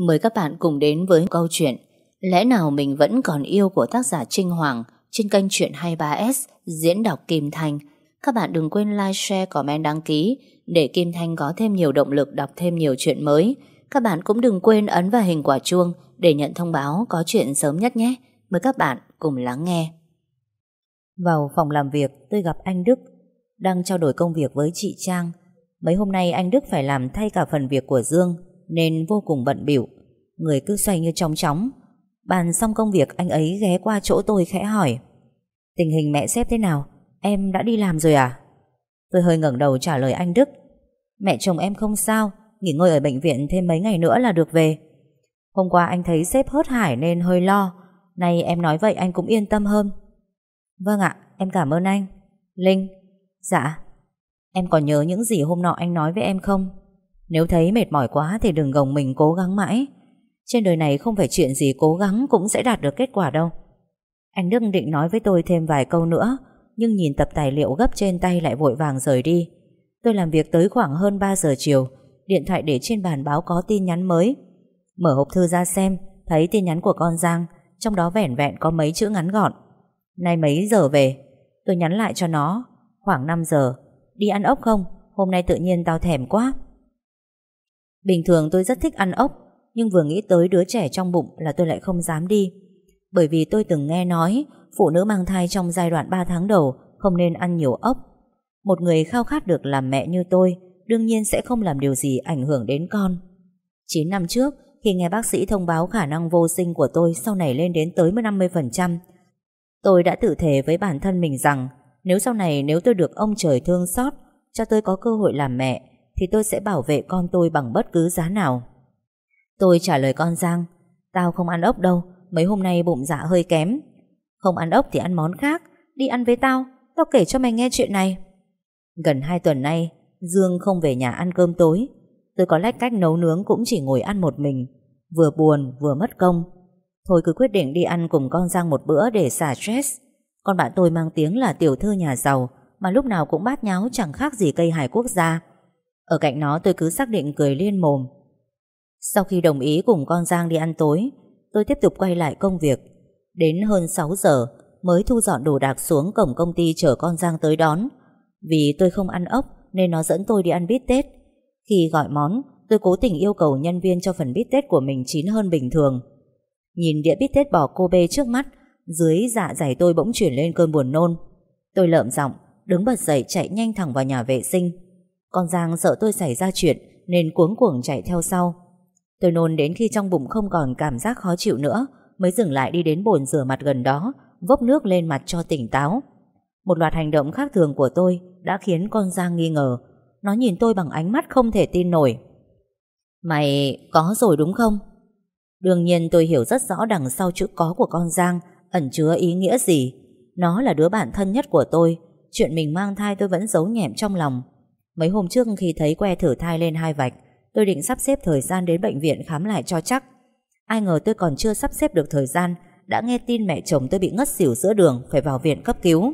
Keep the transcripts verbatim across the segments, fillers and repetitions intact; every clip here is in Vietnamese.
Mời các bạn cùng đến với câu chuyện Lẽ nào mình vẫn còn yêu của tác giả Trinh Hoàng trên kênh Chuyện hai mươi ba S diễn đọc Kim Thanh. Các bạn đừng quên like, share, comment, đăng ký để Kim Thanh có thêm nhiều động lực đọc thêm nhiều chuyện mới. Các bạn cũng đừng quên ấn vào hình quả chuông để nhận thông báo có chuyện sớm nhất nhé. Mời các bạn cùng lắng nghe. Vào phòng làm việc, tôi gặp anh Đức đang trao đổi công việc với chị Trang. Mấy hôm nay anh Đức phải làm thay cả phần việc của Dương nên vô cùng bận bịu, người cứ xoay như chong chóng. Bàn xong công việc, anh ấy ghé qua chỗ tôi khẽ hỏi: "Tình hình mẹ sếp thế nào? Em đã đi làm rồi à?" Tôi hơi ngẩng đầu trả lời anh Đức: "Mẹ chồng em không sao, nghỉ ngơi ở bệnh viện thêm mấy ngày nữa là được về. Hôm qua anh thấy sếp hớt hải nên hơi lo, nay em nói vậy anh cũng yên tâm hơn." "Vâng ạ, em cảm ơn anh." "Linh." "Dạ." "Em còn nhớ những gì hôm nọ anh nói với em không? Nếu thấy mệt mỏi quá thì đừng gồng mình cố gắng mãi. Trên đời này không phải chuyện gì cố gắng cũng sẽ đạt được kết quả đâu." Anh Đức định nói với tôi thêm vài câu nữa, nhưng nhìn tập tài liệu gấp trên tay lại vội vàng rời đi. Tôi làm việc tới khoảng hơn ba giờ chiều, điện thoại để trên bàn báo có tin nhắn mới. Mở hộp thư ra xem, thấy tin nhắn của con Giang, trong đó vẻn vẹn có mấy chữ ngắn gọn: "Nay mấy giờ về?" Tôi nhắn lại cho nó: "Khoảng năm giờ. Đi ăn ốc không? Hôm nay tự nhiên tao thèm quá." Bình thường tôi rất thích ăn ốc, nhưng vừa nghĩ tới đứa trẻ trong bụng là tôi lại không dám đi. Bởi vì tôi từng nghe nói phụ nữ mang thai trong giai đoạn ba tháng đầu không nên ăn nhiều ốc. Một người khao khát được làm mẹ như tôi đương nhiên sẽ không làm điều gì ảnh hưởng đến con. Chín năm trước, khi nghe bác sĩ thông báo khả năng vô sinh của tôi sau này lên đến tới năm mươi phần trăm, tôi đã tự thề với bản thân mình rằng nếu sau này nếu tôi được ông trời thương xót cho tôi có cơ hội làm mẹ thì tôi sẽ bảo vệ con tôi bằng bất cứ giá nào. Tôi trả lời con Giang: "Tao không ăn ốc đâu, mấy hôm nay bụng dạ hơi kém." "Không ăn ốc thì ăn món khác, đi ăn với tao, tao kể cho mày nghe chuyện này." Gần hai tuần nay, Dương không về nhà ăn cơm tối. Tôi có lách cách nấu nướng cũng chỉ ngồi ăn một mình, vừa buồn vừa mất công. Thôi cứ quyết định đi ăn cùng con Giang một bữa để xả stress. Con bạn tôi mang tiếng là tiểu thư nhà giàu, mà lúc nào cũng bát nháo chẳng khác gì cây hải quốc gia. Ở cạnh nó tôi cứ xác định cười liên mồm. Sau khi đồng ý cùng con Giang đi ăn tối, tôi tiếp tục quay lại công việc. Đến hơn sáu giờ mới thu dọn đồ đạc xuống cổng công ty chở con Giang tới đón. Vì tôi không ăn ốc nên nó dẫn tôi đi ăn bít tết. Khi gọi món, tôi cố tình yêu cầu nhân viên cho phần bít tết của mình chín hơn bình thường. Nhìn đĩa bít tết bò Kobe trước mắt, dưới dạ dày tôi bỗng chuyển lên cơn buồn nôn. Tôi lợm giọng, đứng bật dậy chạy nhanh thẳng vào nhà vệ sinh. Con Giang sợ tôi xảy ra chuyện nên cuống cuồng chạy theo sau. Tôi nôn đến khi trong bụng không còn cảm giác khó chịu nữa mới dừng lại đi đến bồn rửa mặt gần đó, vốc nước lên mặt cho tỉnh táo. Một loạt hành động khác thường của tôi đã khiến con Giang nghi ngờ. Nó nhìn tôi bằng ánh mắt không thể tin nổi. "Mày có rồi đúng không?" Đương nhiên tôi hiểu rất rõ đằng sau chữ có của con Giang ẩn chứa ý nghĩa gì. Nó là đứa bạn thân nhất của tôi. Chuyện mình mang thai tôi vẫn giấu nhẹm trong lòng. Mấy hôm trước khi thấy que thử thai lên hai vạch, tôi định sắp xếp thời gian đến bệnh viện khám lại cho chắc. Ai ngờ tôi còn chưa sắp xếp được thời gian đã nghe tin mẹ chồng tôi bị ngất xỉu giữa đường, phải vào viện cấp cứu.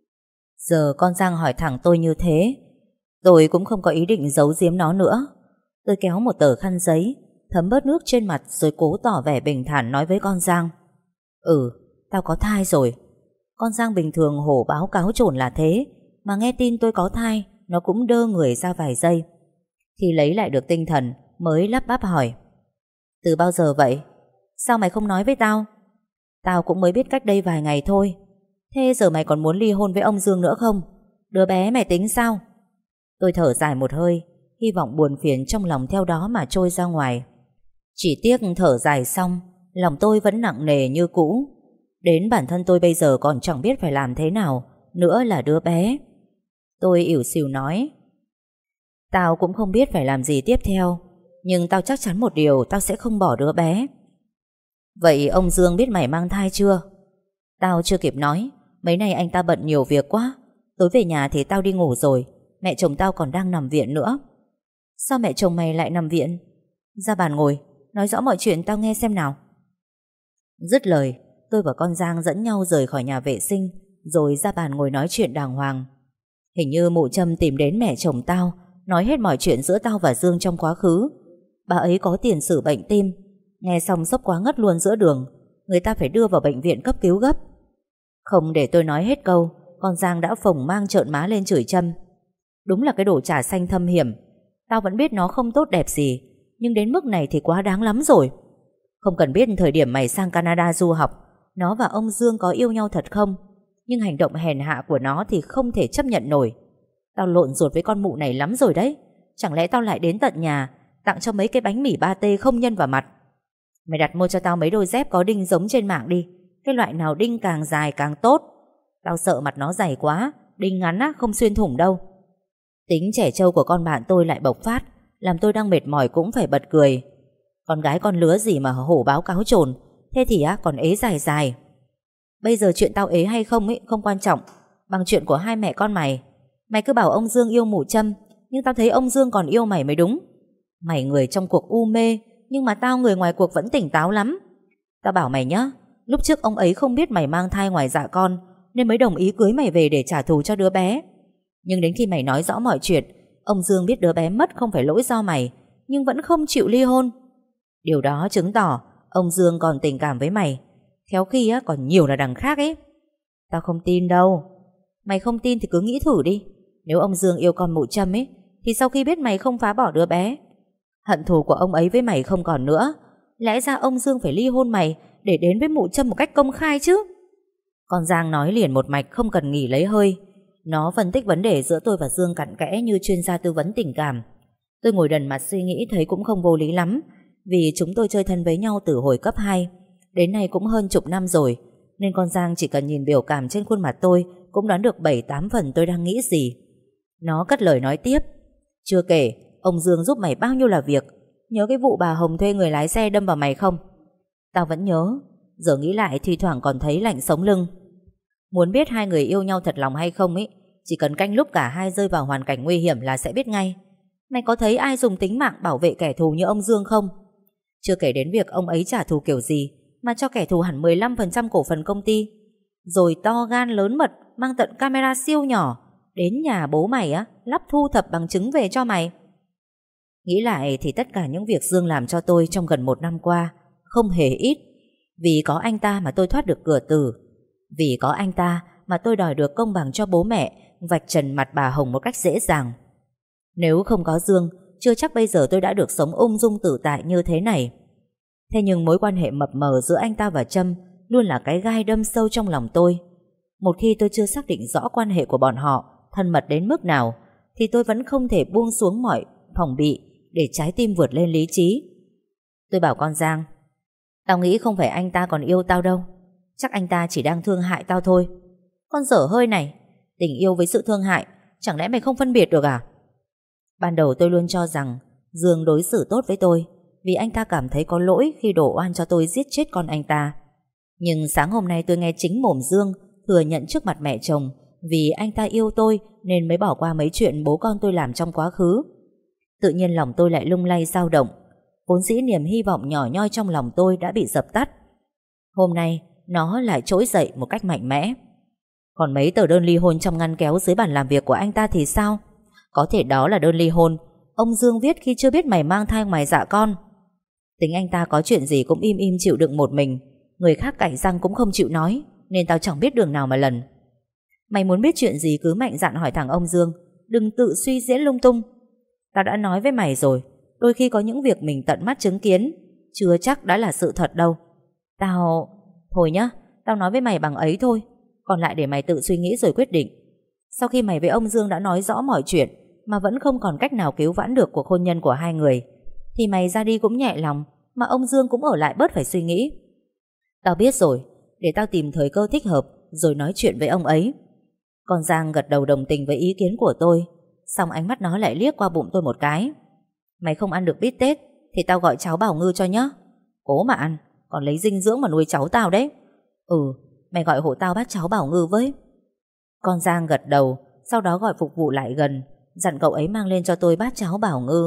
Giờ con Giang hỏi thẳng tôi như thế, tôi cũng không có ý định giấu giếm nó nữa. Tôi kéo một tờ khăn giấy, thấm bớt nước trên mặt rồi cố tỏ vẻ bình thản nói với con Giang: "Ừ, tao có thai rồi." Con Giang bình thường hổ báo cáo trồn là thế, mà nghe tin tôi có thai, nó cũng đơ người ra vài giây. Khi lấy lại được tinh thần mới lắp bắp hỏi: "Từ bao giờ vậy? Sao mày không nói với tao?" "Tao cũng mới biết cách đây vài ngày thôi." "Thế giờ mày còn muốn ly hôn với ông Dương nữa không? Đứa bé mày tính sao?" Tôi thở dài một hơi, hy vọng buồn phiền trong lòng theo đó mà trôi ra ngoài. Chỉ tiếc thở dài xong, lòng tôi vẫn nặng nề như cũ. Đến bản thân tôi bây giờ còn chẳng biết phải làm thế nào nữa là đứa bé. Tôi ỉu xìu nói: "Tao cũng không biết phải làm gì tiếp theo, nhưng tao chắc chắn một điều, tao sẽ không bỏ đứa bé." "Vậy ông Dương biết mày mang thai chưa?" Tao chưa kịp nói, mấy nay anh ta bận nhiều việc quá. Tối về nhà thì tao đi ngủ rồi. Mẹ chồng tao còn đang nằm viện nữa. "Sao mẹ chồng mày lại nằm viện?" "Ra bàn ngồi, nói rõ mọi chuyện tao nghe xem nào." Dứt lời, tôi và con Giang dẫn nhau rời khỏi nhà vệ sinh, rồi ra bàn ngồi nói chuyện đàng hoàng. Hình như mụ Trâm tìm đến mẹ chồng tao, nói hết mọi chuyện giữa tao và Dương trong quá khứ. Bà ấy có tiền sử bệnh tim, Nghe xong sốc quá ngất luôn giữa đường. Người ta phải đưa vào bệnh viện cấp cứu gấp. Không để tôi nói hết câu, con Giang đã phồng mang trợn má lên chửi Trâm. Đúng là cái đồ trà xanh thâm hiểm. Tao vẫn biết nó không tốt đẹp gì, nhưng đến mức này thì quá đáng lắm rồi. Không cần biết thời điểm mày sang Canada du học, nó và ông Dương có yêu nhau thật không, nhưng hành động hèn hạ của nó thì không thể chấp nhận nổi. Tao lộn ruột với con mụ này lắm rồi đấy. Chẳng lẽ tao lại đến tận nhà tặng cho mấy cái bánh mì ba tê không nhân vào mặt. Mày đặt mua cho tao mấy đôi dép có đinh giống trên mạng đi. Cái loại nào đinh càng dài càng tốt. Tao sợ mặt nó dày quá, đinh ngắn á, không xuyên thủng đâu. Tính trẻ trâu của con bạn tôi lại bộc phát, làm tôi đang mệt mỏi cũng phải bật cười. Con gái con lứa gì mà hổ báo cáo trồn. Thế thì á còn ế dài dài. Bây giờ chuyện tao ế hay không ấy không quan trọng bằng chuyện của hai mẹ con mày. Mày cứ bảo ông Dương yêu mụ Trâm, nhưng tao thấy ông Dương còn yêu mày mới đúng. Mày người trong cuộc u mê, nhưng mà tao người ngoài cuộc vẫn tỉnh táo lắm. Tao bảo mày nhá, lúc trước ông ấy không biết mày mang thai ngoài dạ con, nên mới đồng ý cưới mày về để trả thù cho đứa bé. Nhưng đến khi mày nói rõ mọi chuyện, ông Dương biết đứa bé mất không phải lỗi do mày, nhưng vẫn không chịu ly hôn. Điều đó chứng tỏ ông Dương còn tình cảm với mày, khéo khi á còn nhiều là đằng khác ấy. Tao không tin đâu. Mày không tin thì cứ nghĩ thử đi. Nếu ông Dương yêu con mụ Trâm ấy, thì sau khi biết mày không phá bỏ đứa bé, hận thù của ông ấy với mày không còn nữa. Lẽ ra ông Dương phải ly hôn mày để đến với mụ Trâm một cách công khai chứ. Con Giang nói liền một mạch không cần nghỉ lấy hơi. Nó phân tích vấn đề giữa tôi và Dương cặn kẽ như chuyên gia tư vấn tình cảm. Tôi ngồi đần mặt suy nghĩ thấy cũng không vô lý lắm, vì chúng tôi chơi thân với nhau từ hồi cấp hai. Đến nay cũng hơn chục năm rồi, nên con Giang chỉ cần nhìn biểu cảm trên khuôn mặt tôi cũng đoán được bảy tám phần tôi đang nghĩ gì. Nó cất lời nói tiếp. Chưa kể ông Dương giúp mày bao nhiêu là việc. Nhớ cái vụ bà Hồng thuê người lái xe đâm vào mày không? Tao vẫn nhớ. Giờ nghĩ lại thi thoảng còn thấy lạnh sống lưng. Muốn biết hai người yêu nhau thật lòng hay không ấy, chỉ cần canh lúc cả hai rơi vào hoàn cảnh nguy hiểm là sẽ biết ngay. Mày có thấy ai dùng tính mạng bảo vệ kẻ thù như ông Dương không? Chưa kể đến việc ông ấy trả thù kiểu gì mà cho kẻ thù hẳn mười lăm phần trăm cổ phần công ty, rồi to gan lớn mật mang tận camera siêu nhỏ đến nhà bố mày á, lắp thu thập bằng chứng về cho mày. Nghĩ lại thì tất cả những việc Dương làm cho tôi trong gần một năm qua không hề ít. Vì có anh ta mà tôi thoát được cửa tử. Vì có anh ta mà tôi đòi được công bằng cho bố mẹ, vạch trần mặt bà Hồng một cách dễ dàng. Nếu không có Dương, chưa chắc bây giờ tôi đã được sống ung dung tự tại như thế này. Thế nhưng mối quan hệ mập mờ giữa anh ta và Trâm luôn là cái gai đâm sâu trong lòng tôi. Một khi tôi chưa xác định rõ quan hệ của bọn họ thân mật đến mức nào, thì tôi vẫn không thể buông xuống mọi phòng bị để trái tim vượt lên lý trí. Tôi bảo con Giang, tao nghĩ không phải anh ta còn yêu tao đâu. Chắc anh ta chỉ đang thương hại tao thôi. Con dở hơi này, tình yêu với sự thương hại chẳng lẽ mày không phân biệt được à? Ban đầu tôi luôn cho rằng Dương đối xử tốt với tôi vì anh ta cảm thấy có lỗi khi đổ oan cho tôi giết chết con anh ta. Nhưng sáng hôm nay tôi nghe chính mồm Dương thừa nhận trước mặt mẹ chồng vì anh ta yêu tôi nên mới bỏ qua mấy chuyện bố con tôi làm trong quá khứ. Tự nhiên lòng tôi lại lung lay dao động. Vốn dĩ niềm hy vọng nhỏ nhoi trong lòng tôi đã bị dập tắt. Hôm nay nó lại trỗi dậy một cách mạnh mẽ. Còn mấy tờ đơn ly hôn trong ngăn kéo dưới bàn làm việc của anh ta thì sao? Có thể đó là đơn ly hôn ông Dương viết khi chưa biết mày mang thai ngoài dạ con. Tính anh ta có chuyện gì cũng im im chịu đựng một mình, người khác cãi răng cũng không chịu nói, nên tao chẳng biết đường nào mà lần. Mày muốn biết chuyện gì cứ mạnh dạn hỏi thẳng ông Dương, đừng tự suy diễn lung tung. Tao đã nói với mày rồi, đôi khi có những việc mình tận mắt chứng kiến chưa chắc đã là sự thật đâu. Tao... Thôi nhá, tao nói với mày bằng ấy thôi, còn lại để mày tự suy nghĩ rồi quyết định. Sau khi mày với ông Dương đã nói rõ mọi chuyện mà vẫn không còn cách nào cứu vãn được cuộc hôn nhân của hai người, thì mày ra đi cũng nhẹ lòng, mà ông Dương cũng ở lại bớt phải suy nghĩ. Tao biết rồi, để tao tìm thời cơ thích hợp rồi nói chuyện với ông ấy. Con Giang gật đầu đồng tình với ý kiến của tôi, xong ánh mắt nó lại liếc qua bụng tôi một cái. Mày không ăn được bít tết thì tao gọi cháu Bảo Ngư cho nhá. Cố mà ăn, còn lấy dinh dưỡng mà nuôi cháu tao đấy. Ừ, mày gọi hộ tao bát cháo Bảo Ngư với. Con Giang gật đầu, sau đó gọi phục vụ lại gần, dặn cậu ấy mang lên cho tôi bát cháo Bảo Ngư.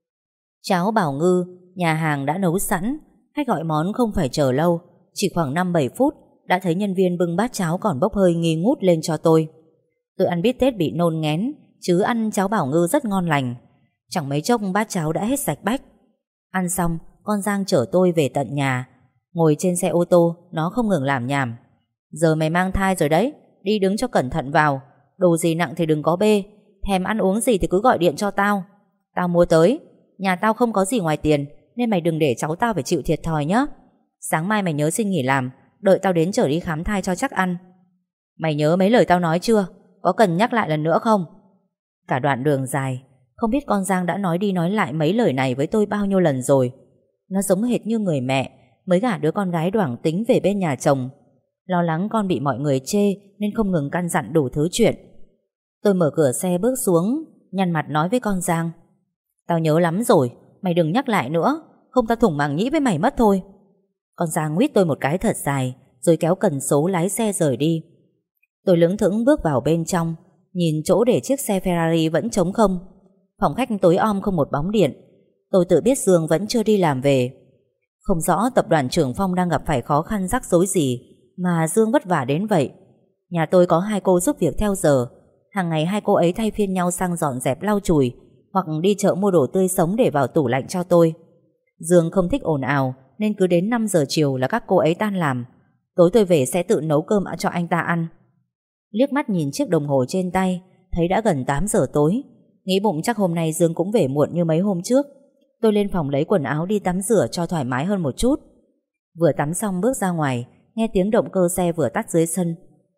Cháo Bảo Ngư, nhà hàng đã nấu sẵn, khách gọi món không phải chờ lâu, chỉ khoảng năm bảy phút đã thấy nhân viên bưng bát cháo còn bốc hơi nghi ngút lên cho tôi. Tôi ăn bít tết bị nôn ngén, chứ ăn cháo Bảo Ngư rất ngon lành. Chẳng mấy chốc bát cháo đã hết sạch bách. Ăn xong, con Giang chở tôi về tận nhà. Ngồi trên xe ô tô, nó không ngừng làm nhảm. Giờ mày mang thai rồi đấy, đi đứng cho cẩn thận vào. Đồ gì nặng thì đừng có bê. Thèm ăn uống gì thì cứ gọi điện cho tao. Tao mua tới. Nhà tao không có gì ngoài tiền, nên mày đừng để cháu tao phải chịu thiệt thòi nhé. Sáng mai mày nhớ xin nghỉ làm, đợi tao đến chở đi khám thai cho chắc ăn. Mày nhớ mấy lời tao nói chưa? Có cần nhắc lại lần nữa không? Cả đoạn đường dài, không biết con Giang đã nói đi nói lại mấy lời này với tôi bao nhiêu lần rồi. Nó giống hệt như người mẹ mới gả đứa con gái đoảng tính về bên nhà chồng, lo lắng con bị mọi người chê nên không ngừng căn dặn đủ thứ chuyện. Tôi mở cửa xe bước xuống, nhăn mặt nói với con Giang: Tao nhớ lắm rồi, mày đừng nhắc lại nữa, không tao thủng màng nhĩ với mày mất thôi. Con Giang nguyết tôi một cái thật dài, rồi kéo cần số lái xe rời đi. Tôi lững thững bước vào bên trong, nhìn chỗ để chiếc xe Ferrari vẫn trống không. Phòng khách tối om không một bóng điện. Tôi tự biết Dương vẫn chưa đi làm về. Không rõ tập đoàn Trường Phong đang gặp phải khó khăn rắc rối gì mà Dương vất vả đến vậy. Nhà tôi có hai cô giúp việc theo giờ. Hàng ngày hai cô ấy thay phiên nhau sang dọn dẹp lau chùi, hoặc đi chợ mua đồ tươi sống để vào tủ lạnh cho tôi. Dương không thích ồn ào nên cứ đến năm giờ chiều là các cô ấy tan làm. Tối tôi về sẽ tự nấu cơm cho anh ta ăn. Liếc mắt nhìn chiếc đồng hồ trên tay, thấy đã gần tám giờ tối. Nghĩ bụng chắc hôm nay Dương cũng về muộn như mấy hôm trước. Tôi lên phòng lấy quần áo đi tắm rửa cho thoải mái hơn một chút. Vừa tắm xong bước ra ngoài, nghe tiếng động cơ xe vừa tắt dưới sân.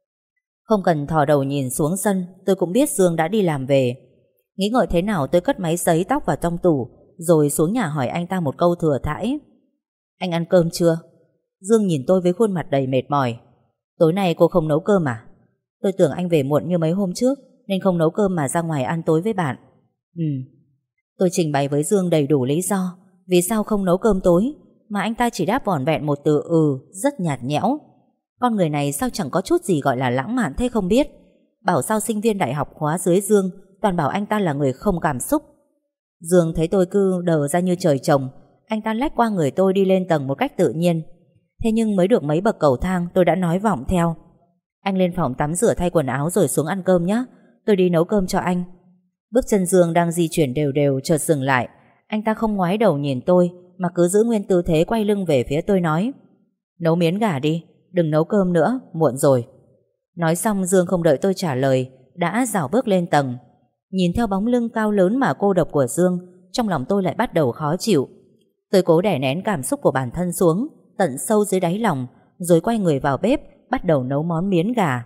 Không cần thò đầu nhìn xuống sân, tôi cũng biết Dương đã đi làm về. Nghĩ ngợi thế nào tôi cất máy sấy tóc vào trong tủ, rồi xuống nhà hỏi anh ta một câu thừa thãi: Anh ăn cơm chưa? Dương nhìn tôi với khuôn mặt đầy mệt mỏi. Tối nay cô không nấu cơm à? Tôi tưởng anh về muộn như mấy hôm trước nên không nấu cơm mà ra ngoài ăn tối với bạn. Ừ. Tôi trình bày với Dương đầy đủ lý do vì sao không nấu cơm tối, mà anh ta chỉ đáp vỏn vẹn một từ ừ, rất nhạt nhẽo. Con người này sao chẳng có chút gì gọi là lãng mạn thế không biết. Bảo sao sinh viên đại học khóa dưới Dương toàn bảo anh ta là người không cảm xúc. Dương thấy tôi cứ đờ ra như trời trồng, anh ta lách qua người tôi đi lên tầng một cách tự nhiên. Thế nhưng mới được mấy bậc cầu thang tôi đã nói vọng theo: Anh lên phòng tắm rửa thay quần áo rồi xuống ăn cơm nhé, tôi đi nấu cơm cho anh. Bước chân Dương đang di chuyển đều đều chợt dừng lại. Anh ta không ngoái đầu nhìn tôi mà cứ giữ nguyên tư thế quay lưng về phía tôi nói: Nấu miến gà đi, đừng nấu cơm nữa, muộn rồi. Nói xong Dương không đợi tôi trả lời đã rảo bước lên tầng. Nhìn theo bóng lưng cao lớn mà cô độc của Dương, trong lòng tôi lại bắt đầu khó chịu. Tôi cố đè nén cảm xúc của bản thân xuống tận sâu dưới đáy lòng, rồi quay người vào bếp bắt đầu nấu món miến gà.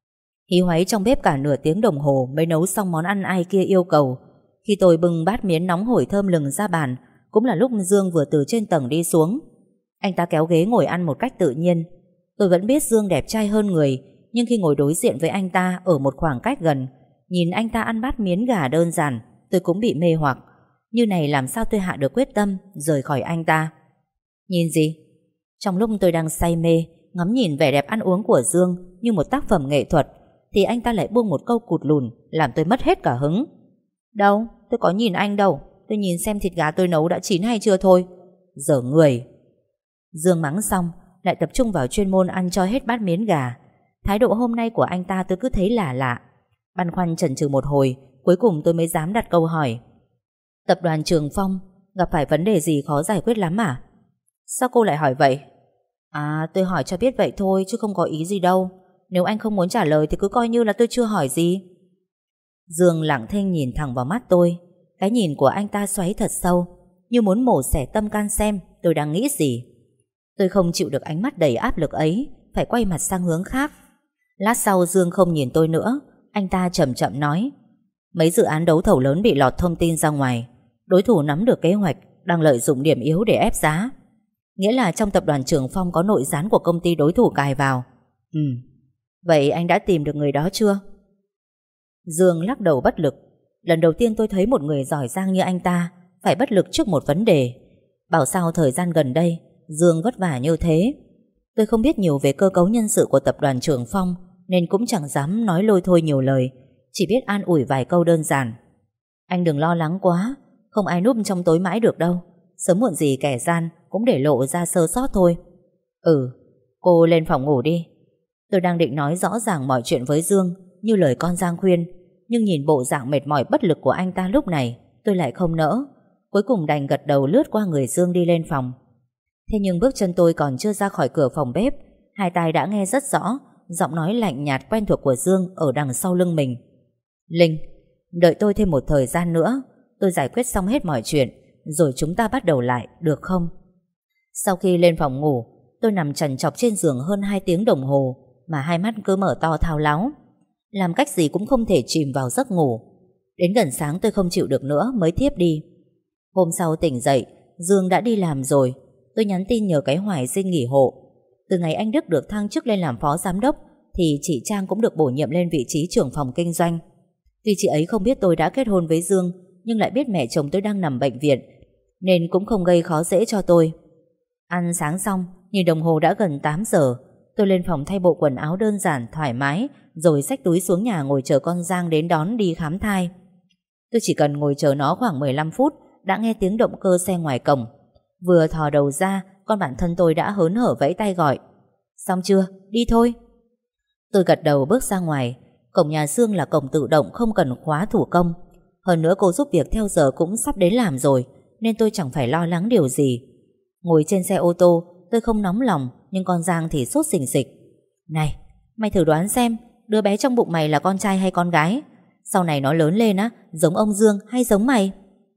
Hí hoáy trong bếp cả nửa tiếng đồng hồ mới nấu xong món ăn ai kia yêu cầu. Khi tôi bưng bát miến nóng hổi thơm lừng ra bàn, cũng là lúc Dương vừa từ trên tầng đi xuống. Anh ta kéo ghế ngồi ăn một cách tự nhiên. Tôi vẫn biết Dương đẹp trai hơn người, nhưng khi ngồi đối diện với anh ta ở một khoảng cách gần, nhìn anh ta ăn bát miến gà đơn giản, tôi cũng bị mê hoặc. Như này làm sao tôi hạ được quyết tâm rời khỏi anh ta. Nhìn gì? Trong lúc tôi đang say mê ngắm nhìn vẻ đẹp ăn uống của Dương như một tác phẩm nghệ thuật, thì anh ta lại buông một câu cụt lùn làm tôi mất hết cả hứng. Đâu, tôi có nhìn anh đâu. Tôi nhìn xem thịt gà tôi nấu đã chín hay chưa thôi. Dở người. Dương mắng xong lại tập trung vào chuyên môn ăn cho hết bát miến gà. Thái độ hôm nay của anh ta tôi cứ thấy lạ lạ. Băn khoăn chần chừ một hồi, cuối cùng tôi mới dám đặt câu hỏi: Tập đoàn Trường Phong gặp phải vấn đề gì khó giải quyết lắm à? Sao cô lại hỏi vậy? À, tôi hỏi cho biết vậy thôi chứ không có ý gì đâu. Nếu anh không muốn trả lời thì cứ coi như là tôi chưa hỏi gì. Dương lặng thinh nhìn thẳng vào mắt tôi. Cái nhìn của anh ta xoáy thật sâu, như muốn mổ xẻ tâm can xem tôi đang nghĩ gì. Tôi không chịu được ánh mắt đầy áp lực ấy, phải quay mặt sang hướng khác. Lát sau Dương không nhìn tôi nữa. Anh ta chậm chậm nói: Mấy dự án đấu thầu lớn bị lọt thông tin ra ngoài. Đối thủ nắm được kế hoạch, đang lợi dụng điểm yếu để ép giá. Nghĩa là trong tập đoàn Trường Phong có nội gián của công ty đối thủ cài vào. Ừ. Vậy anh đã tìm được người đó chưa? Dương lắc đầu bất lực. Lần đầu tiên tôi thấy một người giỏi giang như anh ta phải bất lực trước một vấn đề. Bảo sao thời gian gần đây Dương vất vả như thế. Tôi không biết nhiều về cơ cấu nhân sự của tập đoàn Trường Phong nên cũng chẳng dám nói lôi thôi nhiều lời, chỉ biết an ủi vài câu đơn giản. Anh đừng lo lắng quá, không ai núp trong tối mãi được đâu. Sớm muộn gì kẻ gian cũng để lộ ra sơ sót thôi. Ừ, cô lên phòng ngủ đi. Tôi đang định nói rõ ràng mọi chuyện với Dương như lời con Giang khuyên, nhưng nhìn bộ dạng mệt mỏi bất lực của anh ta lúc này, tôi lại không nỡ. Cuối cùng đành gật đầu lướt qua người Dương đi lên phòng. Thế nhưng bước chân tôi còn chưa ra khỏi cửa phòng bếp, hai tai đã nghe rất rõ giọng nói lạnh nhạt quen thuộc của Dương ở đằng sau lưng mình. Linh, đợi tôi thêm một thời gian nữa, tôi giải quyết xong hết mọi chuyện, rồi chúng ta bắt đầu lại, được không? Sau khi lên phòng ngủ, tôi nằm trằn trọc trên giường hơn hai tiếng đồng hồ, mà hai mắt cứ mở to thao láo. Làm cách gì cũng không thể chìm vào giấc ngủ. Đến gần sáng tôi không chịu được nữa mới thiếp đi. Hôm sau tỉnh dậy, Dương đã đi làm rồi. Tôi nhắn tin nhờ cái Hoài xin nghỉ hộ. Từ ngày anh Đức được thăng chức lên làm phó giám đốc, thì chị Trang cũng được bổ nhiệm lên vị trí trưởng phòng kinh doanh. Tuy chị ấy không biết tôi đã kết hôn với Dương, nhưng lại biết mẹ chồng tôi đang nằm bệnh viện, nên cũng không gây khó dễ cho tôi. Ăn sáng xong, nhìn đồng hồ đã gần tám giờ. Tôi lên phòng thay bộ quần áo đơn giản, thoải mái, rồi xách túi xuống nhà ngồi chờ con Giang đến đón đi khám thai. Tôi chỉ cần ngồi chờ nó khoảng mười lăm phút, đã nghe tiếng động cơ xe ngoài cổng. Vừa thò đầu ra, con bạn thân tôi đã hớn hở vẫy tay gọi. Xong chưa? Đi thôi. Tôi gật đầu bước ra ngoài. Cổng nhà Dương là cổng tự động, không cần khóa thủ công. Hơn nữa cô giúp việc theo giờ cũng sắp đến làm rồi, nên tôi chẳng phải lo lắng điều gì. Ngồi trên xe ô tô, tôi không nóng lòng, nhưng con Giang thì sốt sình sịch. Này, mày thử đoán xem, đứa bé trong bụng mày là con trai hay con gái? Sau này nó lớn lên á, giống ông Dương hay giống mày?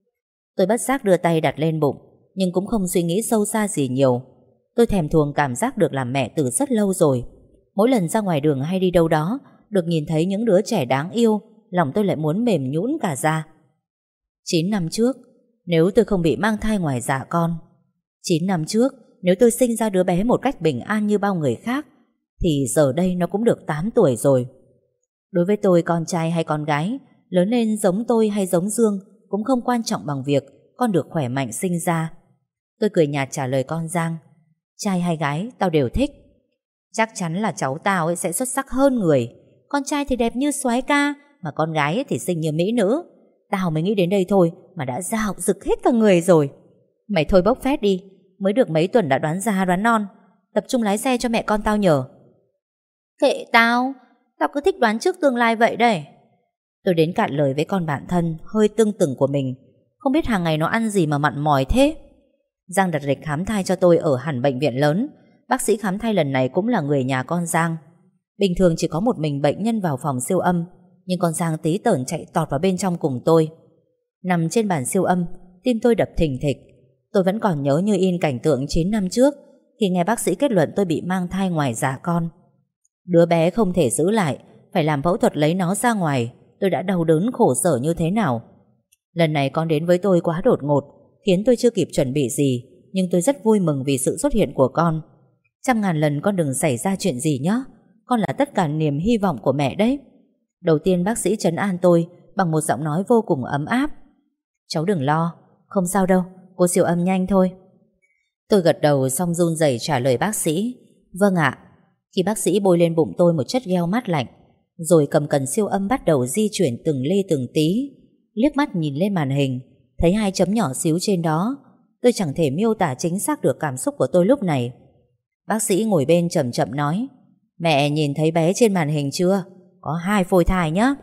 Tôi bất giác đưa tay đặt lên bụng, nhưng cũng không suy nghĩ sâu xa gì nhiều. Tôi thèm thuồng cảm giác được làm mẹ từ rất lâu rồi. Mỗi lần ra ngoài đường hay đi đâu đó, được nhìn thấy những đứa trẻ đáng yêu, lòng tôi lại muốn mềm nhũn cả ra. Chín năm trước, nếu tôi không bị mang thai ngoài dạ con, chín năm trước, nếu tôi sinh ra đứa bé một cách bình an như bao người khác, thì giờ đây nó cũng được tám tuổi rồi. Đối với tôi, con trai hay con gái, lớn lên giống tôi hay giống Dương cũng không quan trọng bằng việc con được khỏe mạnh sinh ra. Tôi cười nhạt trả lời con Giang. Trai hay gái, tao đều thích. Chắc chắn là cháu tao ấy sẽ xuất sắc hơn người. Con trai thì đẹp như soái ca, mà con gái ấy thì xinh như mỹ nữ. Tao mới nghĩ đến đây thôi mà đã ra học rực hết cả người rồi. Mày thôi bốc phét đi, mới được mấy tuần đã đoán già đoán non. Tập trung lái xe cho mẹ con tao nhờ. Kệ tao, tao cứ thích đoán trước tương lai vậy đây. Tôi đến cạn lời với con bạn thân hơi tưng tửng của mình. Không biết hàng ngày nó ăn gì mà mặn mòi thế. Giang đặt lịch khám thai cho tôi ở hẳn bệnh viện lớn. Bác sĩ khám thai lần này cũng là người nhà con Giang. Bình thường chỉ có một mình bệnh nhân vào phòng siêu âm, nhưng con Giang tí tởn chạy tọt vào bên trong cùng tôi. Nằm trên bàn siêu âm, tim tôi đập thình thịch. Tôi vẫn còn nhớ như in cảnh tượng chín năm trước, khi nghe bác sĩ kết luận tôi bị mang thai ngoài dạ con. Đứa bé không thể giữ lại, phải làm phẫu thuật lấy nó ra ngoài. Tôi đã đau đớn khổ sở như thế nào. Lần này con đến với tôi quá đột ngột, khiến tôi chưa kịp chuẩn bị gì, nhưng tôi rất vui mừng vì sự xuất hiện của con. Trăm ngàn lần con đừng xảy ra chuyện gì nhé. Con là tất cả niềm hy vọng của mẹ đấy. Đầu tiên bác sĩ trấn an tôi bằng một giọng nói vô cùng ấm áp. Cháu đừng lo, không sao đâu, cô siêu âm nhanh thôi. Tôi gật đầu xong run rẩy trả lời bác sĩ. Vâng ạ. Khi bác sĩ bôi lên bụng tôi một chất gel mát lạnh, rồi cầm cần siêu âm bắt đầu di chuyển từng ly từng tí. Liếc mắt nhìn lên màn hình, thấy hai chấm nhỏ xíu trên đó. Tôi chẳng thể miêu tả chính xác được cảm xúc của tôi lúc này. Bác sĩ ngồi bên chậm chậm nói. Mẹ nhìn thấy bé trên màn hình chưa? Có hai phôi thai nhá.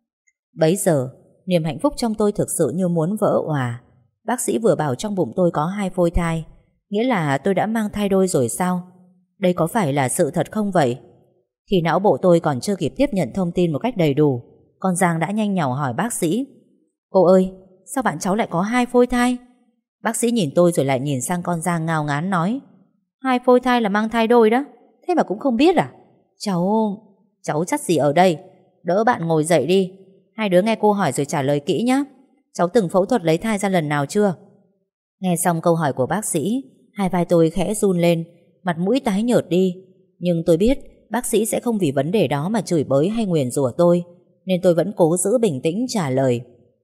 Bấy giờ niềm hạnh phúc trong tôi thực sự như muốn vỡ òa. Bác sĩ vừa bảo trong bụng tôi có hai phôi thai, nghĩa là tôi đã mang thai đôi rồi sao? Đây có phải là sự thật không vậy? Khi não bộ tôi còn chưa kịp tiếp nhận thông tin một cách đầy đủ, con Giang đã nhanh nhảu hỏi bác sĩ. Cô ơi, sao bạn cháu lại có hai phôi thai? Bác sĩ nhìn tôi rồi lại nhìn sang con Giang ngao ngán nói. Hai phôi thai là mang thai đôi đó, thế mà cũng không biết à? Cháu... Cháu chắc gì ở đây. Đỡ bạn ngồi dậy đi. Hai đứa nghe cô hỏi rồi trả lời kỹ nhé. Cháu từng phẫu thuật lấy thai ra lần nào chưa? Nghe xong câu hỏi của bác sĩ, hai vai tôi khẽ run lên, mặt mũi tái nhợt đi. Nhưng tôi biết bác sĩ sẽ không vì vấn đề đó mà chửi bới hay nguyền rủa tôi, nên tôi vẫn cố giữ bình tĩnh trả lời.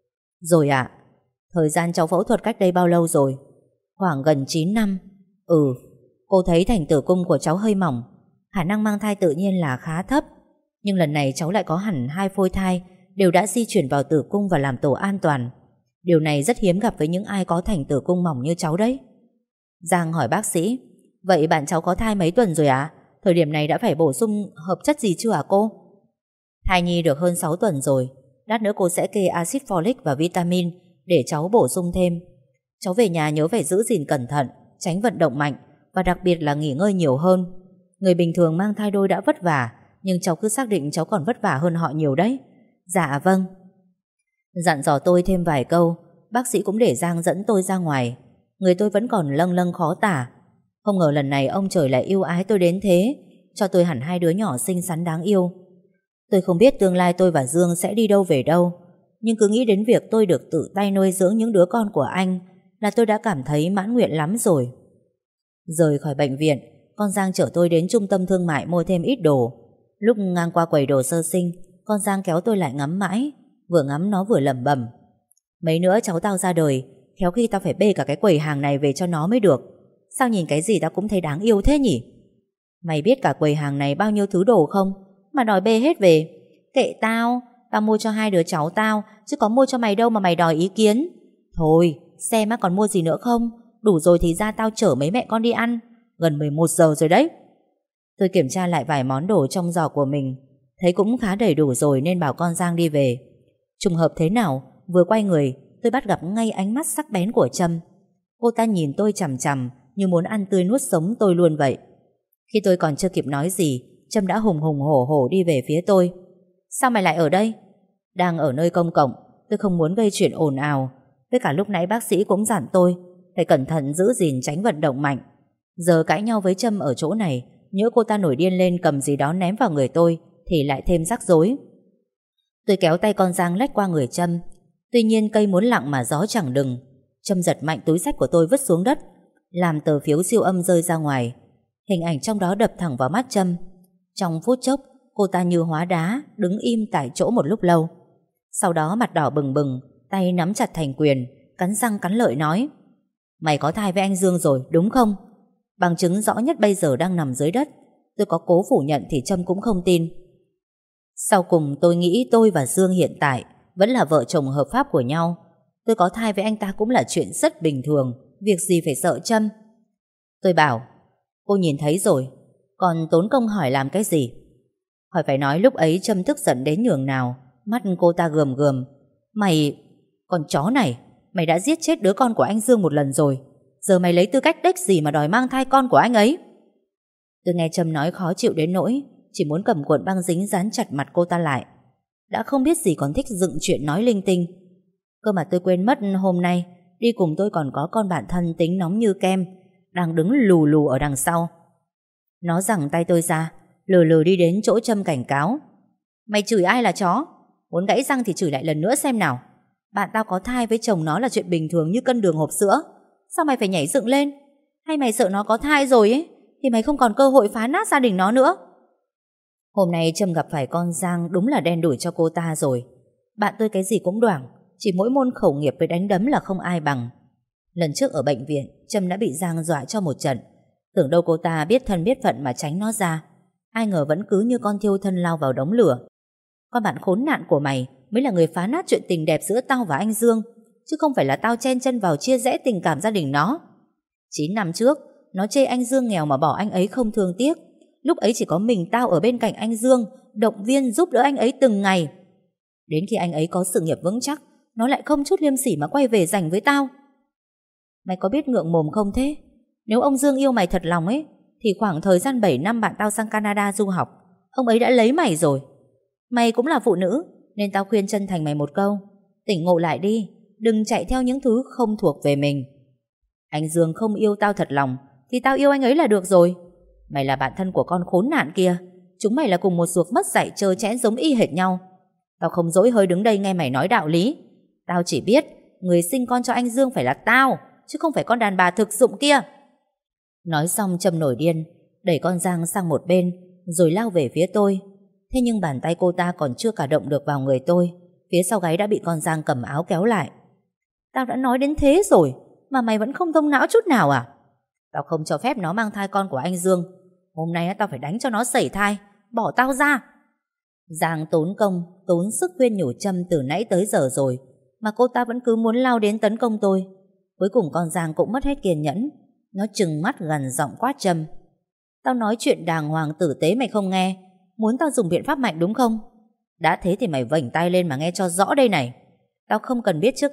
Rồi ạ. Thời gian cháu phẫu thuật cách đây bao lâu rồi? Khoảng gần chín năm. Ừ. Cô thấy thành tử cung của cháu hơi mỏng, khả năng mang thai tự nhiên là khá thấp. Nhưng lần này cháu lại có hẳn hai phôi thai, đều đã di chuyển vào tử cung và làm tổ an toàn. Điều này rất hiếm gặp với những ai có thành tử cung mỏng như cháu đấy. Giang hỏi bác sĩ. Vậy bạn cháu có thai mấy tuần rồi ạ? À? Thời điểm này đã phải bổ sung hợp chất gì chưa hả cô? Thai nhi được hơn sáu tuần rồi. Lát nữa cô sẽ kê axit folic và vitamin để cháu bổ sung thêm. Cháu về nhà nhớ phải giữ gìn cẩn thận, tránh vận động mạnh và đặc biệt là nghỉ ngơi nhiều hơn. Người bình thường mang thai đôi đã vất vả, nhưng cháu cứ xác định cháu còn vất vả hơn họ nhiều đấy. Dạ vâng. Dặn dò tôi thêm vài câu, bác sĩ cũng để Giang dẫn tôi ra ngoài. Người tôi vẫn còn lâng lâng khó tả. Không ngờ lần này ông trời lại yêu ái tôi đến thế, cho tôi hẳn hai đứa nhỏ xinh xắn đáng yêu. Tôi không biết tương lai tôi và Dương sẽ đi đâu về đâu, nhưng cứ nghĩ đến việc tôi được tự tay nuôi dưỡng những đứa con của anh là tôi đã cảm thấy mãn nguyện lắm rồi. Rời khỏi bệnh viện, con Giang chở tôi đến trung tâm thương mại mua thêm ít đồ. Lúc ngang qua quầy đồ sơ sinh, con Giang kéo tôi lại ngắm mãi. Vừa ngắm nó vừa lẩm bẩm: mấy nữa cháu tao ra đời, khéo khi tao phải bê cả cái quầy hàng này về cho nó mới được. Sao nhìn cái gì tao cũng thấy đáng yêu thế nhỉ? Mày biết cả quầy hàng này bao nhiêu thứ đồ không mà đòi bê hết về? Kệ tao, tao mua cho hai đứa cháu tao, chứ có mua cho mày đâu mà mày đòi ý kiến. Thôi, xem á còn mua gì nữa không? Đủ rồi thì ra tao chở mấy mẹ con đi ăn. Gần mười một giờ rồi đấy. Tôi kiểm tra lại vài món đồ trong giỏ của mình, thấy cũng khá đầy đủ rồi nên bảo con Giang đi về. Trùng hợp thế nào, vừa quay người tôi bắt gặp ngay ánh mắt sắc bén của Trâm. Cô ta nhìn tôi chằm chằm như muốn ăn tươi nuốt sống tôi luôn vậy. Khi tôi còn chưa kịp nói gì, Trâm đã hùng hùng hổ hổ đi về phía tôi. Sao mày lại ở đây? Đang ở nơi công cộng, tôi không muốn gây chuyện ồn ào. Với cả lúc nãy bác sĩ cũng dặn tôi phải cẩn thận giữ gìn tránh vận động mạnh. Giờ cãi nhau với Trâm ở chỗ này, nhỡ cô ta nổi điên lên cầm gì đó ném vào người tôi thì lại thêm rắc rối. Tôi kéo tay con Giang lách qua người Trâm. Tuy nhiên cây muốn lặng mà gió chẳng đừng. Trâm giật mạnh túi xách của tôi vứt xuống đất, làm tờ phiếu siêu âm rơi ra ngoài. Hình ảnh trong đó đập thẳng vào mắt Trâm. Trong phút chốc, cô ta như hóa đá, đứng im tại chỗ một lúc lâu. Sau đó mặt đỏ bừng bừng, tay nắm chặt thành quyền, cắn răng cắn lợi nói: mày có thai với anh Dương rồi đúng không? Bằng chứng rõ nhất bây giờ đang nằm dưới đất. Tôi có cố phủ nhận thì Trâm cũng không tin. Sau cùng tôi nghĩ tôi và Dương hiện tại vẫn là vợ chồng hợp pháp của nhau. Tôi có thai với anh ta cũng là chuyện rất bình thường, việc gì phải sợ Trâm. Tôi bảo: cô nhìn thấy rồi, còn tốn công hỏi làm cái gì? Hỏi phải nói lúc ấy Trâm tức giận đến nhường nào. Mắt cô ta gườm gườm: mày, con chó này, mày đã giết chết đứa con của anh Dương một lần rồi, giờ mày lấy tư cách đếch gì mà đòi mang thai con của anh ấy? Tôi nghe Trâm nói khó chịu đến nỗi chỉ muốn cầm cuộn băng dính dán chặt mặt cô ta lại. Đã không biết gì còn thích dựng chuyện nói linh tinh. Cơ mà tôi quên mất hôm nay đi cùng tôi còn có con bạn thân tính nóng như kem, đang đứng lù lù ở đằng sau. Nó giằng tay tôi ra, lừ lừ đi đến chỗ Trâm cảnh cáo: mày chửi ai là chó? Muốn gãy răng thì chửi lại lần nữa xem nào. Bạn tao có thai với chồng nó là chuyện bình thường như cân đường hộp sữa. Sao mày phải nhảy dựng lên? Hay mày sợ nó có thai rồi ấy thì mày không còn cơ hội phá nát gia đình nó nữa? Hôm nay Trâm gặp phải con Giang đúng là đen đủi cho cô ta rồi. Bạn tôi cái gì cũng đoảng, chỉ mỗi môn khẩu nghiệp với đánh đấm là không ai bằng. Lần trước ở bệnh viện, Trâm đã bị Giang dọa cho một trận. Tưởng đâu cô ta biết thân biết phận mà tránh nó ra, ai ngờ vẫn cứ như con thiêu thân lao vào đống lửa. Con bạn khốn nạn của mày mới là người phá nát chuyện tình đẹp giữa tao và anh Dương, chứ không phải là tao chen chân vào chia rẽ tình cảm gia đình nó. Chín năm trước, nó chê anh Dương nghèo mà bỏ anh ấy không thương tiếc. Lúc ấy chỉ có mình tao ở bên cạnh anh Dương, động viên giúp đỡ anh ấy từng ngày. Đến khi anh ấy có sự nghiệp vững chắc, nó lại không chút liêm sỉ mà quay về giành với tao. Mày có biết ngượng mồm không thế? Nếu ông Dương yêu mày thật lòng ấy, thì khoảng thời gian bảy năm bạn tao sang Canada du học, ông ấy đã lấy mày rồi. Mày cũng là phụ nữ, nên tao khuyên chân thành mày một câu: tỉnh ngộ lại đi, đừng chạy theo những thứ không thuộc về mình. Anh Dương không yêu tao thật lòng thì tao yêu anh ấy là được rồi. Mày là bạn thân của con khốn nạn kia, chúng mày là cùng một ruột mất dạy trơ trẽn giống y hệt nhau. Tao không dỗi hơi đứng đây nghe mày nói đạo lý. Tao chỉ biết người sinh con cho anh Dương phải là tao, chứ không phải con đàn bà thực dụng kia. Nói xong Trâm nổi điên, đẩy con Giang sang một bên rồi lao về phía tôi. Thế nhưng bàn tay cô ta còn chưa cả động được vào người tôi, phía sau gáy đã bị con Giang cầm áo kéo lại. Tao đã nói đến thế rồi mà mày vẫn không thông não chút nào à? Tao không cho phép nó mang thai con của anh Dương. Hôm nay tao phải đánh cho nó sẩy thai. Bỏ tao ra. Giang tốn công tốn sức khuyên nhủ Trâm từ nãy tới giờ rồi mà cô ta vẫn cứ muốn lao đến tấn công tôi. Cuối cùng con Giang cũng mất hết kiên nhẫn. Nó trừng mắt gằn giọng quát Trâm: tao nói chuyện đàng hoàng tử tế mày không nghe, muốn tao dùng biện pháp mạnh đúng không? Đã thế thì mày vểnh tay lên mà nghe cho rõ đây này. Tao không cần biết trước đây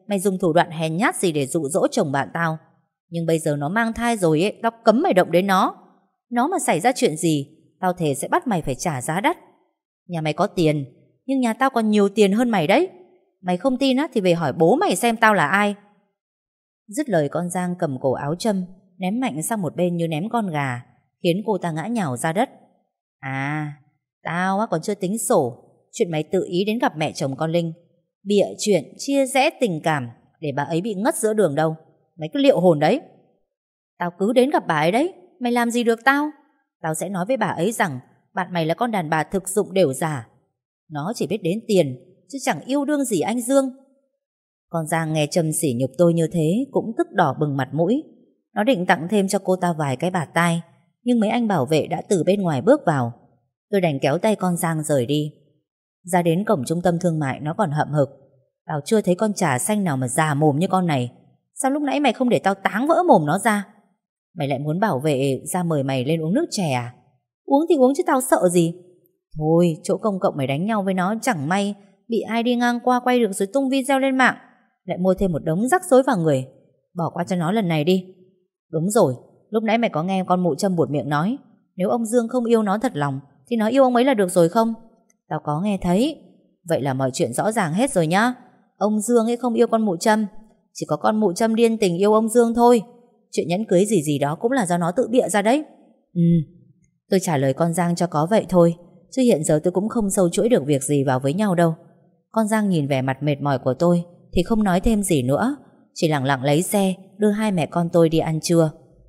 mày dùng thủ đoạn hèn nhát gì để dụ dỗ chồng bạn tao. Nhưng bây giờ nó mang thai rồi ấy, tao cấm mày động đến nó. Nó mà xảy ra chuyện gì, tao thề sẽ bắt mày phải trả giá đắt. Nhà mày có tiền, nhưng nhà tao còn nhiều tiền hơn mày đấy. Mày không tin á thì về hỏi bố mày xem tao là ai. Dứt lời, con Giang cầm cổ áo Trâm ném mạnh sang một bên như ném con gà, khiến cô ta ngã nhào ra đất. À, tao á còn chưa tính sổ chuyện mày tự ý đến gặp mẹ chồng con Linh, bịa chuyện chia rẽ tình cảm để bà ấy bị ngất giữa đường đâu. Mày cứ liệu hồn đấy. Tao cứ đến gặp bà ấy đấy, mày làm gì được tao. Tao sẽ nói với bà ấy rằng bạn mày là con đàn bà thực dụng đều giả. Nó chỉ biết đến tiền, chứ chẳng yêu đương gì anh Dương. Con Giang nghe Trâm sỉ nhục tôi như thế cũng tức đỏ bừng mặt mũi. Nó định tặng thêm cho cô ta vài cái bạt tai, nhưng mấy anh bảo vệ đã từ bên ngoài bước vào. Tôi đành kéo tay con Giang rời đi. Ra đến cổng trung tâm thương mại nó còn hậm hực. Tao chưa thấy con trà xanh nào mà già mồm như con này. Sao lúc nãy mày không để tao táng vỡ mồm nó ra? Mày lại muốn bảo vệ ra mời mày lên uống nước chè à? Uống thì uống chứ tao sợ gì. Thôi, chỗ công cộng mày đánh nhau với nó chẳng may bị ai đi ngang qua quay được rồi tung video lên mạng, lại mua thêm một đống rắc rối vào người. Bỏ qua cho nó lần này đi. Đúng rồi, lúc nãy mày có nghe con mụ Trâm buột miệng nói nếu ông Dương không yêu nó thật lòng thì nó yêu ông ấy là được rồi không? Tao có nghe thấy. Vậy là mọi chuyện rõ ràng hết rồi nhá. Ông Dương ấy không yêu con mụ Trâm, chỉ có con mụ Trâm điên tình yêu ông Dương thôi. Chuyện nhẫn cưới gì gì đó cũng là do nó tự bịa ra đấy. Ừ, tôi trả lời con Giang cho có vậy thôi, chứ hiện giờ tôi cũng không sâu chuỗi được việc gì vào với nhau đâu. Con Giang nhìn vẻ mặt mệt mỏi của tôi thì không nói thêm gì nữa, chỉ lặng lặng lấy xe đưa hai mẹ con tôi đi ăn trưa.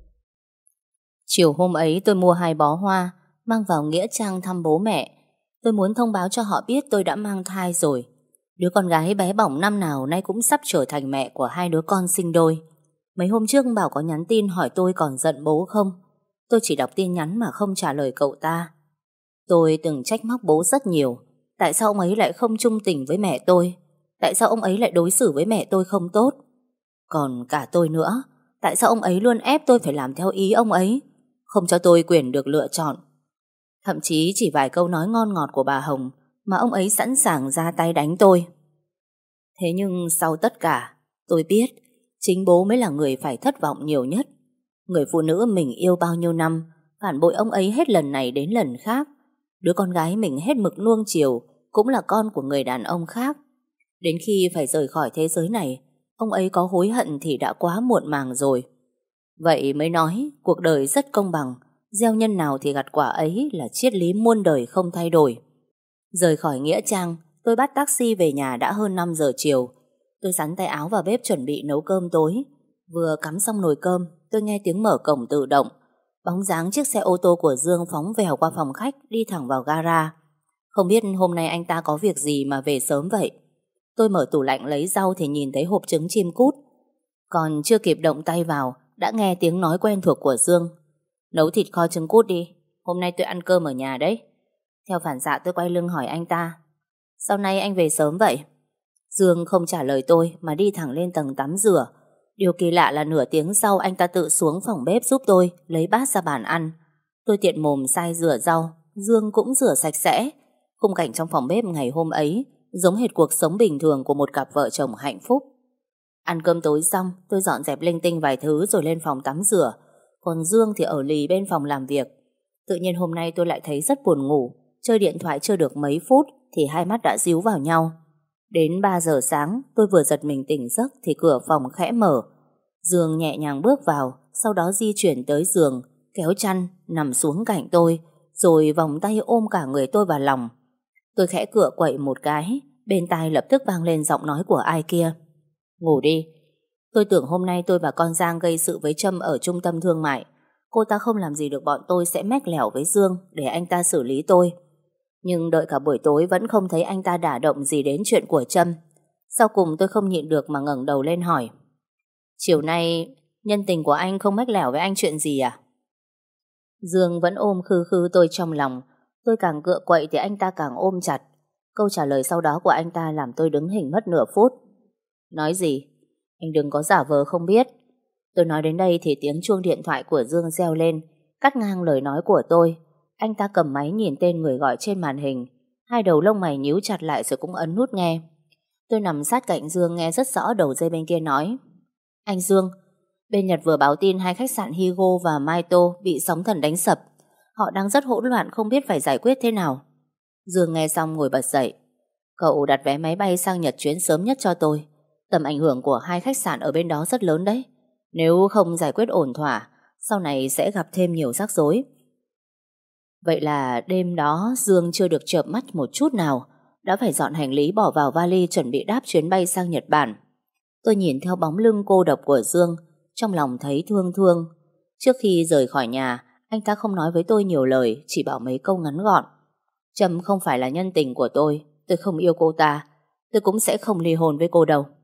Chiều hôm ấy tôi mua hai bó hoa mang vào nghĩa trang thăm bố mẹ. Tôi muốn thông báo cho họ biết tôi đã mang thai rồi. Đứa con gái bé bỏng năm nào nay cũng sắp trở thành mẹ của hai đứa con sinh đôi. Mấy hôm trước Bảo có nhắn tin hỏi tôi còn giận bố không. Tôi chỉ đọc tin nhắn mà không trả lời cậu ta. Tôi từng trách móc bố rất nhiều. Tại sao ông ấy lại không chung tình với mẹ tôi? Tại sao ông ấy lại đối xử với mẹ tôi không tốt? Còn cả tôi nữa, tại sao ông ấy luôn ép tôi phải làm theo ý ông ấy, không cho tôi quyền được lựa chọn? Thậm chí chỉ vài câu nói ngon ngọt của bà Hồng mà ông ấy sẵn sàng ra tay đánh tôi. Thế nhưng sau tất cả, tôi biết chính bố mới là người phải thất vọng nhiều nhất. Người phụ nữ mình yêu bao nhiêu năm phản bội ông ấy hết lần này đến lần khác. Đứa con gái mình hết mực nuông chiều cũng là con của người đàn ông khác. Đến khi phải rời khỏi thế giới này, ông ấy có hối hận thì đã quá muộn màng rồi. Vậy mới nói cuộc đời rất công bằng, gieo nhân nào thì gặt quả ấy là triết lý muôn đời không thay đổi. Rời khỏi nghĩa trang, tôi bắt taxi về nhà đã hơn năm giờ chiều. Tôi xắn tay áo vào bếp chuẩn bị nấu cơm tối. Vừa cắm xong nồi cơm, tôi nghe tiếng mở cổng tự động. Bóng dáng chiếc xe ô tô của Dương phóng vèo qua phòng khách, đi thẳng vào gara. Không biết hôm nay anh ta có việc gì mà về sớm vậy. Tôi mở tủ lạnh lấy rau thì nhìn thấy hộp trứng chim cút. Còn chưa kịp động tay vào, đã nghe tiếng nói quen thuộc của Dương. Nấu thịt kho trứng cút đi, hôm nay tôi ăn cơm ở nhà đấy. Theo phản xạ tôi quay lưng hỏi anh ta, sao nay anh về sớm vậy? Dương không trả lời tôi mà đi thẳng lên tầng tắm rửa. Điều kỳ lạ là nửa tiếng sau anh ta tự xuống phòng bếp giúp tôi lấy bát ra bàn ăn. Tôi tiện mồm sai rửa rau, Dương cũng rửa sạch sẽ. Khung cảnh trong phòng bếp ngày hôm ấy giống hệt cuộc sống bình thường của một cặp vợ chồng hạnh phúc. Ăn cơm tối xong, tôi dọn dẹp linh tinh vài thứ rồi lên phòng tắm rửa. Còn Dương thì ở lì bên phòng làm việc. Tự nhiên hôm nay tôi lại thấy rất buồn ngủ. Chơi điện thoại chưa được mấy phút thì hai mắt đã díu vào nhau. Đến ba giờ sáng, tôi vừa giật mình tỉnh giấc thì cửa phòng khẽ mở. Dương nhẹ nhàng bước vào, sau đó di chuyển tới giường, kéo chăn, nằm xuống cạnh tôi, rồi vòng tay ôm cả người tôi vào lòng. Tôi khẽ cựa quậy một cái, bên tai lập tức vang lên giọng nói của ai kia. Ngủ đi. Tôi tưởng hôm nay tôi và con Giang gây sự với Trâm ở trung tâm thương mại. Cô ta không làm gì được bọn tôi sẽ mách lẻo với Dương để anh ta xử lý tôi. Nhưng đợi cả buổi tối vẫn không thấy anh ta đả động gì đến chuyện của Trâm. Sau cùng tôi không nhịn được mà ngẩng đầu lên hỏi, chiều nay nhân tình của anh không mách lẻo với anh chuyện gì à? Dương vẫn ôm khư khư tôi trong lòng. Tôi càng cựa quậy thì anh ta càng ôm chặt. Câu trả lời sau đó của anh ta làm tôi đứng hình mất nửa phút. Nói gì? Anh đừng có giả vờ không biết. Tôi nói đến đây thì tiếng chuông điện thoại của Dương reo lên, cắt ngang lời nói của tôi. Anh ta cầm máy nhìn tên người gọi trên màn hình. Hai đầu lông mày nhíu chặt lại rồi cũng ấn nút nghe. Tôi nằm sát cạnh Dương nghe rất rõ đầu dây bên kia nói: Anh Dương, bên Nhật vừa báo tin hai khách sạn Higo và Maito bị sóng thần đánh sập. Họ đang rất hỗn loạn không biết phải giải quyết thế nào. Dương nghe xong ngồi bật dậy: Cậu đặt vé máy bay sang Nhật chuyến sớm nhất cho tôi. Tầm ảnh hưởng của hai khách sạn ở bên đó rất lớn đấy. Nếu không giải quyết ổn thỏa, sau này sẽ gặp thêm nhiều rắc rối. Vậy là đêm đó Dương chưa được chợp mắt một chút nào, đã phải dọn hành lý bỏ vào vali chuẩn bị đáp chuyến bay sang Nhật Bản. Tôi nhìn theo bóng lưng cô độc của Dương, trong lòng thấy thương thương. Trước khi rời khỏi nhà, anh ta không nói với tôi nhiều lời, chỉ bảo mấy câu ngắn gọn: Trâm không phải là nhân tình của tôi, tôi không yêu cô ta, tôi cũng sẽ không ly hôn với cô đâu.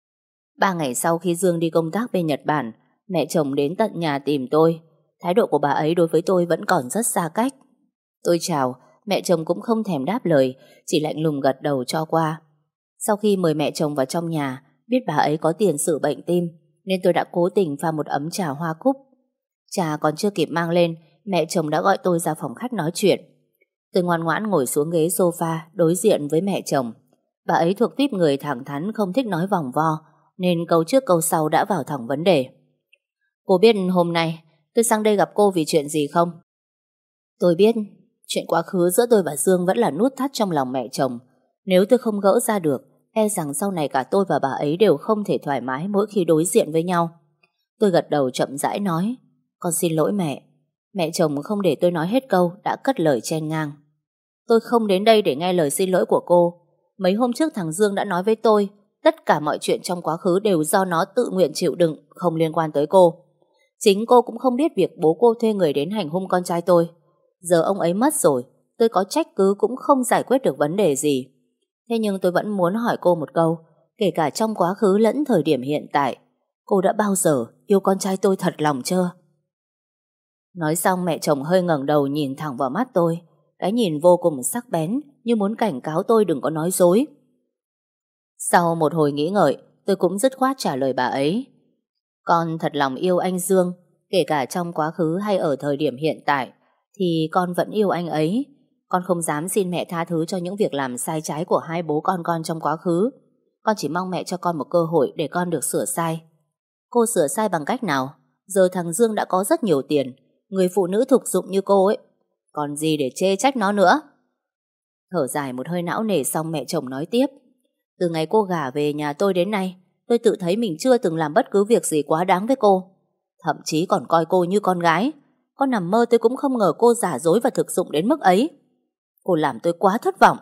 Ba ngày sau khi Dương đi công tác bên Nhật Bản, mẹ chồng đến tận nhà tìm tôi. Thái độ của bà ấy đối với tôi vẫn còn rất xa cách. Tôi chào, mẹ chồng cũng không thèm đáp lời, chỉ lạnh lùng gật đầu cho qua. Sau khi mời mẹ chồng vào trong nhà, biết bà ấy có tiền sử bệnh tim, nên tôi đã cố tình pha một ấm trà hoa cúc. Trà còn chưa kịp mang lên, mẹ chồng đã gọi tôi ra phòng khách nói chuyện. Tôi ngoan ngoãn ngồi xuống ghế sofa đối diện với mẹ chồng. Bà ấy thuộc tuýp người thẳng thắn, không thích nói vòng vo, nên câu trước câu sau đã vào thẳng vấn đề. Cô biết hôm nay tôi sang đây gặp cô vì chuyện gì không? Tôi biết chuyện quá khứ giữa tôi và Dương vẫn là nút thắt trong lòng mẹ chồng. Nếu tôi không gỡ ra được, e rằng sau này cả tôi và bà ấy đều không thể thoải mái mỗi khi đối diện với nhau. Tôi gật đầu chậm rãi nói: Con xin lỗi mẹ. Mẹ chồng không để tôi nói hết câu đã cất lời chen ngang: Tôi không đến đây để nghe lời xin lỗi của cô. Mấy hôm trước thằng Dương đã nói với tôi tất cả mọi chuyện trong quá khứ đều do nó tự nguyện chịu đựng, không liên quan tới cô. Chính cô cũng không biết việc bố cô thuê người đến hành hung con trai tôi. Giờ ông ấy mất rồi, tôi có trách cứ cũng không giải quyết được vấn đề gì. Thế nhưng tôi vẫn muốn hỏi cô một câu, kể cả trong quá khứ lẫn thời điểm hiện tại, cô đã bao giờ yêu con trai tôi thật lòng chưa? Nói xong mẹ chồng hơi ngẩng đầu nhìn thẳng vào mắt tôi, cái nhìn vô cùng sắc bén, như muốn cảnh cáo tôi đừng có nói dối. Sau một hồi nghĩ ngợi, tôi cũng dứt khoát trả lời bà ấy: Con thật lòng yêu anh Dương, kể cả trong quá khứ hay ở thời điểm hiện tại, thì con vẫn yêu anh ấy. Con không dám xin mẹ tha thứ cho những việc làm sai trái của hai bố con con trong quá khứ. Con chỉ mong mẹ cho con một cơ hội để con được sửa sai. Cô sửa sai bằng cách nào? Giờ thằng Dương đã có rất nhiều tiền, người phụ nữ thục dụng như cô ấy, còn gì để chê trách nó nữa. Thở dài một hơi não nề xong mẹ chồng nói tiếp: Từ ngày cô gả về nhà tôi đến nay, tôi tự thấy mình chưa từng làm bất cứ việc gì quá đáng với cô. Thậm chí còn coi cô như con gái. Con nằm mơ tôi cũng không ngờ cô giả dối và thực dụng đến mức ấy. Cô làm tôi quá thất vọng.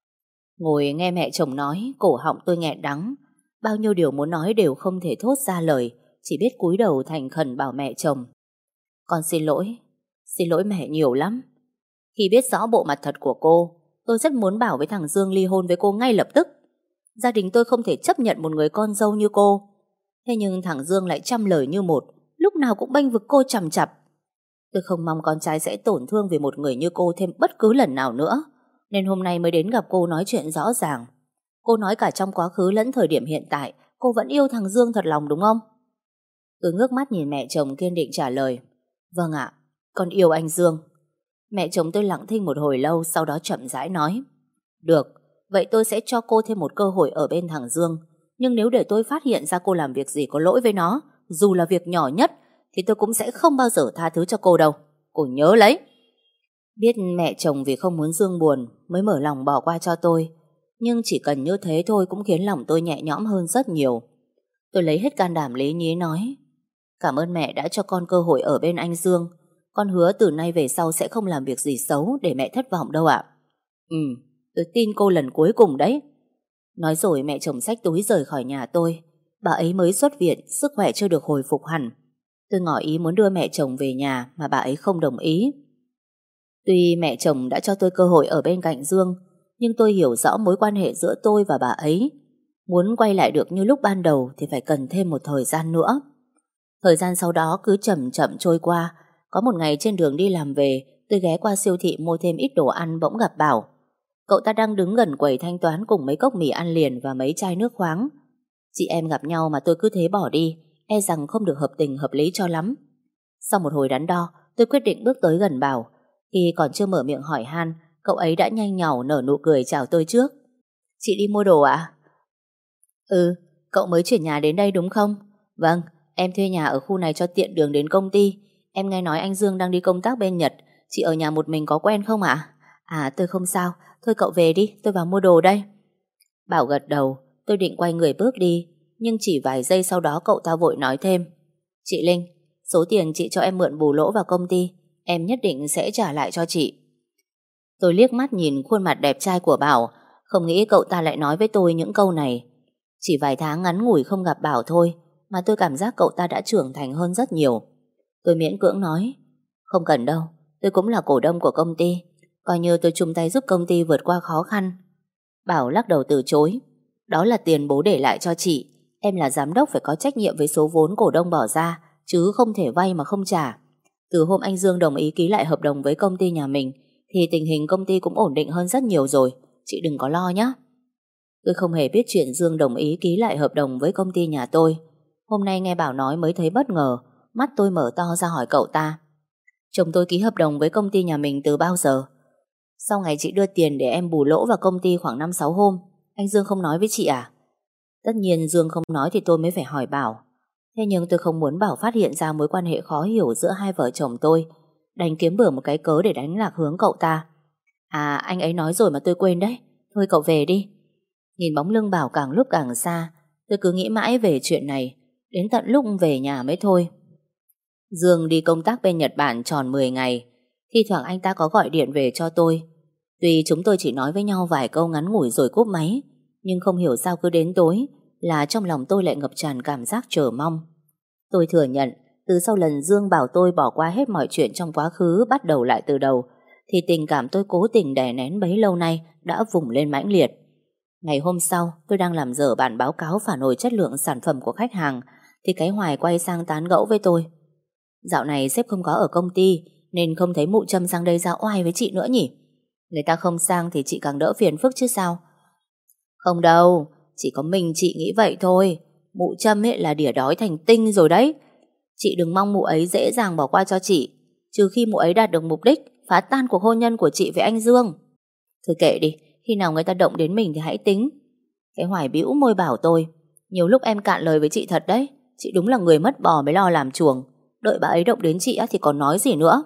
Ngồi nghe mẹ chồng nói, cổ họng tôi nghẹn đắng. Bao nhiêu điều muốn nói đều không thể thốt ra lời, chỉ biết cúi đầu thành khẩn bảo mẹ chồng: Con xin lỗi, xin lỗi mẹ nhiều lắm. Khi biết rõ bộ mặt thật của cô, tôi rất muốn bảo với thằng Dương ly hôn với cô ngay lập tức. Gia đình tôi không thể chấp nhận một người con dâu như cô. Thế nhưng thằng Dương lại trăm lời như một, lúc nào cũng bênh vực cô chằm chặp. Tôi không mong con trai sẽ tổn thương vì một người như cô thêm bất cứ lần nào nữa, nên hôm nay mới đến gặp cô nói chuyện rõ ràng. Cô nói cả trong quá khứ lẫn thời điểm hiện tại, cô vẫn yêu thằng Dương thật lòng đúng không? Tôi ngước mắt nhìn mẹ chồng kiên định trả lời: Vâng ạ, con yêu anh Dương. Mẹ chồng tôi lặng thinh một hồi lâu, sau đó chậm rãi nói: Được, vậy tôi sẽ cho cô thêm một cơ hội ở bên thằng Dương. Nhưng nếu để tôi phát hiện ra cô làm việc gì có lỗi với nó, dù là việc nhỏ nhất, thì tôi cũng sẽ không bao giờ tha thứ cho cô đâu. Cô nhớ lấy. Biết mẹ chồng vì không muốn Dương buồn mới mở lòng bỏ qua cho tôi, nhưng chỉ cần như thế thôi cũng khiến lòng tôi nhẹ nhõm hơn rất nhiều. Tôi lấy hết can đảm lý nhí nói: Cảm ơn mẹ đã cho con cơ hội ở bên anh Dương. Con hứa từ nay về sau sẽ không làm việc gì xấu để mẹ thất vọng đâu ạ. Ừ, tôi tin cô lần cuối cùng đấy. Nói rồi mẹ chồng xách túi rời khỏi nhà tôi. Bà ấy mới xuất viện, sức khỏe chưa được hồi phục hẳn. Tôi ngỏ ý muốn đưa mẹ chồng về nhà mà bà ấy không đồng ý. Tuy mẹ chồng đã cho tôi cơ hội ở bên cạnh Dương, nhưng tôi hiểu rõ mối quan hệ giữa tôi và bà ấy. Muốn quay lại được như lúc ban đầu thì phải cần thêm một thời gian nữa. Thời gian sau đó cứ chậm chậm trôi qua. Có một ngày trên đường đi làm về, tôi ghé qua siêu thị mua thêm ít đồ ăn bỗng gặp Bảo. Cậu ta đang đứng gần quầy thanh toán cùng mấy cốc mì ăn liền và mấy chai nước khoáng. Chị em gặp nhau mà tôi cứ thế bỏ đi, e rằng không được hợp tình hợp lý cho lắm. Sau một hồi đắn đo, tôi quyết định bước tới gần Bảo. Khi còn chưa mở miệng hỏi han, cậu ấy đã nhanh nhảu nở nụ cười chào tôi trước. Chị đi mua đồ ạ? Ừ, cậu mới chuyển nhà đến đây đúng không? Vâng, em thuê nhà ở khu này cho tiện đường đến công ty. Em nghe nói anh Dương đang đi công tác bên Nhật. Chị ở nhà một mình có quen không ạ? À, tôi không sao. Thôi cậu về đi, tôi vào mua đồ đây. Bảo gật đầu, tôi định quay người bước đi. Nhưng chỉ vài giây sau đó cậu ta vội nói thêm. Chị Linh, số tiền chị cho em mượn bù lỗ vào công ty, em nhất định sẽ trả lại cho chị. Tôi liếc mắt nhìn khuôn mặt đẹp trai của Bảo, không nghĩ cậu ta lại nói với tôi những câu này. Chỉ vài tháng ngắn ngủi không gặp Bảo thôi, mà tôi cảm giác cậu ta đã trưởng thành hơn rất nhiều. Tôi miễn cưỡng nói, không cần đâu, tôi cũng là cổ đông của công ty, coi như tôi chung tay giúp công ty vượt qua khó khăn. Bảo lắc đầu từ chối, đó là tiền bố để lại cho chị, em là giám đốc phải có trách nhiệm với số vốn cổ đông bỏ ra, chứ không thể vay mà không trả. Từ hôm anh Dương đồng ý ký lại hợp đồng với công ty nhà mình, thì tình hình công ty cũng ổn định hơn rất nhiều rồi, chị đừng có lo nhé. Tôi không hề biết chuyện Dương đồng ý ký lại hợp đồng với công ty nhà tôi. Hôm nay nghe Bảo nói mới thấy bất ngờ, mắt tôi mở to ra hỏi cậu ta. Chồng tôi ký hợp đồng với công ty nhà mình từ bao giờ? Sau ngày chị đưa tiền để em bù lỗ vào công ty khoảng năm sáu hôm, anh Dương không nói với chị à? Tất nhiên Dương không nói thì tôi mới phải hỏi Bảo. Thế nhưng tôi không muốn Bảo phát hiện ra mối quan hệ khó hiểu giữa hai vợ chồng tôi, đành kiếm bừa một cái cớ để đánh lạc hướng cậu ta. À, anh ấy nói rồi mà tôi quên đấy. Thôi cậu về đi. Nhìn bóng lưng Bảo càng lúc càng xa, tôi cứ nghĩ mãi về chuyện này, đến tận lúc về nhà mới thôi. Dương đi công tác bên Nhật Bản tròn mười ngày. Thi thoảng anh ta có gọi điện về cho tôi. Tuy chúng tôi chỉ nói với nhau vài câu ngắn ngủi rồi cúp máy, nhưng không hiểu sao cứ đến tối là trong lòng tôi lại ngập tràn cảm giác chờ mong. Tôi thừa nhận, từ sau lần Dương bảo tôi bỏ qua hết mọi chuyện trong quá khứ, bắt đầu lại từ đầu, thì tình cảm tôi cố tình đè nén bấy lâu nay đã vùng lên mãnh liệt. Ngày hôm sau, tôi đang làm dở bản báo cáo phản hồi chất lượng sản phẩm của khách hàng, thì cái Hoài quay sang tán gẫu với tôi. Dạo này sếp không có ở công ty, nên không thấy mụ Trâm sang đây ra oai với chị nữa nhỉ? Người ta không sang thì chị càng đỡ phiền phức chứ sao? Không đâu, chỉ có mình chị nghĩ vậy thôi. Mụ Trâm ấy là đỉa đói thành tinh rồi đấy. Chị đừng mong mụ ấy dễ dàng bỏ qua cho chị, trừ khi mụ ấy đạt được mục đích phá tan cuộc hôn nhân của chị với anh Dương. Thôi kệ đi, khi nào người ta động đến mình thì hãy tính. Cái Hoài bĩu môi bảo tôi, nhiều lúc em cạn lời với chị thật đấy. Chị đúng là người mất bò mới lo làm chuồng. Đợi bà ấy động đến chị thì còn nói gì nữa.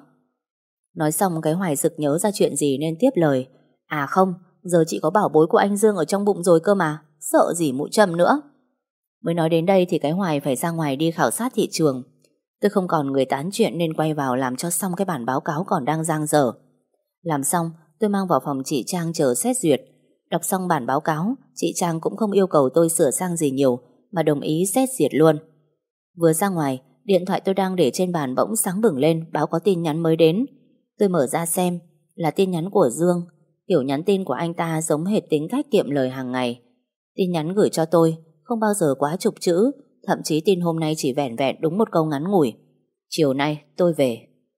Nói xong cái Hoài sực nhớ ra chuyện gì nên tiếp lời. À không, giờ chị có bảo bối của anh Dương ở trong bụng rồi cơ mà, sợ gì mụ Trâm nữa. Mới nói đến đây thì cái Hoài phải ra ngoài đi khảo sát thị trường. Tôi không còn người tán chuyện nên quay vào làm cho xong cái bản báo cáo còn đang dang dở. Làm xong, tôi mang vào phòng chị Trang chờ xét duyệt. Đọc xong bản báo cáo, chị Trang cũng không yêu cầu tôi sửa sang gì nhiều, mà đồng ý xét duyệt luôn. Vừa ra ngoài, điện thoại tôi đang để trên bàn bỗng sáng bừng lên báo có tin nhắn mới đến. Tôi mở ra xem, là tin nhắn của Dương. Kiểu nhắn tin của anh ta giống hệt tính cách kiệm lời hàng ngày. Tin nhắn gửi cho tôi không bao giờ quá chục chữ, thậm chí tin hôm nay chỉ vẻn vẹn đúng một câu ngắn ngủi: chiều nay tôi về.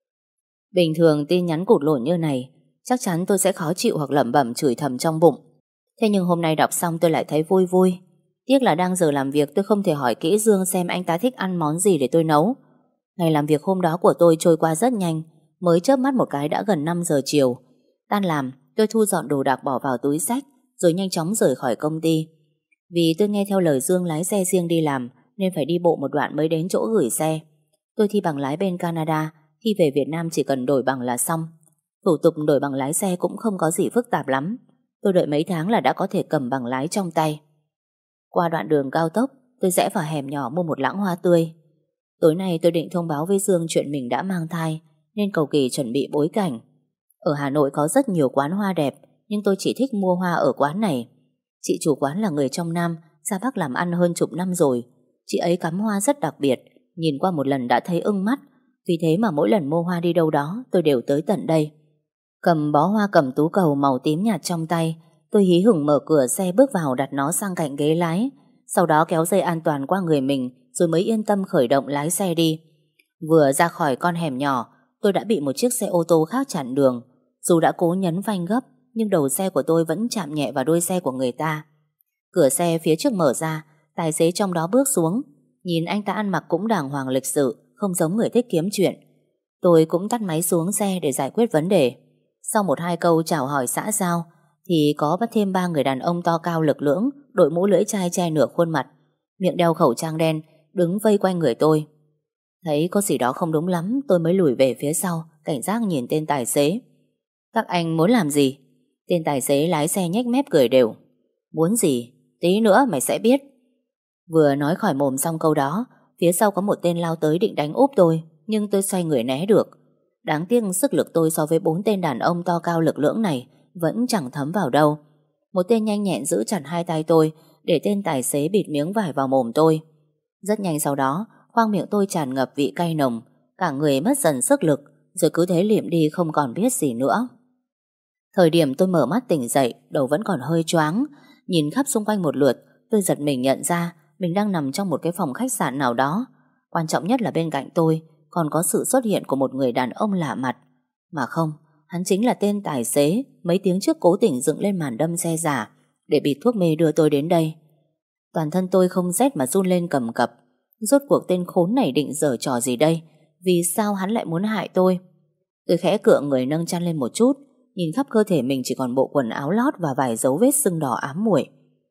Bình thường tin nhắn cụt lủn như này chắc chắn tôi sẽ khó chịu hoặc lẩm bẩm chửi thầm trong bụng. Thế nhưng hôm nay đọc xong tôi lại thấy vui vui. Tiếc là đang giờ làm việc tôi không thể hỏi kỹ Dương xem anh ta thích ăn món gì để tôi nấu. Ngày làm việc hôm đó của tôi trôi qua rất nhanh, mới chớp mắt một cái đã gần năm giờ chiều. Tan làm, tôi thu dọn đồ đạc bỏ vào túi xách rồi nhanh chóng rời khỏi công ty. Vì tôi nghe theo lời Dương lái xe riêng đi làm nên phải đi bộ một đoạn mới đến chỗ gửi xe. Tôi thi bằng lái bên Canada, khi về Việt Nam chỉ cần đổi bằng là xong. Thủ tục đổi bằng lái xe cũng không có gì phức tạp lắm. Tôi đợi mấy tháng là đã có thể cầm bằng lái trong tay. Qua đoạn đường cao tốc, tôi rẽ vào hẻm nhỏ mua một lẵng hoa tươi. Tối nay tôi định thông báo với Dương chuyện mình đã mang thai, nên cầu kỳ chuẩn bị bối cảnh. Ở Hà Nội có rất nhiều quán hoa đẹp, nhưng tôi chỉ thích mua hoa ở quán này. Chị chủ quán là người trong Nam, ra Bắc làm ăn hơn chục năm rồi. Chị ấy cắm hoa rất đặc biệt, nhìn qua một lần đã thấy ưng mắt. Vì thế mà mỗi lần mua hoa đi đâu đó, tôi đều tới tận đây. Cầm bó hoa cầm tú cầu màu tím nhạt trong tay, tôi hí hửng mở cửa xe bước vào, đặt nó sang cạnh ghế lái. Sau đó kéo dây an toàn qua người mình, rồi mới yên tâm khởi động lái xe đi. Vừa ra khỏi con hẻm nhỏ, tôi đã bị một chiếc xe ô tô khác chặn đường. Dù đã cố nhấn phanh gấp, nhưng đầu xe của tôi vẫn chạm nhẹ vào đuôi xe của người ta. Cửa xe phía trước mở ra, tài xế trong đó bước xuống. Nhìn anh ta ăn mặc cũng đàng hoàng lịch sự, không giống người thích kiếm chuyện. Tôi cũng tắt máy xuống xe để giải quyết vấn đề. Sau một hai câu chào hỏi xã giao, thì có bắt thêm ba người đàn ông to cao lực lưỡng, đội mũ lưỡi chai che nửa khuôn mặt, miệng đeo khẩu trang đen, đứng vây quanh người tôi. Thấy có gì đó không đúng lắm, tôi mới lùi về phía sau, cảnh giác nhìn tên tài xế. Các anh muốn làm gì? Tên tài xế lái xe nhếch mép cười đều. Muốn gì? Tí nữa mày sẽ biết. Vừa nói khỏi mồm xong câu đó, phía sau có một tên lao tới định đánh úp tôi, nhưng tôi xoay người né được. Đáng tiếc sức lực tôi so với bốn tên đàn ông to cao lực lưỡng này vẫn chẳng thấm vào đâu. Một tên nhanh nhẹn giữ chặt hai tay tôi, để tên tài xế bịt miếng vải vào mồm tôi. Rất nhanh sau đó, khoang miệng tôi tràn ngập vị cay nồng, cả người mất dần sức lực, rồi cứ thế liệm đi không còn biết gì nữa. Thời điểm tôi mở mắt tỉnh dậy, đầu vẫn còn hơi choáng. Nhìn khắp xung quanh một lượt, tôi giật mình nhận ra mình đang nằm trong một cái phòng khách sạn nào đó. Quan trọng nhất là bên cạnh tôi còn có sự xuất hiện của một người đàn ông lạ mặt. Mà không, hắn chính là tên tài xế mấy tiếng trước cố tình dựng lên màn đâm xe giả để bịt thuốc mê đưa tôi đến đây. Toàn thân tôi không rét mà run lên cầm cập. Rốt cuộc tên khốn này định giở trò gì đây? Vì sao hắn lại muốn hại tôi? Tôi khẽ cựa người nâng chăn lên một chút, nhìn khắp cơ thể mình chỉ còn bộ quần áo lót và vài dấu vết sưng đỏ ám muội.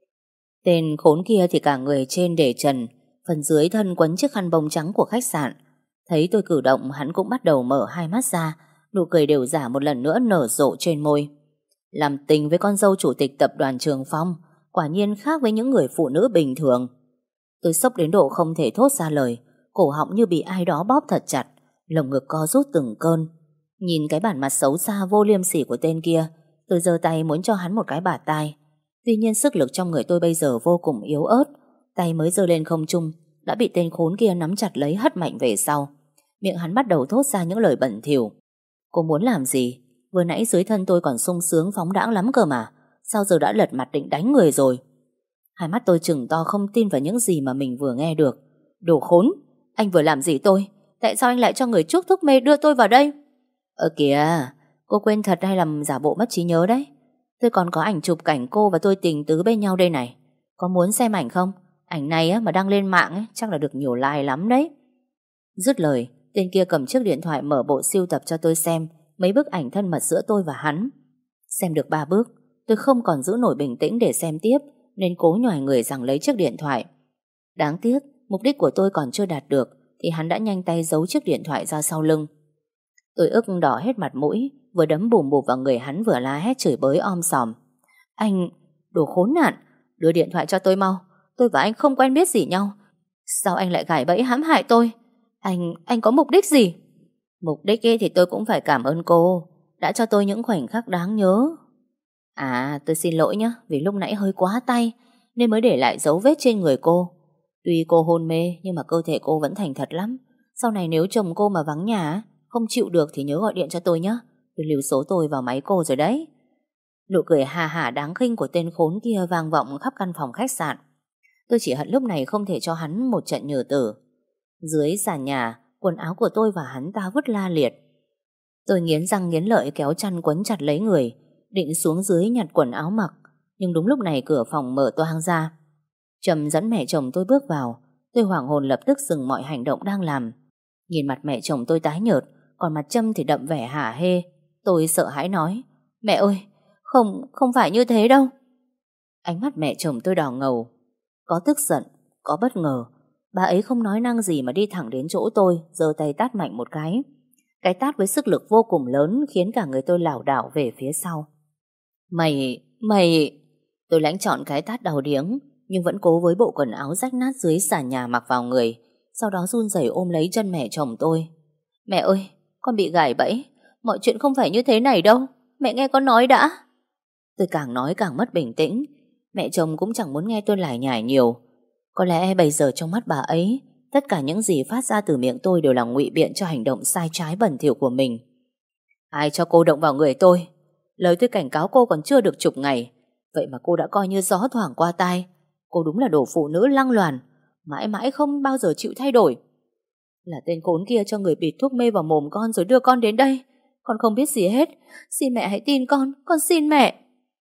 Tên khốn kia thì cả người trên để trần, phần dưới thân quấn chiếc khăn bông trắng của khách sạn. Thấy tôi cử động, hắn cũng bắt đầu mở hai mắt ra, nụ cười đều giả một lần nữa nở rộ trên môi. Làm tình với con dâu chủ tịch tập đoàn Trường Phong quả nhiên khác với những người phụ nữ bình thường. Tôi sốc đến độ không thể thốt ra lời, cổ họng như bị ai đó bóp thật chặt, lồng ngực co rút từng cơn. Nhìn cái bản mặt xấu xa vô liêm sỉ của tên kia, tôi giơ tay muốn cho hắn một cái bạt tai. Tuy nhiên sức lực trong người tôi bây giờ vô cùng yếu ớt, tay mới giơ lên không trung đã bị tên khốn kia nắm chặt lấy hất mạnh về sau. Miệng hắn bắt đầu thốt ra những lời bẩn thỉu. Cô muốn làm gì? Vừa nãy dưới thân tôi còn sung sướng phóng đãng lắm cơ mà, sao giờ đã lật mặt định đánh người rồi? Hai mắt tôi trừng to không tin vào những gì mà mình vừa nghe được. Đồ khốn, anh vừa làm gì tôi? Tại sao anh lại cho người chuốc thuốc mê đưa tôi vào đây? Ờ kìa, cô quên thật hay làm giả bộ mất trí nhớ đấy? Tôi còn có ảnh chụp cảnh cô và tôi tình tứ bên nhau đây này. Có muốn xem ảnh không? Ảnh này á, mà đăng lên mạng ấy, chắc là được nhiều like lắm đấy. Dứt lời, tên kia cầm chiếc điện thoại mở bộ sưu tập cho tôi xem mấy bức ảnh thân mật giữa tôi và hắn. Xem được ba bước, tôi không còn giữ nổi bình tĩnh để xem tiếp, nên cố nhoài người giằng lấy chiếc điện thoại. Đáng tiếc, mục đích của tôi còn chưa đạt được thì hắn đã nhanh tay giấu chiếc điện thoại ra sau lưng. Tôi ức đỏ hết mặt mũi, vừa đấm bùm bụp vào người hắn vừa la hét chửi bới om sòm. Anh, đồ khốn nạn, đưa điện thoại cho tôi mau. Tôi và anh không quen biết gì nhau. Sao anh lại gài bẫy hãm hại tôi? Anh, anh có mục đích gì? Mục đích ấy thì tôi cũng phải cảm ơn cô đã cho tôi những khoảnh khắc đáng nhớ. À, tôi xin lỗi nhé, vì lúc nãy hơi quá tay nên mới để lại dấu vết trên người cô. Tuy cô hôn mê nhưng mà cơ thể cô vẫn thành thật lắm. Sau này nếu chồng cô mà vắng nhà không chịu được thì nhớ gọi điện cho tôi nhé. Tôi lưu số tôi vào máy cô rồi đấy. Nụ cười hà hả đáng khinh của tên khốn kia vang vọng khắp căn phòng khách sạn. Tôi chỉ hận lúc này không thể cho hắn một trận nhừ tử. Dưới sàn nhà, quần áo của tôi và hắn ta vứt la liệt. Tôi nghiến răng nghiến lợi kéo chăn quấn chặt lấy người, định xuống dưới nhặt quần áo mặc. Nhưng đúng lúc này cửa phòng mở toang ra. Trầm dẫn mẹ chồng tôi bước vào. Tôi hoảng hồn lập tức dừng mọi hành động đang làm. Nhìn mặt mẹ chồng tôi tái nhợt, còn mặt Trâm thì đậm vẻ hả hê. Tôi sợ hãi nói: Mẹ ơi, không, không phải như thế đâu. Ánh mắt mẹ chồng tôi đỏ ngầu, có tức giận, có bất ngờ. Bà ấy không nói năng gì mà đi thẳng đến chỗ tôi, giơ tay tát mạnh một cái. Cái tát với sức lực vô cùng lớn khiến cả người tôi lảo đảo về phía sau. Mày, mày... Tôi lãnh trọn cái tát đau điếng, nhưng vẫn cố với bộ quần áo rách nát dưới sàn nhà mặc vào người. Sau đó run rẩy ôm lấy chân mẹ chồng tôi. Mẹ ơi, con bị gài bẫy. Mọi chuyện không phải như thế này đâu. Mẹ nghe con nói đã. Tôi càng nói càng mất bình tĩnh. Mẹ chồng cũng chẳng muốn nghe tôi lải nhải nhiều. Có lẽ bây giờ trong mắt bà ấy, tất cả những gì phát ra từ miệng tôi đều là ngụy biện cho hành động sai trái bẩn thỉu của mình. Ai cho cô động vào người tôi? Lời tôi cảnh cáo cô còn chưa được chục ngày, vậy mà cô đã coi như gió thoảng qua tai. Cô đúng là đồ phụ nữ lăng loàn, mãi mãi không bao giờ chịu thay đổi. Là tên khốn kia cho người bịt thuốc mê vào mồm con rồi đưa con đến đây. Con không biết gì hết. Xin mẹ hãy tin con, con xin mẹ.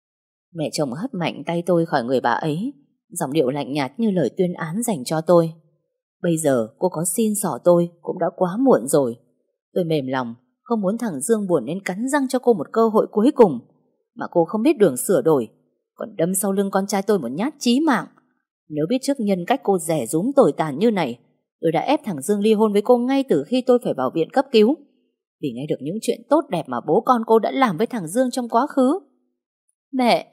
Mẹ chồng hất mạnh tay tôi khỏi người bà ấy, giọng điệu lạnh nhạt như lời tuyên án dành cho tôi. Bây giờ cô có xin xỏ tôi cũng đã quá muộn rồi. Tôi mềm lòng, không muốn thằng Dương buồn nên cắn răng cho cô một cơ hội cuối cùng. mà cô không biết đường sửa đổi, còn đâm sau lưng con trai tôi một nhát chí mạng. Nếu biết trước nhân cách cô rẻ rúm tồi tàn như này, tôi đã ép thằng Dương ly hôn với cô ngay từ khi tôi phải vào viện cấp cứu, vì nghe được những chuyện tốt đẹp mà bố con cô đã làm với thằng Dương trong quá khứ. Mẹ!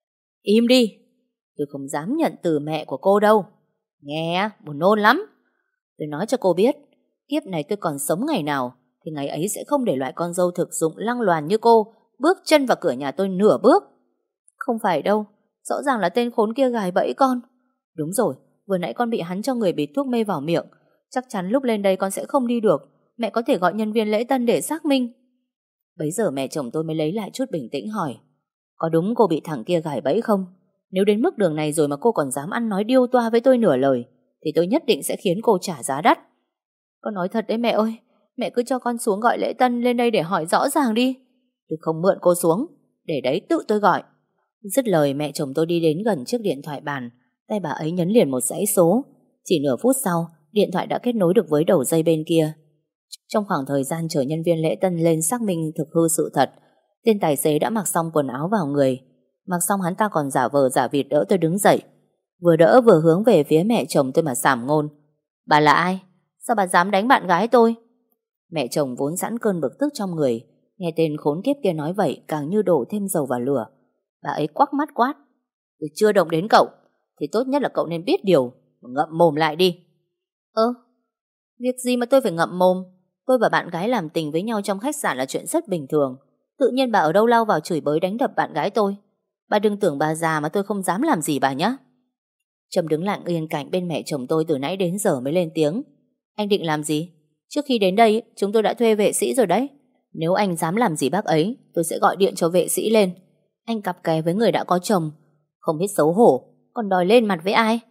Im đi! Tôi không dám nhận từ mẹ của cô đâu. Nghe, buồn nôn lắm. Tôi nói cho cô biết, kiếp này tôi còn sống ngày nào thì ngày ấy sẽ không để loại con dâu thực dụng lăng loàn như cô bước chân vào cửa nhà tôi nửa bước. Không phải đâu, rõ ràng là tên khốn kia gài bẫy con. Đúng rồi, vừa nãy con bị hắn cho người bịt thuốc mê vào miệng. Chắc chắn lúc lên đây con sẽ không đi được. Mẹ có thể gọi nhân viên lễ tân để xác minh. Bấy giờ mẹ chồng tôi mới lấy lại chút bình tĩnh hỏi, có đúng cô bị thằng kia gài bẫy không? Nếu đến mức đường này rồi mà cô còn dám ăn nói điêu toa với tôi nửa lời, thì tôi nhất định sẽ khiến cô trả giá đắt. Con nói thật đấy mẹ ơi, mẹ cứ cho con xuống gọi lễ tân lên đây để hỏi rõ ràng đi. Tôi không mượn cô xuống, để đấy tự tôi gọi. Dứt lời mẹ chồng tôi đi đến gần chiếc điện thoại bàn, tay bà ấy nhấn liền một dãy số. Chỉ nửa phút sau, điện thoại đã kết nối được với đầu dây bên kia. Trong khoảng thời gian chờ nhân viên lễ tân lên xác minh thực hư sự thật, tên tài xế đã mặc xong quần áo vào người. Mặc xong hắn ta còn giả vờ giả vịt đỡ tôi đứng dậy. Vừa đỡ vừa hướng về phía mẹ chồng tôi mà sảm ngôn. Bà là ai? Sao bà dám đánh bạn gái tôi? Mẹ chồng vốn sẵn cơn bực tức trong người, nghe tên khốn kiếp kia nói vậy càng như đổ thêm dầu vào lửa. Bà ấy quắc mắt quát. Tôi chưa động đến cậu, thì tốt nhất là cậu nên biết điều, ngậm mồm lại đi. Ơ, việc gì mà tôi phải ngậm mồm? Tôi và bạn gái làm tình với nhau trong khách sạn là chuyện rất bình thường. Tự nhiên bà ở đâu lao vào chửi bới đánh đập bạn gái tôi. Bà đừng tưởng bà già mà tôi không dám làm gì bà nhé. Trâm đứng lặng yên cạnh bên mẹ chồng tôi từ nãy đến giờ mới lên tiếng. Anh định làm gì? Trước khi đến đây chúng tôi đã thuê vệ sĩ rồi đấy. Nếu anh dám làm gì bác ấy, tôi sẽ gọi điện cho vệ sĩ lên. Anh cặp kè với người đã có chồng, không biết xấu hổ, còn đòi lên mặt với ai?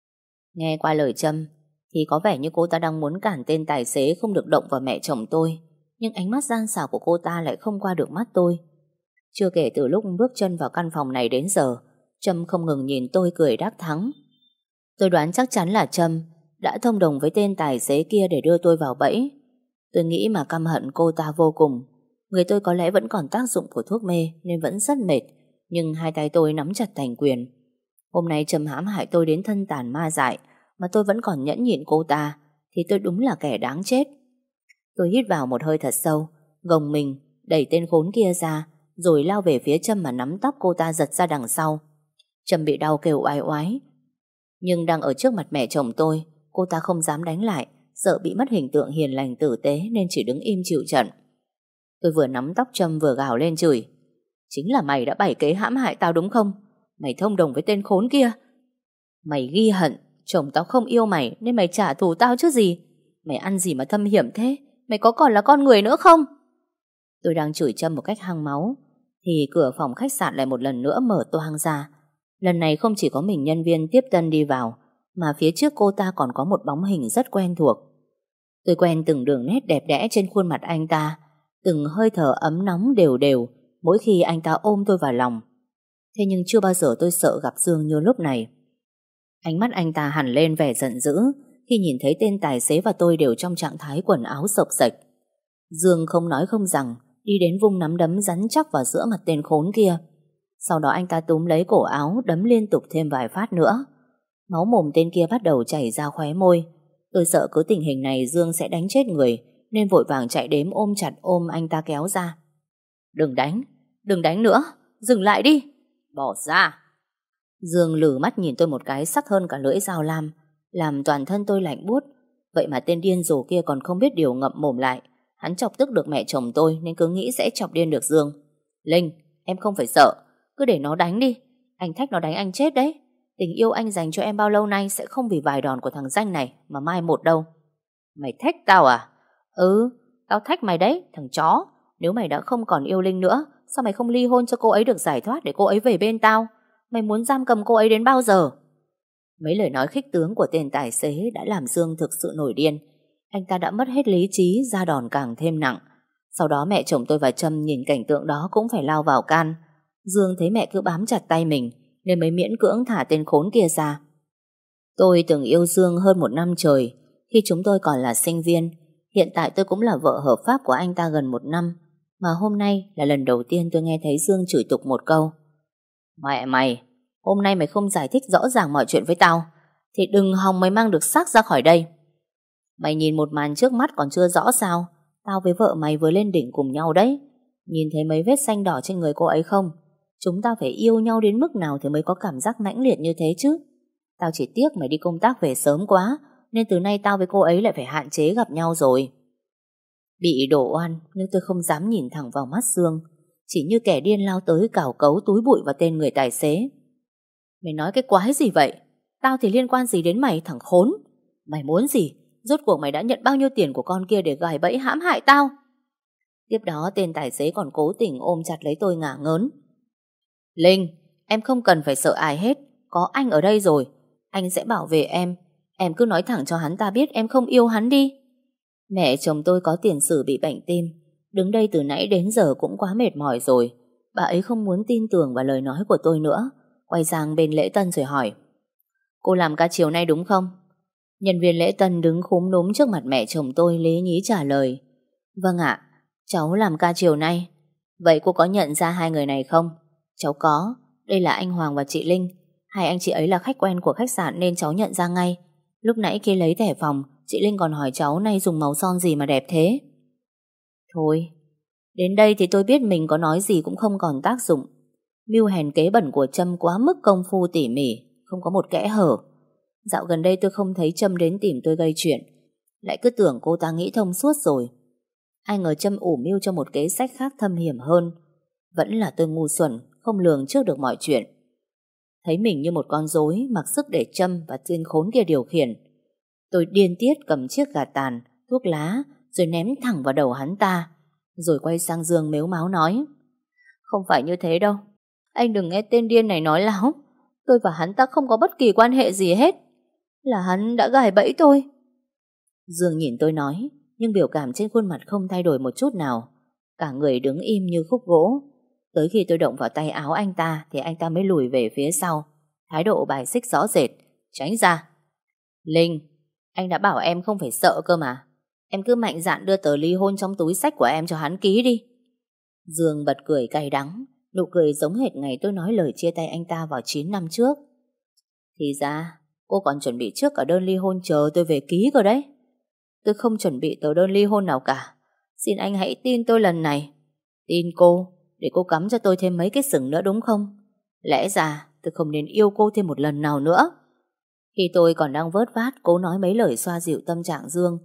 Nghe qua lời Trâm thì có vẻ như cô ta đang muốn cản tên tài xế không được động vào mẹ chồng tôi, nhưng ánh mắt gian xảo của cô ta lại không qua được mắt tôi. Chưa kể từ lúc bước chân vào căn phòng này đến giờ, Trâm không ngừng nhìn tôi cười đắc thắng. Tôi đoán chắc chắn là Trâm đã thông đồng với tên tài xế kia để đưa tôi vào bẫy. Tôi nghĩ mà căm hận cô ta vô cùng. Người tôi có lẽ vẫn còn tác dụng của thuốc mê nên vẫn rất mệt, nhưng hai tay tôi nắm chặt thành quyền. Hôm nay Trâm hãm hại tôi đến thân tàn ma dại, mà tôi vẫn còn nhẫn nhịn cô ta, thì tôi đúng là kẻ đáng chết. Tôi hít vào một hơi thật sâu, gồng mình đẩy tên khốn kia ra, rồi lao về phía Trâm mà nắm tóc cô ta giật ra đằng sau. Trâm bị đau kêu oai oái, nhưng đang ở trước mặt mẹ chồng tôi, cô ta không dám đánh lại, sợ bị mất hình tượng hiền lành tử tế nên chỉ đứng im chịu trận. Tôi vừa nắm tóc Trâm vừa gào lên chửi. Chính là mày đã bày kế hãm hại tao đúng không? Mày thông đồng với tên khốn kia. Mày ghi hận chồng tao không yêu mày nên mày trả thù tao chứ gì. Mày ăn gì mà thâm hiểm thế? Mày có còn là con người nữa không? Tôi đang chửi Trâm một cách hăng máu thì cửa phòng khách sạn lại một lần nữa mở toang ra. Lần này không chỉ có mình nhân viên tiếp tân đi vào, mà phía trước cô ta còn có một bóng hình rất quen thuộc. Tôi quen từng đường nét đẹp đẽ trên khuôn mặt anh ta, từng hơi thở ấm nóng đều đều mỗi khi anh ta ôm tôi vào lòng. Thế nhưng chưa bao giờ tôi sợ gặp Dương như lúc này. Ánh mắt anh ta hằn lên vẻ giận dữ khi nhìn thấy tên tài xế và tôi đều trong trạng thái quần áo xộc xệch. Dương không nói không rằng đi đến vung nắm đấm rắn chắc vào giữa mặt tên khốn kia. Sau đó anh ta túm lấy cổ áo đấm liên tục thêm vài phát nữa. Máu mồm tên kia bắt đầu chảy ra khóe môi. Tôi sợ cứ tình hình này Dương sẽ đánh chết người, nên vội vàng chạy đến ôm chặt ôm anh ta kéo ra. Đừng đánh, đừng đánh nữa, dừng lại đi, bỏ ra. Dương lử mắt nhìn tôi một cái sắc hơn cả lưỡi dao lam, làm toàn thân tôi lạnh buốt. Vậy mà tên điên rồ kia còn không biết điều ngậm mồm lại. Hắn chọc tức được mẹ chồng tôi nên cứ nghĩ sẽ chọc điên được Dương. Linh, em không phải sợ, cứ để nó đánh đi. Anh thách nó đánh anh chết đấy. Tình yêu anh dành cho em bao lâu nay sẽ không vì vài đòn của thằng danh này mà mai một đâu. Mày thách tao à? Ừ, tao thách mày đấy, thằng chó. Nếu mày đã không còn yêu Linh nữa, sao mày không ly hôn cho cô ấy được giải thoát để cô ấy về bên tao? Mày muốn giam cầm cô ấy đến bao giờ? Mấy lời nói khích tướng của tên tài xế đã làm Dương thực sự nổi điên. Anh ta đã mất hết lý trí, ra đòn càng thêm nặng. Sau đó mẹ chồng tôi và Trâm nhìn cảnh tượng đó cũng phải lao vào can. Dương thấy mẹ cứ bám chặt tay mình nên mới miễn cưỡng thả tên khốn kia ra. Tôi từng yêu Dương hơn một năm trời khi chúng tôi còn là sinh viên. Hiện tại tôi cũng là vợ hợp pháp của anh ta gần một năm. Mà hôm nay là lần đầu tiên tôi nghe thấy Dương chửi tục một câu. Mẹ mày, hôm nay mày không giải thích rõ ràng mọi chuyện với tao thì đừng hòng mày mang được xác ra khỏi đây. Mày nhìn một màn trước mắt còn chưa rõ sao? Tao với vợ mày vừa lên đỉnh cùng nhau đấy. Nhìn thấy mấy vết xanh đỏ trên người cô ấy không? Chúng ta phải yêu nhau đến mức nào thì mới có cảm giác mãnh liệt như thế chứ. Tao chỉ tiếc mày đi công tác về sớm quá, nên từ nay tao với cô ấy lại phải hạn chế gặp nhau rồi. Bị đổ oan nhưng tôi không dám nhìn thẳng vào mắt Dương, chỉ như kẻ điên lao tới cào cấu túi bụi vào tên người tài xế. Mày nói cái quái gì vậy? Tao thì liên quan gì đến mày, thằng khốn? Mày muốn gì? Rốt cuộc mày đã nhận bao nhiêu tiền của con kia để gài bẫy hãm hại tao? Tiếp đó tên tài xế còn cố tình ôm chặt lấy tôi ngả ngớn. Linh, em không cần phải sợ ai hết. Có anh ở đây rồi. Anh sẽ bảo vệ em. Em cứ nói thẳng cho hắn ta biết em không yêu hắn đi. Mẹ chồng tôi có tiền sử bị bệnh tim, đứng đây từ nãy đến giờ cũng quá mệt mỏi rồi. Bà ấy không muốn tin tưởng vào lời nói của tôi nữa. Quay sang bên lễ tân rồi hỏi: Cô làm ca chiều nay đúng không? Nhân viên lễ tân đứng khúm núm trước mặt mẹ chồng tôi lý nhí trả lời: Vâng ạ, cháu làm ca chiều nay. Vậy cô có nhận ra hai người này không? Cháu có, đây là anh Hoàng và chị Linh. Hai anh chị ấy là khách quen của khách sạn nên cháu nhận ra ngay. Lúc nãy khi lấy thẻ phòng, chị Linh còn hỏi cháu nay dùng màu son gì mà đẹp thế. Thôi, đến đây thì tôi biết mình có nói gì cũng không còn tác dụng. Mưu hèn kế bẩn của Trâm quá mức công phu tỉ mỉ, không có một kẽ hở. Dạo gần đây tôi không thấy Trâm đến tìm tôi gây chuyện, lại cứ tưởng cô ta nghĩ thông suốt rồi. Ai ngờ Trâm ủ mưu cho một kế sách khác thâm hiểm hơn. Vẫn là tôi ngu xuẩn, không lường trước được mọi chuyện. Thấy mình như một con rối mặc sức để Trâm và tên khốn kia điều khiển, tôi điên tiết cầm chiếc gạt tàn, thuốc lá rồi ném thẳng vào đầu hắn ta, rồi quay sang Dương mếu máo nói: Không phải như thế đâu, anh đừng nghe tên điên này nói láo. Tôi và hắn ta không có bất kỳ quan hệ gì hết. Là hắn đã gài bẫy tôi. Dương nhìn tôi nói, nhưng biểu cảm trên khuôn mặt không thay đổi một chút nào. Cả người đứng im như khúc gỗ. Tới khi tôi động vào tay áo anh ta thì anh ta mới lùi về phía sau, thái độ bài xích rõ rệt: Tránh ra. Linh, anh đã bảo em không phải sợ cơ mà. Em cứ mạnh dạn đưa tờ ly hôn trong túi xách của em cho hắn ký đi. Dương bật cười cay đắng, nụ cười giống hệt ngày tôi nói lời chia tay anh ta vào chín năm trước. Thì ra cô còn chuẩn bị trước cả đơn ly hôn chờ tôi về ký cơ đấy. Tôi không chuẩn bị tờ đơn ly hôn nào cả. Xin anh hãy tin tôi lần này. Tin cô để cô cắm cho tôi thêm mấy cái sừng nữa đúng không? Lẽ ra tôi không nên yêu cô thêm một lần nào nữa. Khi tôi còn đang vớt vát cố nói mấy lời xoa dịu tâm trạng Dương,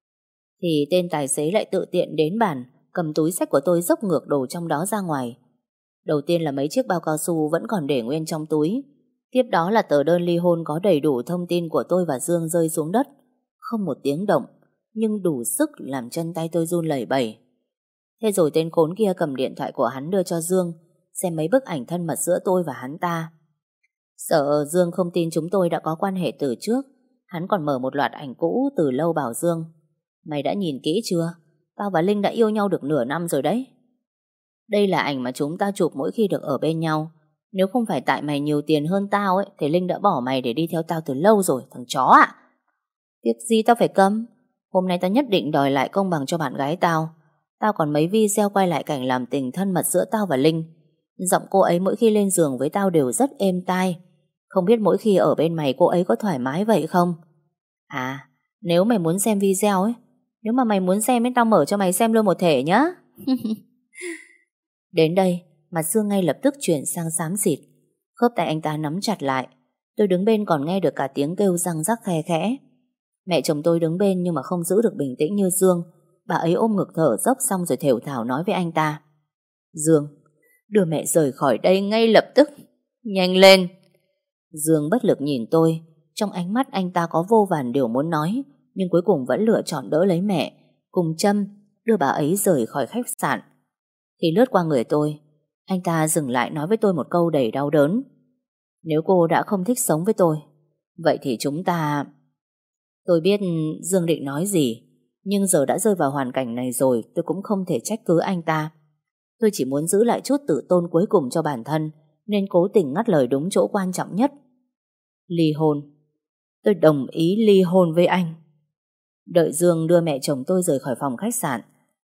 thì tên tài xế lại tự tiện đến bàn, cầm túi xách của tôi dốc ngược đồ trong đó ra ngoài. Đầu tiên là mấy chiếc bao cao su vẫn còn để nguyên trong túi. Tiếp đó là tờ đơn ly hôn có đầy đủ thông tin của tôi và Dương rơi xuống đất. Không một tiếng động, nhưng đủ sức làm chân tay tôi run lẩy bẩy. Thế rồi tên khốn kia cầm điện thoại của hắn đưa cho Dương, xem mấy bức ảnh thân mật giữa tôi và hắn ta. Sợ Dương không tin chúng tôi đã có quan hệ từ trước, hắn còn mở một loạt ảnh cũ từ lâu bảo Dương: Mày đã nhìn kỹ chưa? Tao và Linh đã yêu nhau được nửa năm rồi đấy. Đây là ảnh mà chúng ta chụp mỗi khi được ở bên nhau. Nếu không phải tại mày nhiều tiền hơn tao ấy, thì Linh đã bỏ mày để đi theo tao từ lâu rồi, thằng chó ạ. Việc gì tao phải cấm? Hôm nay tao nhất định đòi lại công bằng cho bạn gái tao. Tao còn mấy video quay lại cảnh làm tình thân mật giữa tao và Linh. Giọng cô ấy mỗi khi lên giường với tao đều rất êm tai. Không biết mỗi khi ở bên mày cô ấy có thoải mái vậy không? À, nếu mày muốn xem video ấy, nếu mà mày muốn xem ấy, tao mở cho mày xem luôn một thể nhá. Đến đây, mặt Dương ngay lập tức chuyển sang xám xịt. Khớp tay anh ta nắm chặt lại. Tôi đứng bên còn nghe được cả tiếng kêu răng rắc khe khẽ. Mẹ chồng tôi đứng bên nhưng mà không giữ được bình tĩnh như Dương. Bà ấy ôm ngực thở dốc xong rồi thều thào nói với anh ta: Dương, đưa mẹ rời khỏi đây ngay lập tức. Nhanh lên. Dương bất lực nhìn tôi. Trong ánh mắt anh ta có vô vàn điều muốn nói, nhưng cuối cùng vẫn lựa chọn đỡ lấy mẹ cùng Trâm, đưa bà ấy rời khỏi khách sạn. Khi lướt qua người tôi, anh ta dừng lại nói với tôi một câu đầy đau đớn: Nếu cô đã không thích sống với tôi, vậy thì chúng ta... Tôi biết Dương định nói gì, nhưng giờ đã rơi vào hoàn cảnh này rồi, tôi cũng không thể trách cứ anh ta. Tôi chỉ muốn giữ lại chút tự tôn cuối cùng cho bản thân, nên cố tình ngắt lời đúng chỗ quan trọng nhất. Ly hôn. Tôi đồng ý ly hôn với anh. Đợi Dương đưa mẹ chồng tôi rời khỏi phòng khách sạn,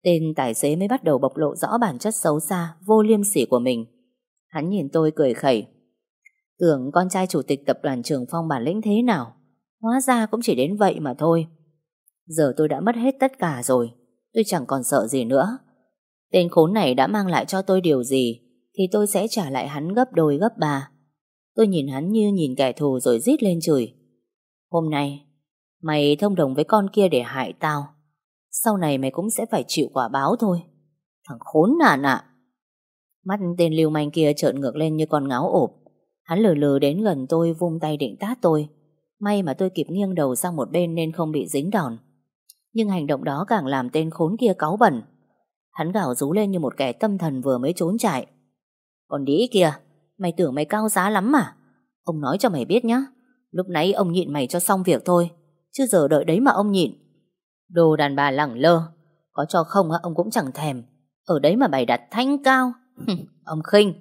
Tên tài xế mới bắt đầu bộc lộ rõ bản chất xấu xa, vô liêm sỉ của mình. Hắn nhìn tôi cười khẩy. Tưởng con trai chủ tịch tập đoàn Trường Phong bản lĩnh thế nào, hóa ra cũng chỉ đến vậy mà thôi. Giờ tôi đã mất hết tất cả rồi, tôi chẳng còn sợ gì nữa. Tên khốn này đã mang lại cho tôi điều gì thì tôi sẽ trả lại hắn gấp đôi gấp ba. Tôi nhìn hắn như nhìn kẻ thù rồi rít lên chửi. Hôm nay mày thông đồng với con kia để hại tao, sau này mày cũng sẽ phải chịu quả báo thôi. Thằng khốn nạn ạ. Mắt tên lưu manh kia trợn ngược lên như con ngáo ộp. Hắn lừ lừ đến gần tôi, vung tay định tát tôi. May mà tôi kịp nghiêng đầu sang một bên nên không bị dính đòn. Nhưng hành động đó càng làm tên khốn kia cáu bẩn. Hắn gào rú lên như một kẻ tâm thần vừa mới trốn chạy. Còn đĩ kìa, mày tưởng mày cao giá lắm à? Ông nói cho mày biết nhá, lúc nãy ông nhịn mày cho xong việc thôi, chứ giờ đợi đấy mà ông nhịn. Đồ đàn bà lẳng lơ, có cho không á ông cũng chẳng thèm. Ở đấy mà bày đặt thanh cao. Ông khinh.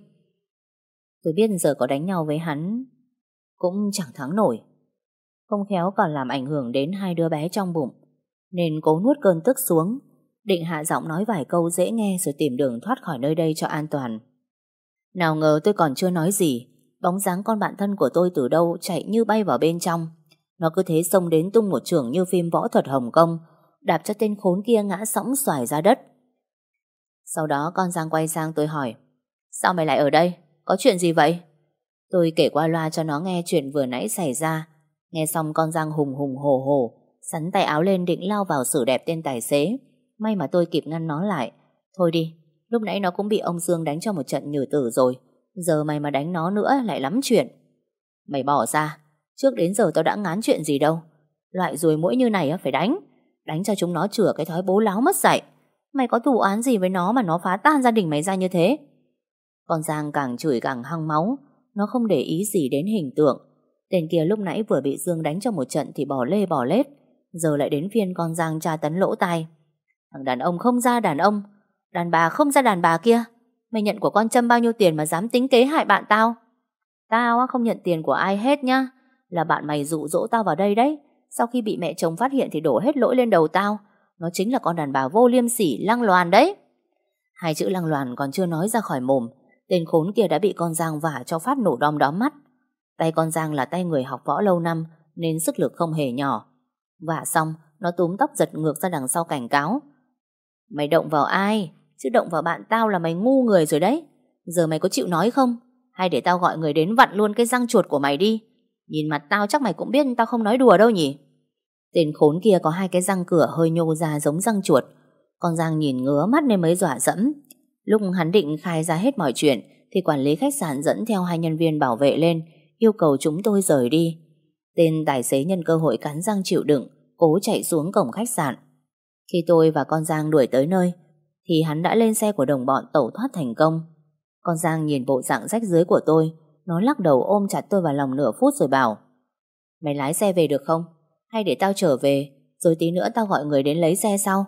Tôi biết giờ có đánh nhau với hắn cũng chẳng thắng nổi, không khéo còn làm ảnh hưởng đến hai đứa bé trong bụng, nên cố nuốt cơn tức xuống, định hạ giọng nói vài câu dễ nghe rồi tìm đường thoát khỏi nơi đây cho an toàn. Nào ngờ tôi còn chưa nói gì, bóng dáng con bạn thân của tôi từ đâu chạy như bay vào bên trong. Nó cứ thế xông đến tung một chưởng như phim võ thuật Hồng Kông, đạp cho tên khốn kia ngã sõng xoài ra đất. Sau đó con Giang quay sang tôi hỏi: Sao mày lại ở đây? Có chuyện gì vậy? Tôi kể qua loa cho nó nghe chuyện vừa nãy xảy ra. Nghe xong con Giang hùng hùng hổ hổ, sắn tay áo lên định lao vào xử đẹp tên tài xế. May mà tôi kịp ngăn nó lại. Thôi đi, lúc nãy nó cũng bị ông Dương đánh cho một trận nhử tử rồi, giờ mày mà đánh nó nữa lại lắm chuyện. Mày bỏ ra, trước đến giờ tao đã ngán chuyện gì đâu. Loại ruồi muỗi như này phải đánh, đánh cho chúng nó chữa cái thói bố láo mất dạy. Mày có thù oán gì với nó mà nó phá tan gia đình mày ra như thế? Con Giang càng chửi càng hăng máu. Nó không để ý gì đến hình tượng. Tên kia lúc nãy vừa bị Dương đánh cho một trận thì bỏ lê bỏ lết, giờ lại đến phiên con Giang tra tấn lỗ tai. Thằng đàn ông không ra đàn ông, đàn bà không ra đàn bà kia. Mày nhận của con Trâm bao nhiêu tiền mà dám tính kế hại bạn tao? Tao không nhận tiền của ai hết nhá. Là bạn mày dụ dỗ tao vào đây đấy. Sau khi bị mẹ chồng phát hiện thì đổ hết lỗi lên đầu tao. Nó chính là con đàn bà vô liêm sỉ lăng loàn đấy. Hai chữ lăng loàn còn chưa nói ra khỏi mồm, tên khốn kia đã bị con Giang vả cho phát nổ đom đóm mắt. Tay con Giang là tay người học võ lâu năm nên sức lực không hề nhỏ. Vả xong, nó túm tóc giật ngược ra đằng sau cảnh cáo: Mày động vào ai? Chứ động vào bạn tao là mày ngu người rồi đấy. Giờ mày có chịu nói không? Hay để tao gọi người đến vặn luôn cái răng chuột của mày đi. Nhìn mặt tao chắc mày cũng biết tao không nói đùa đâu nhỉ. Tên khốn kia có hai cái răng cửa hơi nhô ra giống răng chuột. Con Giang nhìn ngứa mắt nên mới dọa dẫm. Lúc hắn định khai ra hết mọi chuyện thì quản lý khách sạn dẫn theo hai nhân viên bảo vệ lên, yêu cầu chúng tôi rời đi. Tên tài xế nhân cơ hội cắn răng chịu đựng, cố chạy xuống cổng khách sạn. Khi tôi và con Giang đuổi tới nơi thì hắn đã lên xe của đồng bọn tẩu thoát thành công. Con Giang nhìn bộ dạng rách rưới của tôi, nó lắc đầu ôm chặt tôi vào lòng nửa phút rồi bảo: Mày lái xe về được không? Hay để tao trở về, rồi tí nữa tao gọi người đến lấy xe sau?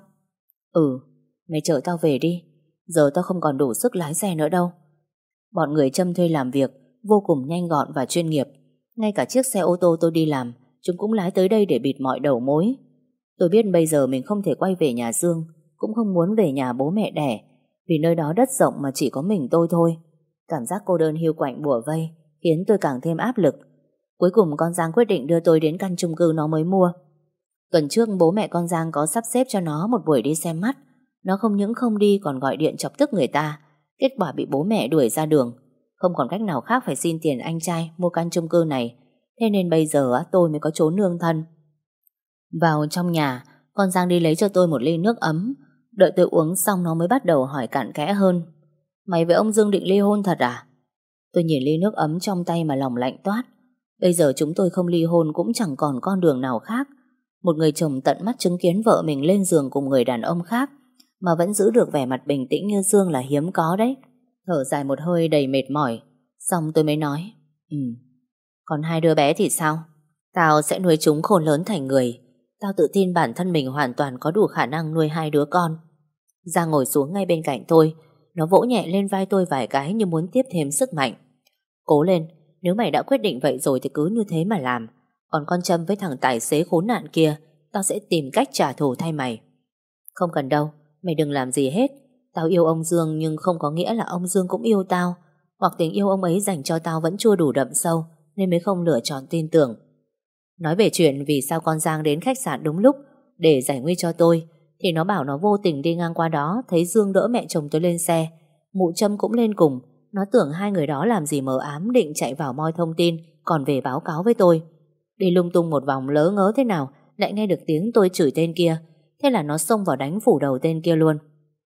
Ừ, mày chở tao về đi. Giờ tao không còn đủ sức lái xe nữa đâu. Bọn người Trâm thuê làm việc vô cùng nhanh gọn và chuyên nghiệp. Ngay cả chiếc xe ô tô tôi đi làm, chúng cũng lái tới đây để bịt mọi đầu mối. Tôi biết bây giờ mình không thể quay về nhà Dương, cũng không muốn về nhà bố mẹ đẻ, vì nơi đó đất rộng mà chỉ có mình tôi thôi. Cảm giác cô đơn hiu quạnh bủa vây khiến tôi càng thêm áp lực. Cuối cùng con Giang quyết định đưa tôi đến căn chung cư nó mới mua. Tuần trước bố mẹ con Giang có sắp xếp cho nó một buổi đi xem mắt. Nó không những không đi còn gọi điện chọc tức người ta. Kết quả bị bố mẹ đuổi ra đường. Không còn cách nào khác phải xin tiền anh trai mua căn chung cư này. Thế nên bây giờ tôi mới có trốn nương thân. Vào trong nhà, con Giang đi lấy cho tôi một ly nước ấm. Đợi tôi uống xong nó mới bắt đầu hỏi cặn kẽ hơn. Mày với ông Dương định ly hôn thật à? Tôi nhìn ly nước ấm trong tay mà lòng lạnh toát. Bây giờ chúng tôi không ly hôn cũng chẳng còn con đường nào khác. Một người chồng tận mắt chứng kiến vợ mình lên giường cùng người đàn ông khác mà vẫn giữ được vẻ mặt bình tĩnh như Dương là hiếm có đấy. Thở dài một hơi đầy mệt mỏi, xong tôi mới nói: Ừ, còn hai đứa bé thì sao? Tao sẽ nuôi chúng khôn lớn thành người. Tao tự tin bản thân mình hoàn toàn có đủ khả năng nuôi hai đứa con. Giang ngồi xuống ngay bên cạnh tôi. Nó vỗ nhẹ lên vai tôi vài cái như muốn tiếp thêm sức mạnh. Cố lên, nếu mày đã quyết định vậy rồi thì cứ như thế mà làm. Còn con Trâm với thằng tài xế khốn nạn kia, tao sẽ tìm cách trả thù thay mày. Không cần đâu, Mày đừng làm gì hết. Tao yêu ông Dương nhưng không có nghĩa là ông Dương cũng yêu tao. Hoặc tình yêu ông ấy dành cho tao vẫn chưa đủ đậm sâu, nên mới không lựa chọn tin tưởng. Nói về chuyện vì sao con Giang đến khách sạn đúng lúc để giải nguy cho tôi, thì nó bảo nó vô tình đi ngang qua đó, thấy Dương đỡ mẹ chồng tôi lên xe. Mụ Trâm cũng lên cùng. Nó tưởng hai người đó làm gì mờ ám, định chạy vào moi thông tin, còn về báo cáo với tôi. Đi lung tung một vòng lỡ ngớ thế nào, lại nghe được tiếng tôi chửi tên kia. Thế là nó xông vào đánh phủ đầu tên kia luôn.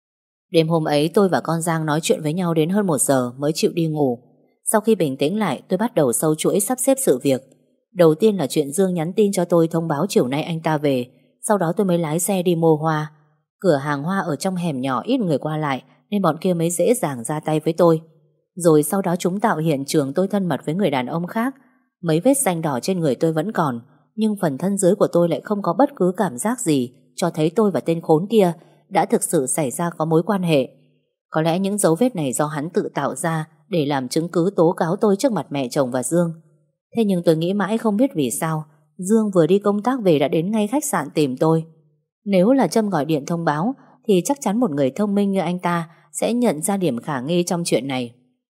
Đêm hôm ấy tôi và con Giang nói chuyện với nhau đến hơn một giờ mới chịu đi ngủ. Sau khi bình tĩnh lại, tôi bắt đầu sâu chuỗi sắp xếp sự việc. Đầu tiên là chuyện Dương nhắn tin cho tôi thông báo chiều nay anh ta về. Sau đó tôi mới lái xe đi mua hoa. Cửa hàng hoa ở trong hẻm nhỏ ít người qua lại, nên bọn kia mới dễ dàng ra tay với tôi. Rồi sau đó chúng tạo hiện trường tôi thân mật với người đàn ông khác. Mấy vết xanh đỏ trên người tôi vẫn còn, nhưng phần thân dưới của tôi lại không có bất cứ cảm giác gì, cho thấy tôi và tên khốn kia đã thực sự xảy ra có mối quan hệ. Có lẽ những dấu vết này do hắn tự tạo ra để làm chứng cứ tố cáo tôi trước mặt mẹ chồng và Dương. Thế nhưng tôi nghĩ mãi không biết vì sao Dương vừa đi công tác về đã đến ngay khách sạn tìm tôi. Nếu là Trâm gọi điện thông báo thì chắc chắn một người thông minh như anh ta sẽ nhận ra điểm khả nghi trong chuyện này.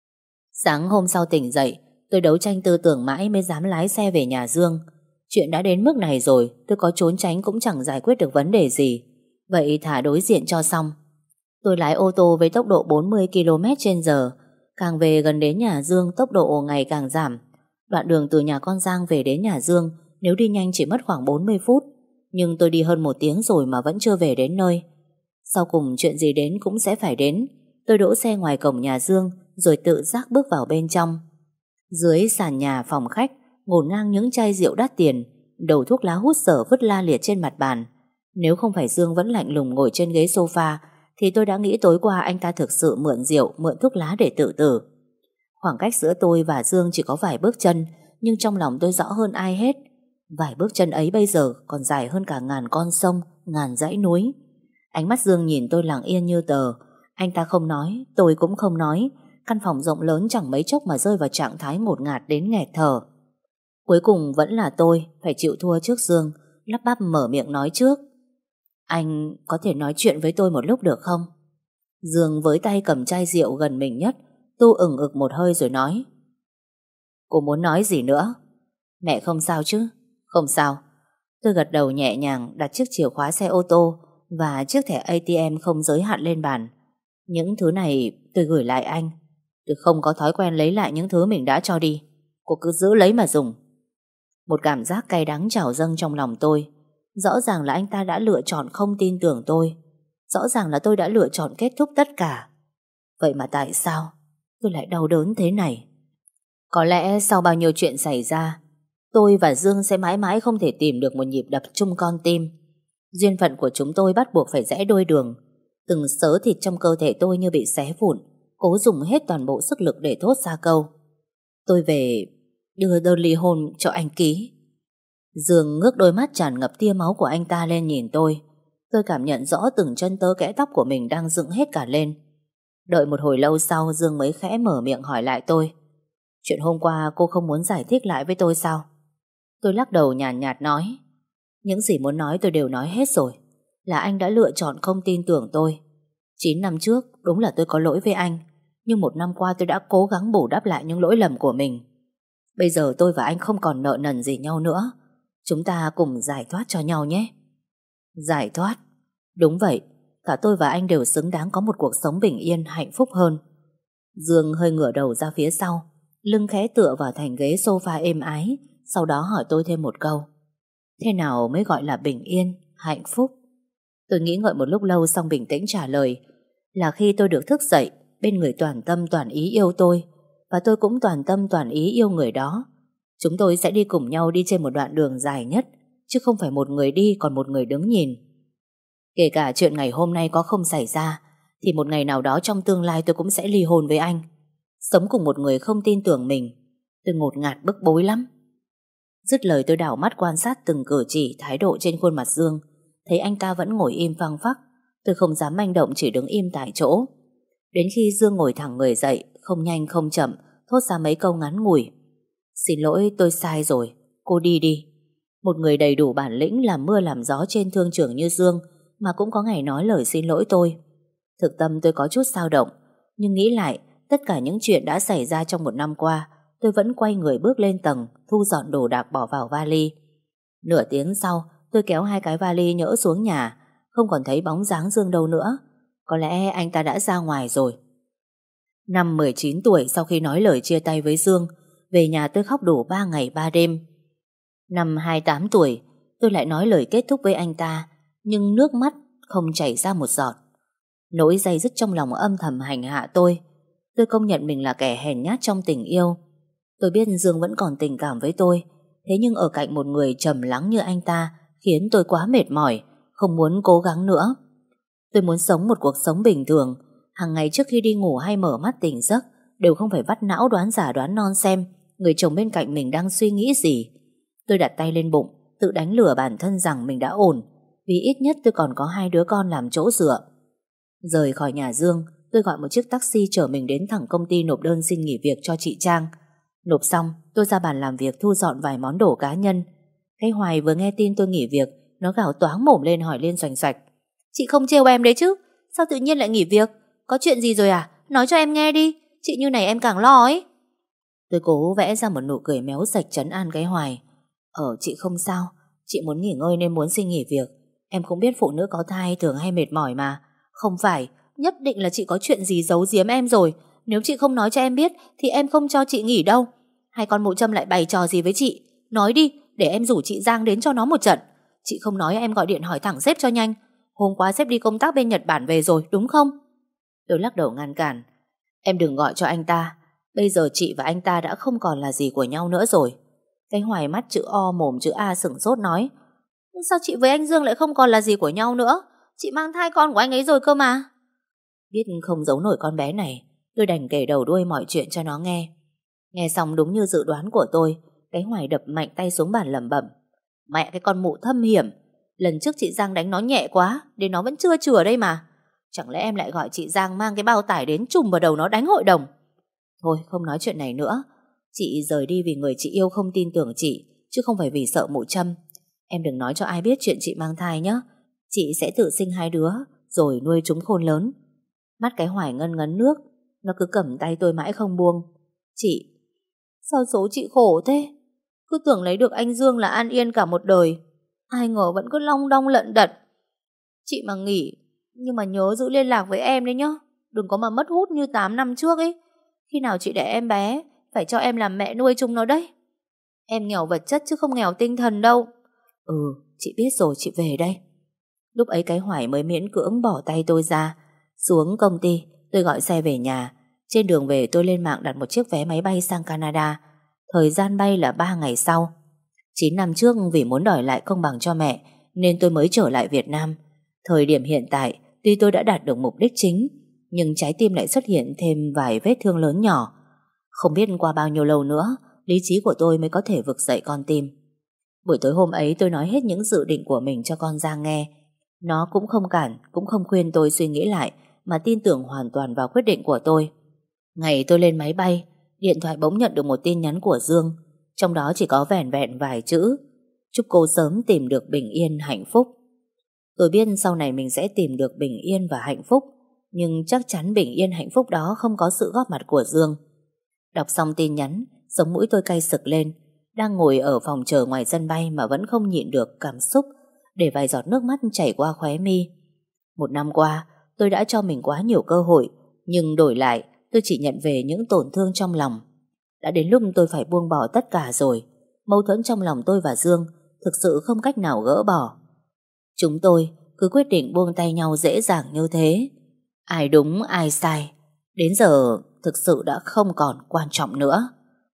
Sáng hôm sau tỉnh dậy, tôi đấu tranh tư tưởng mãi mới dám lái xe về nhà Dương. Chuyện đã đến mức này rồi, tôi có trốn tránh cũng chẳng giải quyết được vấn đề gì. Vậy thả đối diện cho xong. Tôi lái ô tô với tốc độ bốn mươi ki lô mét trên giờ. Càng về gần đến nhà Dương, tốc độ ngày càng giảm. Đoạn đường từ nhà con Giang về đến nhà Dương, nếu đi nhanh chỉ mất khoảng bốn mươi phút. Nhưng tôi đi hơn một tiếng rồi mà vẫn chưa về đến nơi. Sau cùng chuyện gì đến cũng sẽ phải đến. Tôi đỗ xe ngoài cổng nhà Dương, rồi tự giác bước vào bên trong. Dưới sàn nhà phòng khách ngổn ngang những chai rượu đắt tiền, đầu thuốc lá hút sở vứt la liệt trên mặt bàn. Nếu không phải Dương vẫn lạnh lùng ngồi trên ghế sofa, thì tôi đã nghĩ tối qua anh ta thực sự mượn rượu, mượn thuốc lá để tự tử. Khoảng cách giữa tôi và Dương chỉ có vài bước chân, nhưng trong lòng tôi rõ hơn ai hết. Vài bước chân ấy bây giờ còn dài hơn cả ngàn con sông, ngàn dãy núi. Ánh mắt Dương nhìn tôi lặng yên như tờ. Anh ta không nói, tôi cũng không nói. Căn phòng rộng lớn chẳng mấy chốc mà rơi vào trạng thái ngột ngạt đến nghẹt thở. Cuối cùng vẫn là tôi phải chịu thua trước Dương, lắp bắp mở miệng nói trước. Anh có thể nói chuyện với tôi một lúc được không? Dương với tay cầm chai rượu gần mình nhất, tu ửng ực một hơi rồi nói. Cô muốn nói gì nữa? Mẹ không sao chứ? Không sao. Tôi gật đầu nhẹ nhàng, đặt chiếc chìa khóa xe ô tô và chiếc thẻ a tê em không giới hạn lên bàn. Những thứ này tôi gửi lại anh. Tôi không có thói quen lấy lại những thứ mình đã cho đi. Cô cứ giữ lấy mà dùng. Một cảm giác cay đắng trào dâng trong lòng tôi. Rõ ràng là anh ta đã lựa chọn không tin tưởng tôi. Rõ ràng là tôi đã lựa chọn kết thúc tất cả. Vậy mà tại sao tôi lại đau đớn thế này? Có lẽ sau bao nhiêu chuyện xảy ra, tôi và Dương sẽ mãi mãi không thể tìm được một nhịp đập chung con tim. Duyên phận của chúng tôi bắt buộc phải rẽ đôi đường. Từng sớ thịt trong cơ thể tôi như bị xé vụn, cố dùng hết toàn bộ sức lực để thốt ra câu: tôi về đưa đơn ly hôn cho anh ký. Dương ngước đôi mắt tràn ngập tia máu của anh ta lên nhìn tôi. Tôi cảm nhận rõ từng chân tơ kẽ tóc của mình đang dựng hết cả lên. Đợi một hồi lâu sau, Dương mới khẽ mở miệng hỏi lại tôi. Chuyện hôm qua cô không muốn giải thích lại với tôi sao? Tôi lắc đầu nhàn nhạt, nhạt nói. Những gì muốn nói tôi đều nói hết rồi. Là anh đã lựa chọn không tin tưởng tôi. Chín năm trước đúng là tôi có lỗi với anh, nhưng một năm qua tôi đã cố gắng bù đắp lại những lỗi lầm của mình. Bây giờ tôi và anh không còn nợ nần gì nhau nữa. Chúng ta cùng giải thoát cho nhau nhé. Giải thoát? Đúng vậy. Cả tôi và anh đều xứng đáng có một cuộc sống bình yên, hạnh phúc hơn. Dương hơi ngửa đầu ra phía sau, lưng khẽ tựa vào thành ghế sofa êm ái. Sau đó hỏi tôi thêm một câu. Thế nào mới gọi là bình yên, hạnh phúc? Tôi nghĩ ngợi một lúc lâu xong bình tĩnh trả lời. Là khi tôi được thức dậy bên người toàn tâm toàn ý yêu tôi, và tôi cũng toàn tâm toàn ý yêu người đó. Chúng tôi sẽ đi cùng nhau đi trên một đoạn đường dài nhất, chứ không phải một người đi còn một người đứng nhìn. Kể cả chuyện ngày hôm nay có không xảy ra, thì một ngày nào đó trong tương lai tôi cũng sẽ ly hôn với anh. Sống cùng một người không tin tưởng mình, tôi ngột ngạt bức bối lắm. Dứt lời tôi đảo mắt quan sát từng cử chỉ, thái độ trên khuôn mặt Dương. Thấy anh ta vẫn ngồi im phăng phắc. Tôi không dám manh động, chỉ đứng im tại chỗ. Đến khi Dương ngồi thẳng người dậy, không nhanh không chậm, thốt ra mấy câu ngắn ngủi. Xin lỗi, tôi sai rồi, cô đi đi. Một người đầy đủ bản lĩnh làm mưa làm gió trên thương trường như Dương mà cũng có ngày nói lời xin lỗi tôi. Thực tâm tôi có chút dao động, nhưng nghĩ lại tất cả những chuyện đã xảy ra trong một năm qua, tôi vẫn quay người bước lên tầng, thu dọn đồ đạc bỏ vào vali. Nửa tiếng sau, tôi kéo hai cái vali nhỡ xuống nhà, không còn thấy bóng dáng Dương đâu nữa. Có lẽ anh ta đã ra ngoài rồi. Năm mười chín tuổi, sau khi nói lời chia tay với Dương, về nhà tôi khóc đủ ba ngày ba đêm. Năm hai mươi tám tuổi, tôi lại nói lời kết thúc với anh ta, nhưng nước mắt không chảy ra một giọt. Nỗi day dứt trong lòng âm thầm hành hạ tôi. Tôi công nhận mình là kẻ hèn nhát trong tình yêu. Tôi biết Dương vẫn còn tình cảm với tôi, thế nhưng ở cạnh một người trầm lắng như anh ta khiến tôi quá mệt mỏi, không muốn cố gắng nữa. Tôi muốn sống một cuộc sống bình thường, hàng ngày trước khi đi ngủ hay mở mắt tỉnh giấc đều không phải vắt não đoán giả đoán non xem người chồng bên cạnh mình đang suy nghĩ gì. Tôi đặt tay lên bụng, tự đánh lừa bản thân rằng mình đã ổn, vì ít nhất tôi còn có hai đứa con làm chỗ dựa. Rời khỏi nhà Dương, tôi gọi một chiếc taxi chở mình đến thẳng công ty nộp đơn xin nghỉ việc cho chị Trang. Nộp xong, tôi ra bàn làm việc thu dọn vài món đồ cá nhân. Cái Hoài vừa nghe tin tôi nghỉ việc, nó gào toáng mồm lên hỏi liên xoành xoạch: "Chị không trêu em đấy chứ? Sao tự nhiên lại nghỉ việc? Có chuyện gì rồi à? Nói cho em nghe đi, chị như này em càng lo ấy." Tôi cố vẽ ra một nụ cười méo sạch trấn an cái Hoài. Ờ chị không sao, chị muốn nghỉ ngơi nên muốn xin nghỉ việc. Em cũng biết phụ nữ có thai thường hay mệt mỏi mà. Không phải, nhất định là chị có chuyện gì giấu giếm em rồi. Nếu chị không nói cho em biết thì em không cho chị nghỉ đâu. Hay con mụ Trâm lại bày trò gì với chị? Nói đi, để em rủ chị Giang đến cho nó một trận. Chị không nói em gọi điện hỏi thẳng sếp cho nhanh. Hôm qua sếp đi công tác bên Nhật Bản về rồi, đúng không? Tôi lắc đầu ngăn cản. Em đừng gọi cho anh ta. Bây giờ chị và anh ta đã không còn là gì của nhau nữa rồi. Cái Hoài mắt chữ O mồm chữ A sửng sốt nói: "Sao chị với anh Dương lại không còn là gì của nhau nữa? Chị mang thai con của anh ấy rồi cơ mà." Biết không giấu nổi con bé này, tôi đành kể đầu đuôi mọi chuyện cho nó nghe. Nghe xong đúng như dự đoán của tôi, cái Hoài đập mạnh tay xuống bàn lẩm bẩm: "Mẹ cái con mụ thâm hiểm. Lần trước chị Giang đánh nó nhẹ quá, đến nó vẫn chưa chừa đây mà. Chẳng lẽ em lại gọi chị Giang mang cái bao tải đến trùm vào đầu nó đánh hội đồng?" Thôi không nói chuyện này nữa. Chị rời đi vì người chị yêu không tin tưởng chị, chứ không phải vì sợ mụ Trâm. Em đừng nói cho ai biết chuyện chị mang thai nhé. Chị sẽ tự sinh hai đứa rồi nuôi chúng khôn lớn. Mắt cái Hoài ngân ngấn nước, nó cứ cầm tay tôi mãi không buông. Chị, sao số chị khổ thế? Cứ tưởng lấy được anh Dương là an yên cả một đời, ai ngờ vẫn cứ long đong lận đận. Chị mà nghỉ, nhưng mà nhớ giữ liên lạc với em đấy nhá. Đừng có mà mất hút như tám năm trước ấy. Khi nào chị đẻ em bé, phải cho em làm mẹ nuôi chúng nó đấy. Em nghèo vật chất chứ không nghèo tinh thần đâu. Ừ, chị biết rồi, chị về đây. Lúc ấy cái Hoài mới miễn cưỡng bỏ tay tôi ra. Xuống công ty, tôi gọi xe về nhà. Trên đường về tôi lên mạng đặt một chiếc vé máy bay sang Canada. Thời gian bay là ba ngày sau. Chín năm trước vì muốn đòi lại công bằng cho mẹ nên tôi mới trở lại Việt Nam. Thời điểm hiện tại, tuy tôi đã đạt được mục đích chính, nhưng trái tim lại xuất hiện thêm vài vết thương lớn nhỏ. Không biết qua bao nhiêu lâu nữa lý trí của tôi mới có thể vực dậy con tim. Buổi tối hôm ấy tôi nói hết những dự định của mình cho con Giang nghe. Nó cũng không cản, cũng không khuyên tôi suy nghĩ lại, mà tin tưởng hoàn toàn vào quyết định của tôi. Ngày tôi lên máy bay, điện thoại bỗng nhận được một tin nhắn của Dương. Trong đó chỉ có vẻn vẹn vài chữ: "Chúc cô sớm tìm được bình yên hạnh phúc." Tôi biết sau này mình sẽ tìm được bình yên và hạnh phúc, nhưng chắc chắn bình yên hạnh phúc đó không có sự góp mặt của Dương. Đọc xong tin nhắn, sống mũi tôi cay sực lên. Đang ngồi ở phòng chờ ngoài sân bay mà vẫn không nhịn được cảm xúc, để vài giọt nước mắt chảy qua khóe mi. Một năm qua, tôi đã cho mình quá nhiều cơ hội, nhưng đổi lại, tôi chỉ nhận về những tổn thương trong lòng. Đã đến lúc tôi phải buông bỏ tất cả rồi. Mâu thuẫn trong lòng tôi và Dương thực sự không cách nào gỡ bỏ. Chúng tôi cứ quyết định buông tay nhau dễ dàng như thế. Ai đúng ai sai, đến giờ thực sự đã không còn quan trọng nữa.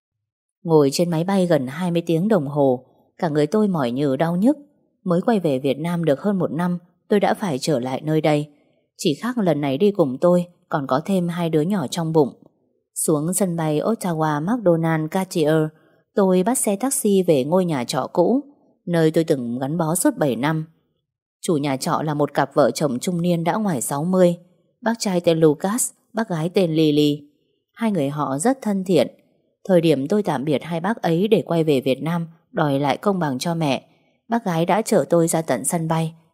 Ngồi trên máy bay gần hai mươi tiếng đồng hồ, cả người tôi mỏi nhừ đau nhức. Mới quay về Việt Nam được hơn một năm, tôi đã phải trở lại nơi đây. Chỉ khác lần này đi cùng tôi còn có thêm hai đứa nhỏ trong bụng. Xuống sân bay Ottawa McDonald Cartier, tôi bắt xe taxi về ngôi nhà trọ cũ, nơi tôi từng gắn bó suốt bảy năm. Chủ nhà trọ là một cặp vợ chồng trung niên đã ngoài sáu mươi. Bác trai tên Lucas, bác gái tên Lily. Hai người họ rất thân thiện. Thời điểm tôi tạm biệt hai bác ấy để quay về Việt Nam đòi lại công bằng cho mẹ, bác gái đã chở tôi ra tận sân bay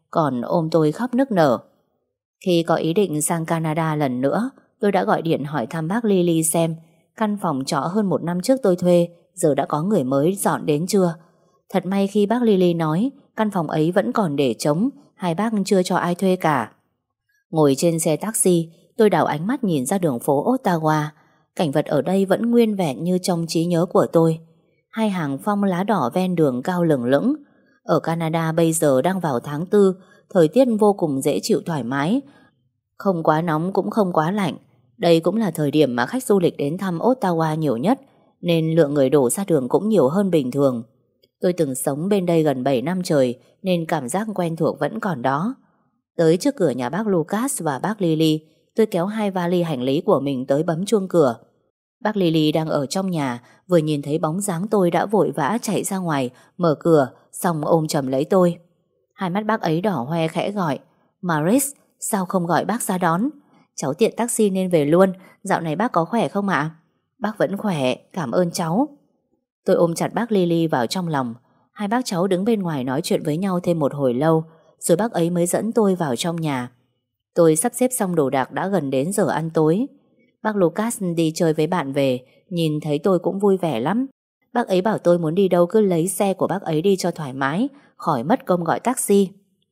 còn ôm tôi khóc nức nở. Khi có ý định sang Canada lần nữa, tôi đã gọi điện hỏi thăm bác Lily xem căn phòng trọ hơn một năm trước tôi thuê giờ đã có người mới dọn đến chưa. Thật may khi bác Lily nói căn phòng ấy vẫn còn để trống, hai bác chưa cho ai thuê cả. Ngồi trên xe taxi, tôi đảo ánh mắt nhìn ra đường phố Ottawa. Cảnh vật ở đây vẫn nguyên vẹn như trong trí nhớ của tôi. Hai hàng phong lá đỏ ven đường cao lừng lững. Ở Canada bây giờ đang vào tháng tư, thời tiết vô cùng dễ chịu thoải mái. Không quá nóng cũng không quá lạnh. Đây cũng là thời điểm mà khách du lịch đến thăm Ottawa nhiều nhất, nên lượng người đổ ra đường cũng nhiều hơn bình thường. Tôi từng sống bên đây gần bảy năm trời, nên cảm giác quen thuộc vẫn còn đó. Tới trước cửa nhà bác Lucas và bác Lily, tôi kéo hai vali hành lý của mình tới bấm chuông cửa. Bác Lily đang ở trong nhà, vừa nhìn thấy bóng dáng tôi đã vội vã chạy ra ngoài, mở cửa, xong ôm chầm lấy tôi. Hai mắt bác ấy đỏ hoe khẽ gọi, Maris, sao không gọi bác ra đón? Cháu tiện taxi nên về luôn, dạo này bác có khỏe không ạ? Bác vẫn khỏe, cảm ơn cháu. Tôi ôm chặt bác Lily vào trong lòng. Hai bác cháu đứng bên ngoài nói chuyện với nhau thêm một hồi lâu, rồi bác ấy mới dẫn tôi vào trong nhà. Tôi sắp xếp xong đồ đạc đã gần đến giờ ăn tối. Bác Lucas đi chơi với bạn về, nhìn thấy tôi cũng vui vẻ lắm. Bác ấy bảo tôi muốn đi đâu cứ lấy xe của bác ấy đi cho thoải mái, khỏi mất công gọi taxi.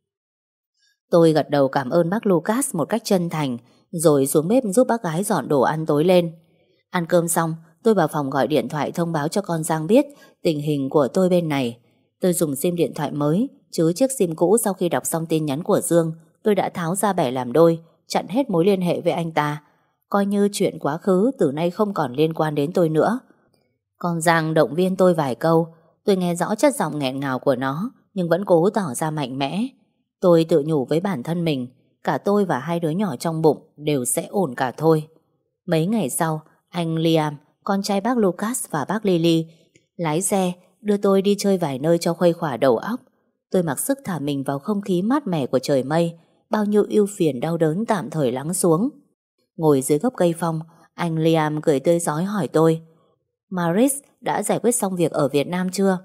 Tôi gật đầu cảm ơn bác Lucas một cách chân thành, rồi xuống bếp giúp bác gái dọn đồ ăn tối lên. Ăn cơm xong, tôi vào phòng gọi điện thoại thông báo cho con Giang biết tình hình của tôi bên này. Tôi dùng sim điện thoại mới, chứ chiếc sim cũ sau khi đọc xong tin nhắn của Dương, tôi đã tháo ra bẻ làm đôi, chặn hết mối liên hệ với anh ta. Coi như chuyện quá khứ từ nay không còn liên quan đến tôi nữa. Con Giang động viên tôi vài câu. Tôi nghe rõ chất giọng nghẹn ngào của nó, nhưng vẫn cố tỏ ra mạnh mẽ. Tôi tự nhủ với bản thân mình, cả tôi và hai đứa nhỏ trong bụng đều sẽ ổn cả thôi. Mấy ngày sau, anh Liam, con trai bác Lucas và bác Lily, lái xe đưa tôi đi chơi vài nơi cho khuây khỏa đầu óc. Tôi mặc sức thả mình vào không khí mát mẻ của trời mây, bao nhiêu ưu phiền đau đớn tạm thời lắng xuống. Ngồi dưới gốc cây phong, anh Liam cười tươi rói hỏi tôi, Maris đã giải quyết xong việc ở Việt Nam chưa?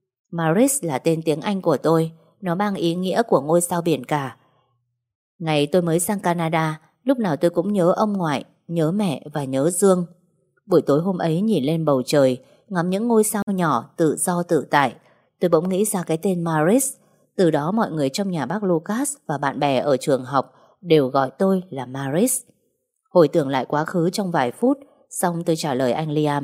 Maris là tên tiếng Anh của tôi, nó mang ý nghĩa của ngôi sao biển cả. Ngày tôi mới sang Canada, lúc nào tôi cũng nhớ ông ngoại, nhớ mẹ và nhớ Dương. Buổi tối hôm ấy nhìn lên bầu trời, ngắm những ngôi sao nhỏ tự do tự tại, tôi bỗng nghĩ ra cái tên Maris. Từ đó mọi người trong nhà bác Lucas và bạn bè ở trường học đều gọi tôi là Maris. Hồi tưởng lại quá khứ trong vài phút, xong tôi trả lời anh Liam,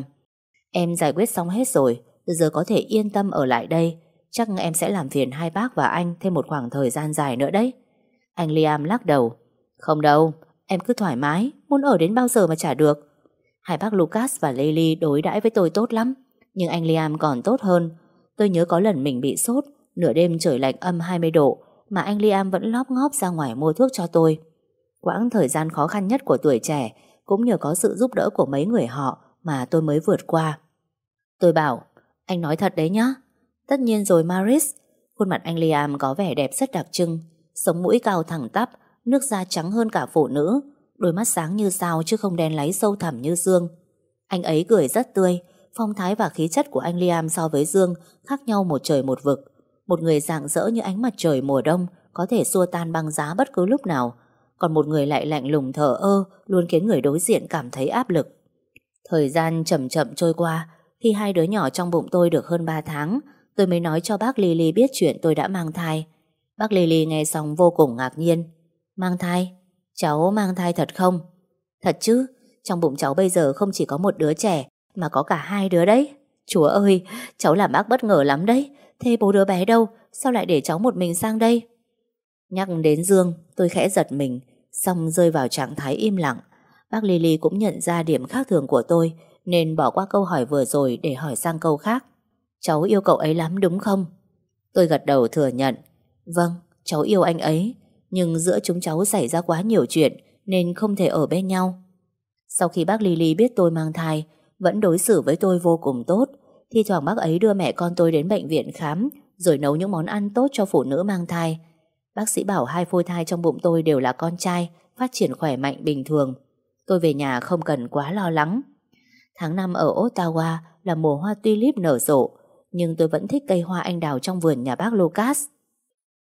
em giải quyết xong hết rồi, từ giờ có thể yên tâm ở lại đây. Chắc em sẽ làm phiền hai bác và anh thêm một khoảng thời gian dài nữa đấy. Anh Liam lắc đầu, không đâu, em cứ thoải mái, muốn ở đến bao giờ mà chả được. Hai bác Lucas và Lily đối đãi với tôi tốt lắm, nhưng anh Liam còn tốt hơn. Tôi nhớ có lần mình bị sốt, nửa đêm trời lạnh âm hai mươi độ, mà anh Liam vẫn lóp ngóp ra ngoài mua thuốc cho tôi. Quãng thời gian khó khăn nhất của tuổi trẻ cũng nhờ có sự giúp đỡ của mấy người họ mà tôi mới vượt qua. Tôi bảo, anh nói thật đấy nhá. Tất nhiên rồi Maris. Khuôn mặt anh Liam có vẻ đẹp rất đặc trưng, sống mũi cao thẳng tắp, nước da trắng hơn cả phụ nữ, đôi mắt sáng như sao chứ không đen láy sâu thẳm như Dương. Anh ấy cười rất tươi. Phong thái và khí chất của anh Liam so với Dương khác nhau một trời một vực. Một người rạng rỡ như ánh mặt trời mùa đông, có thể xua tan băng giá bất cứ lúc nào, còn một người lại lạnh lùng thờ ơ, luôn khiến người đối diện cảm thấy áp lực. Thời gian chậm chậm trôi qua. Khi hai đứa nhỏ trong bụng tôi được hơn ba tháng, tôi mới nói cho bác Lily biết chuyện tôi đã mang thai. Bác Lily nghe xong vô cùng ngạc nhiên. Mang thai? Cháu mang thai thật không? Thật chứ, trong bụng cháu bây giờ không chỉ có một đứa trẻ, mà có cả hai đứa đấy. Chúa ơi, cháu làm bác bất ngờ lắm đấy. Thế bố đứa bé đâu? Sao lại để cháu một mình sang đây? Nhắc đến Dương, tôi khẽ giật mình, xong rơi vào trạng thái im lặng. Bác Lily cũng nhận ra điểm khác thường của tôi, nên bỏ qua câu hỏi vừa rồi để hỏi sang câu khác. Cháu yêu cậu ấy lắm đúng không? Tôi gật đầu thừa nhận. Vâng, cháu yêu anh ấy, nhưng giữa chúng cháu xảy ra quá nhiều chuyện nên không thể ở bên nhau. Sau khi bác Lily biết tôi mang thai, vẫn đối xử với tôi vô cùng tốt. Thi thoảng bác ấy đưa mẹ con tôi đến bệnh viện khám, rồi nấu những món ăn tốt cho phụ nữ mang thai. Bác sĩ bảo hai phôi thai trong bụng tôi đều là con trai, phát triển khỏe mạnh bình thường. Tôi về nhà không cần quá lo lắng. Tháng năm ở Ottawa là mùa hoa tulip nở rộ, nhưng tôi vẫn thích cây hoa anh đào trong vườn nhà bác Lucas.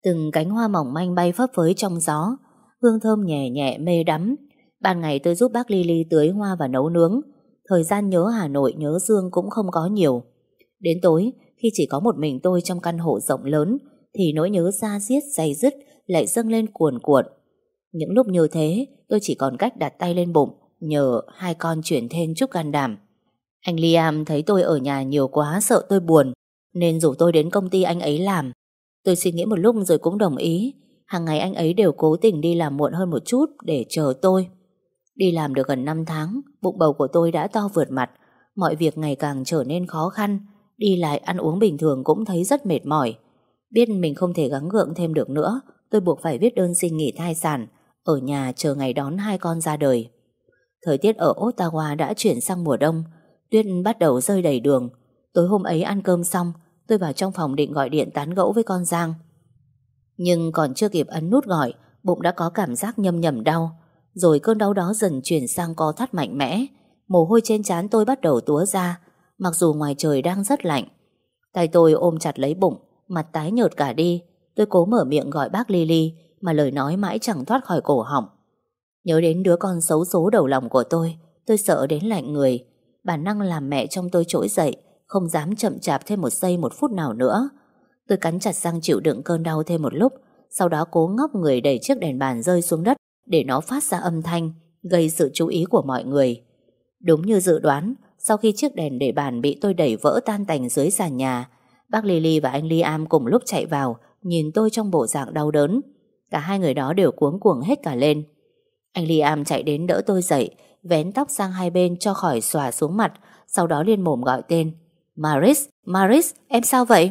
Từng cánh hoa mỏng manh bay phấp phới trong gió, hương thơm nhẹ nhẹ mê đắm. Ban ngày tôi giúp bác Lily tưới hoa và nấu nướng. Thời gian nhớ Hà Nội nhớ Dương cũng không có nhiều. Đến tối, khi chỉ có một mình tôi trong căn hộ rộng lớn, thì nỗi nhớ da diết day dứt lại dâng lên cuồn cuộn. Những lúc như thế, tôi chỉ còn cách đặt tay lên bụng, nhờ hai con chuyển thêm chút can đảm. Anh Liam thấy tôi ở nhà nhiều quá sợ tôi buồn, nên rủ tôi đến công ty anh ấy làm. Tôi suy nghĩ một lúc rồi cũng đồng ý. Hàng ngày anh ấy đều cố tình đi làm muộn hơn một chút để chờ tôi. Đi làm được gần năm tháng, bụng bầu của tôi đã to vượt mặt. Mọi việc ngày càng trở nên khó khăn. Đi lại ăn uống bình thường cũng thấy rất mệt mỏi. Biết mình không thể gắng gượng thêm được nữa, tôi buộc phải viết đơn xin nghỉ thai sản, ở nhà chờ ngày đón hai con ra đời. Thời tiết ở Ottawa đã chuyển sang mùa đông. Tuyết bắt đầu rơi đầy đường. Tối hôm ấy ăn cơm xong, tôi vào trong phòng định gọi điện tán gẫu với con Giang. Nhưng còn chưa kịp ấn nút gọi, bụng đã có cảm giác nhầm nhầm đau. Rồi cơn đau đó dần chuyển sang co thắt mạnh mẽ. Mồ hôi trên trán tôi bắt đầu túa ra, mặc dù ngoài trời đang rất lạnh. Tay tôi ôm chặt lấy bụng, mặt tái nhợt cả đi. Tôi cố mở miệng gọi bác Lily, mà lời nói mãi chẳng thoát khỏi cổ họng. Nhớ đến đứa con xấu số đầu lòng của tôi, tôi sợ đến lạnh người. Bản năng làm mẹ trong tôi trỗi dậy, không dám chậm chạp thêm một giây một phút nào nữa. Tôi cắn chặt răng chịu đựng cơn đau thêm một lúc, sau đó cố ngóc người đẩy chiếc đèn bàn rơi xuống đất để nó phát ra âm thanh, gây sự chú ý của mọi người. Đúng như dự đoán, sau khi chiếc đèn để bàn bị tôi đẩy vỡ tan tành dưới sàn nhà, bác Lily và anh Liam cùng lúc chạy vào, nhìn tôi trong bộ dạng đau đớn. Cả hai người đó đều cuống cuồng hết cả lên. Anh Liam chạy đến đỡ tôi dậy, vén tóc sang hai bên cho khỏi xòa xuống mặt, sau đó liên mồm gọi tên. Maris, Maris, em sao vậy?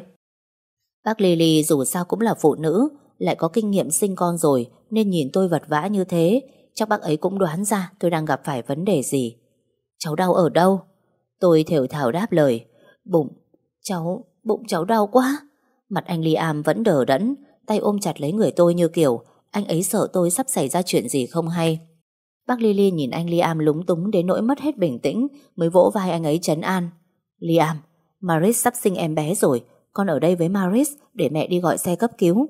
Bác Lily dù sao cũng là phụ nữ, lại có kinh nghiệm sinh con rồi, nên nhìn tôi vật vã như thế, chắc bác ấy cũng đoán ra tôi đang gặp phải vấn đề gì. Cháu đau ở đâu? Tôi thều thào đáp lời. Bụng, cháu, bụng cháu đau quá. Mặt anh Liam vẫn đờ đẫn, tay ôm chặt lấy người tôi như kiểu anh ấy sợ tôi sắp xảy ra chuyện gì không hay. Bác Lily nhìn anh Liam lúng túng đến nỗi mất hết bình tĩnh, mới vỗ vai anh ấy trấn an. Liam, Maris sắp sinh em bé rồi, con ở đây với Maris để mẹ đi gọi xe cấp cứu.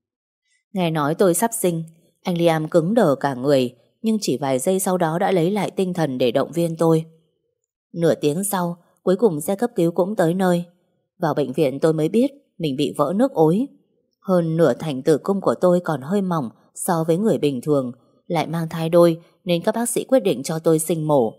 Nghe nói tôi sắp sinh, anh Liam cứng đờ cả người, nhưng chỉ vài giây sau đó đã lấy lại tinh thần để động viên tôi. Nửa tiếng sau, cuối cùng xe cấp cứu cũng tới nơi. Vào bệnh viện tôi mới biết mình bị vỡ nước ối. Hơn nửa thành tử cung của tôi còn hơi mỏng so với người bình thường, lại mang thai đôi nên các bác sĩ quyết định cho tôi sinh mổ.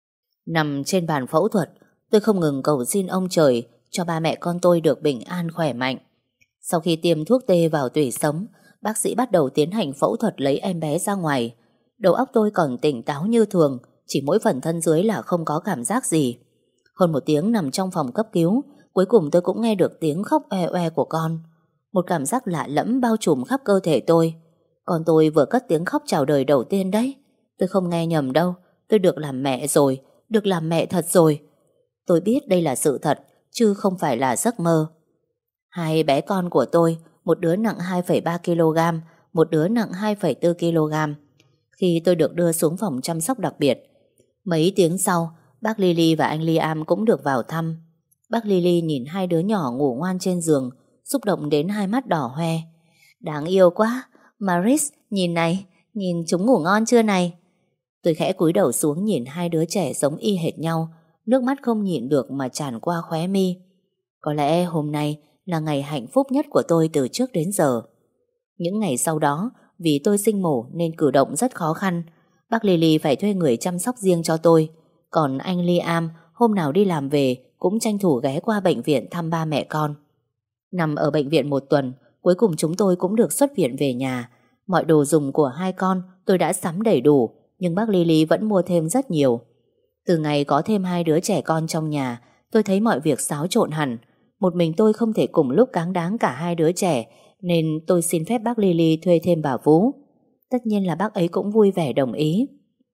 Nằm trên bàn phẫu thuật, tôi không ngừng cầu xin ông trời cho ba mẹ con tôi được bình an khỏe mạnh. Sau khi tiêm thuốc tê vào tủy sống, bác sĩ bắt đầu tiến hành phẫu thuật lấy em bé ra ngoài. Đầu óc tôi còn tỉnh táo như thường, chỉ mỗi phần thân dưới là không có cảm giác gì. Hơn một tiếng nằm trong phòng cấp cứu, cuối cùng tôi cũng nghe được tiếng khóc oe oe của con. Một cảm giác lạ lẫm bao trùm khắp cơ thể tôi. Con tôi vừa cất tiếng khóc chào đời đầu tiên đấy. Tôi không nghe nhầm đâu, tôi được làm mẹ rồi, được làm mẹ thật rồi. Tôi biết đây là sự thật, chứ không phải là giấc mơ. Hai bé con của tôi, một đứa nặng hai phẩy ba ki lô gam, một đứa nặng hai phẩy bốn ki lô gam. Khi tôi được đưa xuống phòng chăm sóc đặc biệt, mấy tiếng sau, bác Lily và anh Liam cũng được vào thăm. Bác Lily nhìn hai đứa nhỏ ngủ ngoan trên giường, xúc động đến hai mắt đỏ hoe. Đáng yêu quá, Maris, nhìn này, nhìn chúng ngủ ngon chưa này? Tôi khẽ cúi đầu xuống nhìn hai đứa trẻ giống y hệt nhau, nước mắt không nhịn được mà tràn qua khóe mi. Có lẽ hôm nay là ngày hạnh phúc nhất của tôi từ trước đến giờ. Những ngày sau đó, vì tôi sinh mổ nên cử động rất khó khăn. Bác Lily phải thuê người chăm sóc riêng cho tôi. Còn anh Liam hôm nào đi làm về cũng tranh thủ ghé qua bệnh viện thăm ba mẹ con. Nằm ở bệnh viện một tuần, cuối cùng chúng tôi cũng được xuất viện về nhà. Mọi đồ dùng của hai con tôi đã sắm đầy đủ, nhưng bác Lily vẫn mua thêm rất nhiều. Từ ngày có thêm hai đứa trẻ con trong nhà, tôi thấy mọi việc xáo trộn hẳn. Một mình tôi không thể cùng lúc cáng đáng cả hai đứa trẻ, nên tôi xin phép bác Lily thuê thêm bà Vú. Tất nhiên là bác ấy cũng vui vẻ đồng ý.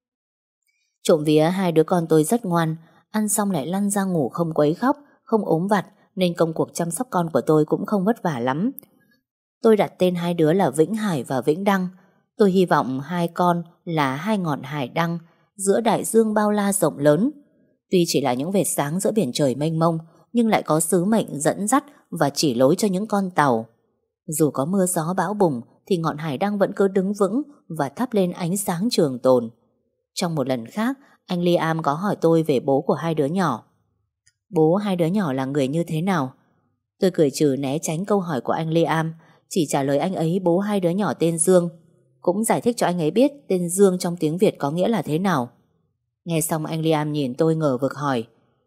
Trộm vía hai đứa con tôi rất ngoan, ăn xong lại lăn ra ngủ không quấy khóc, không ốm vặt, nên công cuộc chăm sóc con của tôi cũng không vất vả lắm. Tôi đặt tên hai đứa là Vĩnh Hải và Vĩnh Đăng. Tôi hy vọng hai con là hai ngọn hải đăng giữa đại dương bao la rộng lớn. Tuy chỉ là những vệt sáng giữa biển trời mênh mông, nhưng lại có sứ mệnh dẫn dắt và chỉ lối cho những con tàu. Dù có mưa gió bão bùng thì ngọn hải đăng vẫn cứ đứng vững và thắp lên ánh sáng trường tồn. Trong một lần khác, anh Liam có hỏi tôi về bố của hai đứa nhỏ. Bố hai đứa nhỏ là người như thế nào? Tôi cười trừ né tránh câu hỏi của anh Liam, chỉ trả lời anh ấy bố hai đứa nhỏ tên Dương, cũng giải thích cho anh ấy biết tên Dương trong tiếng Việt có nghĩa là thế nào. Nghe xong anh Liam nhìn tôi ngờ vực hỏi: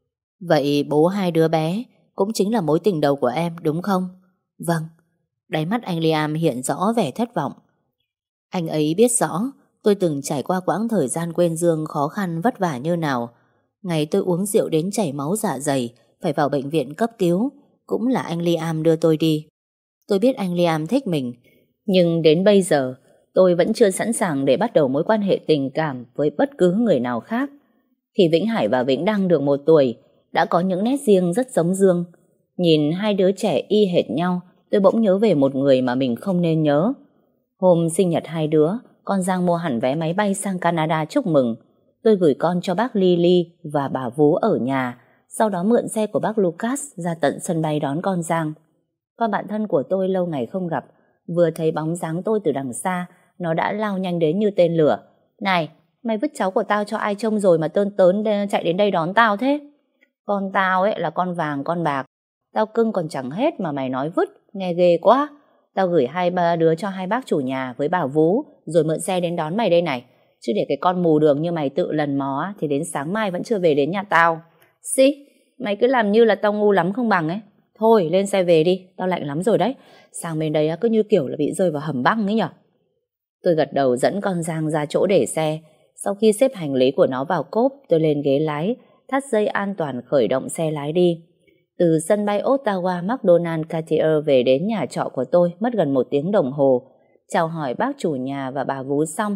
Vậy bố hai đứa bé cũng chính là mối tình đầu của em đúng không? Vâng. Đáy mắt anh Liam hiện rõ vẻ thất vọng. Anh ấy biết rõ tôi từng trải qua quãng thời gian quên Dương khó khăn vất vả như nào. Ngày tôi uống rượu đến chảy máu dạ dày, phải vào bệnh viện cấp cứu, cũng là anh Liam đưa tôi đi. Tôi biết anh Liam thích mình, nhưng đến bây giờ tôi vẫn chưa sẵn sàng để bắt đầu mối quan hệ tình cảm với bất cứ người nào khác. Khi Vĩnh Hải và Vĩnh Đăng được một tuổi, đã có những nét riêng rất giống Dương. Nhìn hai đứa trẻ y hệt nhau, tôi bỗng nhớ về một người mà mình không nên nhớ. Hôm sinh nhật hai đứa, con Giang mua hẳn vé máy bay sang Canada chúc mừng. Tôi gửi con cho bác Lily và bà Vú ở nhà, sau đó mượn xe của bác Lucas ra tận sân bay đón con Giang. Con bạn thân của tôi lâu ngày không gặp, vừa thấy bóng dáng tôi từ đằng xa, nó đã lao nhanh đến như tên lửa. Này, mày vứt cháu của tao cho ai trông rồi mà tơn tớn chạy đến đây đón tao thế? Con tao ấy là con vàng con bạc, tao cưng còn chẳng hết mà mày nói vứt, nghe ghê quá. Tao gửi hai ba đứa cho hai bác chủ nhà với bà Vú, rồi mượn xe đến đón mày đây này. Chứ để cái con mù đường như mày tự lần mò thì đến sáng mai vẫn chưa về đến nhà tao. Xí, mày cứ làm như là tao ngu lắm không bằng ấy. Thôi lên xe về đi, tao lạnh lắm rồi đấy. Sang bên đây cứ như kiểu là bị rơi vào hầm băng ấy nhở. Tôi gật đầu dẫn con Giang ra chỗ để xe. Sau khi xếp hành lý của nó vào cốp, tôi lên ghế lái, thắt dây an toàn khởi động xe lái đi. Từ sân bay Ottawa McDonald Cartier về đến nhà trọ của tôi mất gần một tiếng đồng hồ. Chào hỏi bác chủ nhà và bà Vú xong,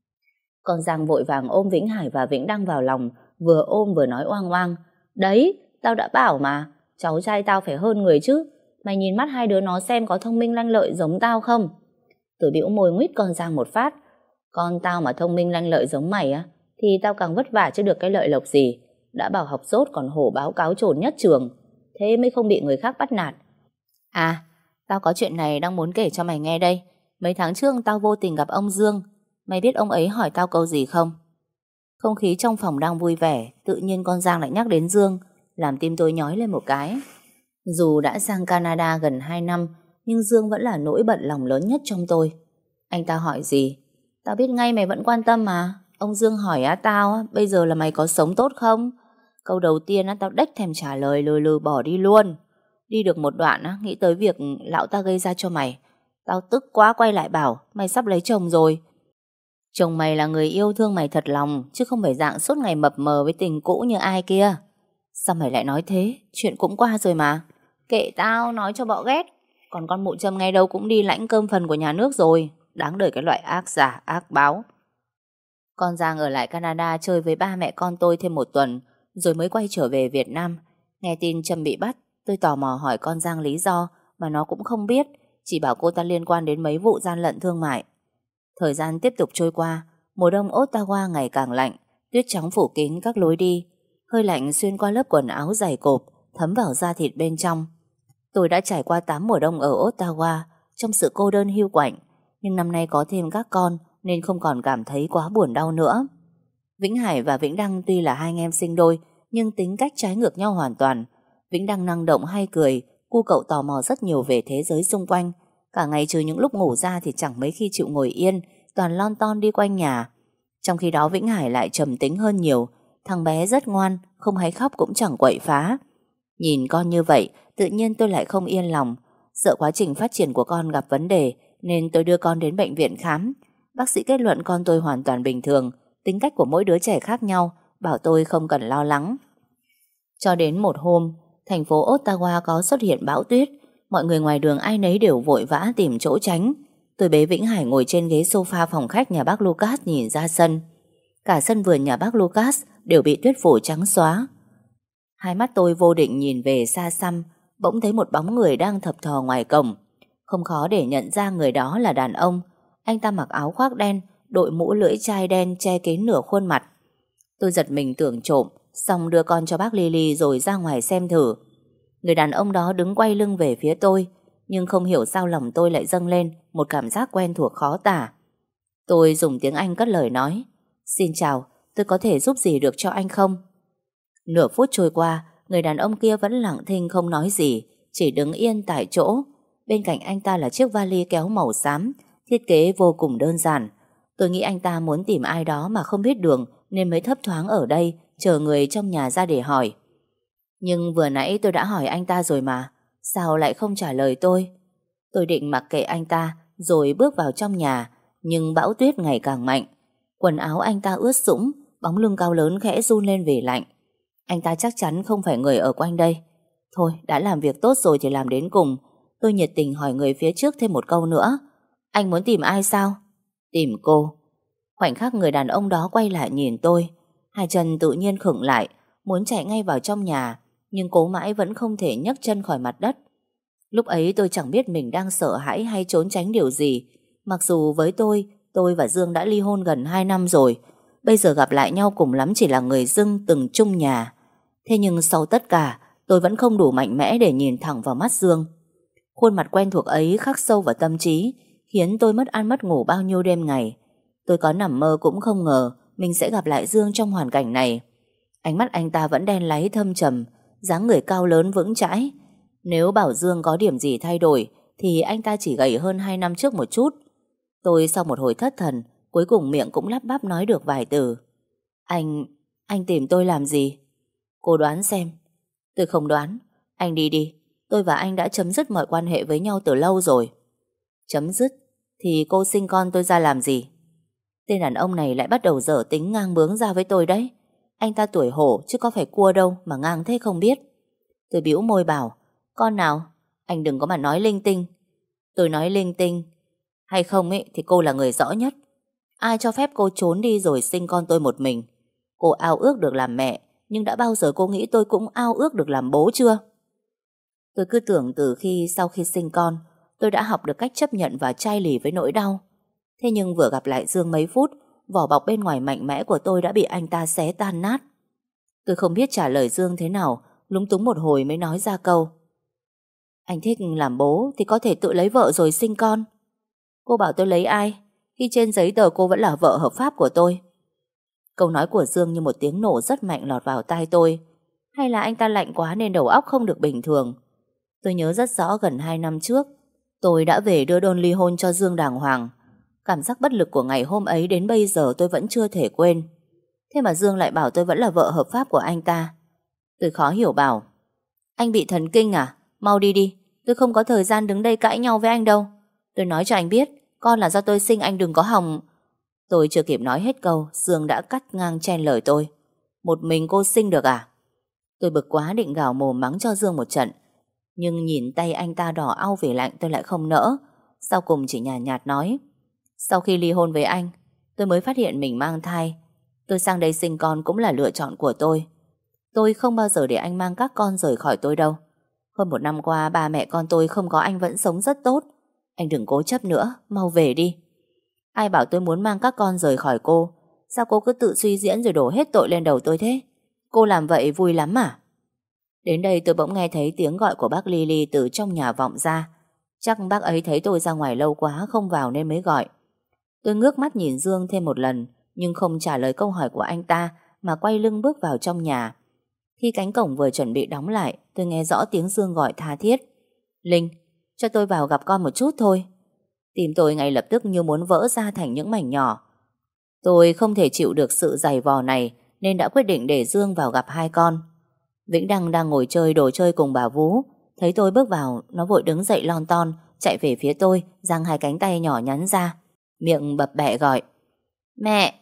con Giang vội vàng ôm Vĩnh Hải và Vĩnh Đăng vào lòng, vừa ôm vừa nói oang oang: Đấy, tao đã bảo mà, cháu trai tao phải hơn người chứ. Mày nhìn mắt hai đứa nó xem có thông minh lanh lợi giống tao không? Tôi bĩu môi nguyết con Giang một phát. Con tao mà thông minh lanh lợi giống mày á, thì tao càng vất vả chứ được cái lợi lộc gì. Đã bảo học dốt còn hổ báo cáo trồn nhất trường, thế mới không bị người khác bắt nạt. À, tao có chuyện này đang muốn kể cho mày nghe đây. Mấy tháng trước tao vô tình gặp ông Dương. Mày biết ông ấy hỏi tao câu gì không? Không khí trong phòng đang vui vẻ, tự nhiên con Giang lại nhắc đến Dương, làm tim tôi nhói lên một cái. Dù đã sang Canada gần hai năm, nhưng Dương vẫn là nỗi bận lòng lớn nhất trong tôi. Anh ta hỏi gì? Tao biết ngay mày vẫn quan tâm mà. Ông Dương hỏi á tao á, bây giờ là mày có sống tốt không? Câu đầu tiên á, tao đếch thèm trả lời, lừ lừ bỏ đi luôn. Đi được một đoạn á, nghĩ tới việc lão ta gây ra cho mày. Tao tức quá quay lại bảo, mày sắp lấy chồng rồi. Chồng mày là người yêu thương mày thật lòng, chứ không phải dạng suốt ngày mập mờ với tình cũ như ai kia. Sao mày lại nói thế? Chuyện cũng qua rồi mà. Kệ tao, nói cho bọ ghét. Còn con mụ Trâm ngay đâu cũng đi lãnh cơm phần của nhà nước rồi. Đáng đời cái loại ác giả, ác báo. Con Giang ở lại Canada chơi với ba mẹ con tôi thêm một tuần, rồi mới quay trở về Việt Nam. Nghe tin Trâm bị bắt, tôi tò mò hỏi con Giang lý do, mà nó cũng không biết, chỉ bảo cô ta liên quan đến mấy vụ gian lận thương mại. Thời gian tiếp tục trôi qua, mùa đông Ottawa ngày càng lạnh, tuyết trắng phủ kín các lối đi, hơi lạnh xuyên qua lớp quần áo dày cộp, thấm vào da thịt bên trong. Tôi đã trải qua tám mùa đông ở Ottawa trong sự cô đơn hiu quạnh, nhưng năm nay có thêm các con nên không còn cảm thấy quá buồn đau nữa. Vĩnh Hải và Vĩnh Đăng tuy là hai anh em sinh đôi, nhưng tính cách trái ngược nhau hoàn toàn. Vĩnh Đăng năng động hay cười, cu cậu tò mò rất nhiều về thế giới xung quanh. Cả ngày trừ những lúc ngủ ra thì chẳng mấy khi chịu ngồi yên, toàn lon ton đi quanh nhà. Trong khi đó Vĩnh Hải lại trầm tính hơn nhiều. Thằng bé rất ngoan, không hay khóc cũng chẳng quậy phá. Nhìn con như vậy, tự nhiên tôi lại không yên lòng. Sợ quá trình phát triển của con gặp vấn đề, nên tôi đưa con đến bệnh viện khám. Bác sĩ kết luận con tôi hoàn toàn bình thường, tính cách của mỗi đứa trẻ khác nhau, bảo tôi không cần lo lắng. Cho đến một hôm, thành phố Ottawa có xuất hiện bão tuyết. Mọi người ngoài đường ai nấy đều vội vã tìm chỗ tránh. Tôi bế Vĩnh Hải ngồi trên ghế sofa phòng khách nhà bác Lucas nhìn ra sân. Cả sân vườn nhà bác Lucas đều bị tuyết phủ trắng xóa. Hai mắt tôi vô định nhìn về xa xăm, bỗng thấy một bóng người đang thập thò ngoài cổng. Không khó để nhận ra người đó là đàn ông. Anh ta mặc áo khoác đen, đội mũ lưỡi chai đen che kín nửa khuôn mặt. Tôi giật mình tưởng trộm, xong đưa con cho bác Lily rồi ra ngoài xem thử. Người đàn ông đó đứng quay lưng về phía tôi, nhưng không hiểu sao lòng tôi lại dâng lên một cảm giác quen thuộc khó tả. Tôi dùng tiếng Anh cất lời nói: "Xin chào, tôi có thể giúp gì được cho anh không?" Nửa phút trôi qua, người đàn ông kia vẫn lặng thinh không nói gì, chỉ đứng yên tại chỗ. Bên cạnh anh ta là chiếc vali kéo màu xám, thiết kế vô cùng đơn giản. Tôi nghĩ anh ta muốn tìm ai đó mà không biết đường nên mới thấp thoáng ở đây, chờ người trong nhà ra để hỏi. Nhưng vừa nãy tôi đã hỏi anh ta rồi mà, sao lại không trả lời tôi? Tôi định mặc kệ anh ta rồi bước vào trong nhà, nhưng bão tuyết ngày càng mạnh. Quần áo anh ta ướt sũng, bóng lưng cao lớn khẽ run lên vì lạnh. Anh ta chắc chắn không phải người ở quanh đây. Thôi, đã làm việc tốt rồi thì làm đến cùng. Tôi nhiệt tình hỏi người phía trước thêm một câu nữa: "Anh muốn tìm ai sao?" "Tìm cô." Khoảnh khắc người đàn ông đó quay lại nhìn tôi, hai chân tự nhiên khựng lại, muốn chạy ngay vào trong nhà, nhưng cố mãi vẫn không thể nhấc chân khỏi mặt đất. Lúc ấy tôi chẳng biết mình đang sợ hãi hay trốn tránh điều gì. Mặc dù với tôi, tôi và Dương đã ly hôn gần hai năm rồi, bây giờ gặp lại nhau cùng lắm chỉ là người dưng từng chung nhà. Thế nhưng sau tất cả, tôi vẫn không đủ mạnh mẽ để nhìn thẳng vào mắt Dương. Khuôn mặt quen thuộc ấy khắc sâu vào tâm trí, khiến tôi mất ăn mất ngủ bao nhiêu đêm ngày. Tôi có nằm mơ cũng không ngờ mình sẽ gặp lại Dương trong hoàn cảnh này. Ánh mắt anh ta vẫn đen láy thâm trầm, dáng người cao lớn vững chãi. Nếu bảo Dương có điểm gì thay đổi thì anh ta chỉ gầy hơn hai năm trước một chút. Tôi sau một hồi thất thần, cuối cùng miệng cũng lắp bắp nói được vài từ. Anh... anh tìm tôi làm gì? Cô đoán xem. Tôi không đoán. Anh đi đi. Tôi và anh đã chấm dứt mọi quan hệ với nhau từ lâu rồi. Chấm dứt? Thì cô sinh con tôi ra làm gì? Tên đàn ông này lại bắt đầu dở tính ngang bướng ra với tôi đấy. Anh ta tuổi hổ chứ có phải cua đâu mà ngang thế không biết. Tôi bĩu môi bảo: "Con nào? Anh đừng có mà nói linh tinh." Tôi nói linh tinh hay không ấy thì cô là người rõ nhất. Ai cho phép cô trốn đi rồi sinh con tôi một mình? Cô ao ước được làm mẹ, nhưng đã bao giờ cô nghĩ tôi cũng ao ước được làm bố chưa? Tôi cứ tưởng từ khi sau khi sinh con, tôi đã học được cách chấp nhận và chai lì với nỗi đau. Thế nhưng vừa gặp lại Dương mấy phút, vỏ bọc bên ngoài mạnh mẽ của tôi đã bị anh ta xé tan nát. Tôi không biết trả lời Dương thế nào, lúng túng một hồi mới nói ra câu: "Anh thích làm bố thì có thể tự lấy vợ rồi sinh con." Cô bảo tôi lấy ai, khi trên giấy tờ cô vẫn là vợ hợp pháp của tôi? Câu nói của Dương như một tiếng nổ rất mạnh lọt vào tai tôi. Hay là anh ta lạnh quá nên đầu óc không được bình thường? Tôi nhớ rất rõ gần hai năm trước, tôi đã về đưa đơn ly hôn cho Dương đàng hoàng. Cảm giác bất lực của ngày hôm ấy đến bây giờ tôi vẫn chưa thể quên. Thế mà Dương lại bảo tôi vẫn là vợ hợp pháp của anh ta. Tôi khó hiểu bảo: "Anh bị thần kinh à? Mau đi đi, tôi không có thời gian đứng đây cãi nhau với anh đâu. Tôi nói cho anh biết, con là do tôi sinh, anh đừng có hòng..." Tôi chưa kịp nói hết câu, Dương đã cắt ngang chen lời tôi: "Một mình cô sinh được à?" Tôi bực quá định gào mồm mắng cho Dương một trận, nhưng nhìn tay anh ta đỏ au vì lạnh tôi lại không nỡ. Sau cùng chỉ nhàn nhạt, nhạt nói: "Sau khi ly hôn với anh, tôi mới phát hiện mình mang thai. Tôi sang đây sinh con cũng là lựa chọn của tôi. Tôi không bao giờ để anh mang các con rời khỏi tôi đâu. Hơn một năm qua ba mẹ con tôi không có anh vẫn sống rất tốt. Anh đừng cố chấp nữa, mau về đi." Ai bảo tôi muốn mang các con rời khỏi cô? Sao cô cứ tự suy diễn rồi đổ hết tội lên đầu tôi thế? Cô làm vậy vui lắm à? Đến đây tôi bỗng nghe thấy tiếng gọi của bác Lily từ trong nhà vọng ra. Chắc bác ấy thấy tôi ra ngoài lâu quá không vào nên mới gọi. Tôi ngước mắt nhìn Dương thêm một lần, nhưng không trả lời câu hỏi của anh ta mà quay lưng bước vào trong nhà. Khi cánh cổng vừa chuẩn bị đóng lại, tôi nghe rõ tiếng Dương gọi tha thiết: "Linh, cho tôi vào gặp con một chút thôi." Tim tôi ngay lập tức như muốn vỡ ra thành những mảnh nhỏ. Tôi không thể chịu được sự giày vò này nên đã quyết định để Dương vào gặp hai con. Vĩnh Đăng đang ngồi chơi đồ chơi cùng bà Vú, thấy tôi bước vào, nó vội đứng dậy lon ton, chạy về phía tôi, giang hai cánh tay nhỏ nhắn ra, miệng bập bẹ gọi: "Mẹ,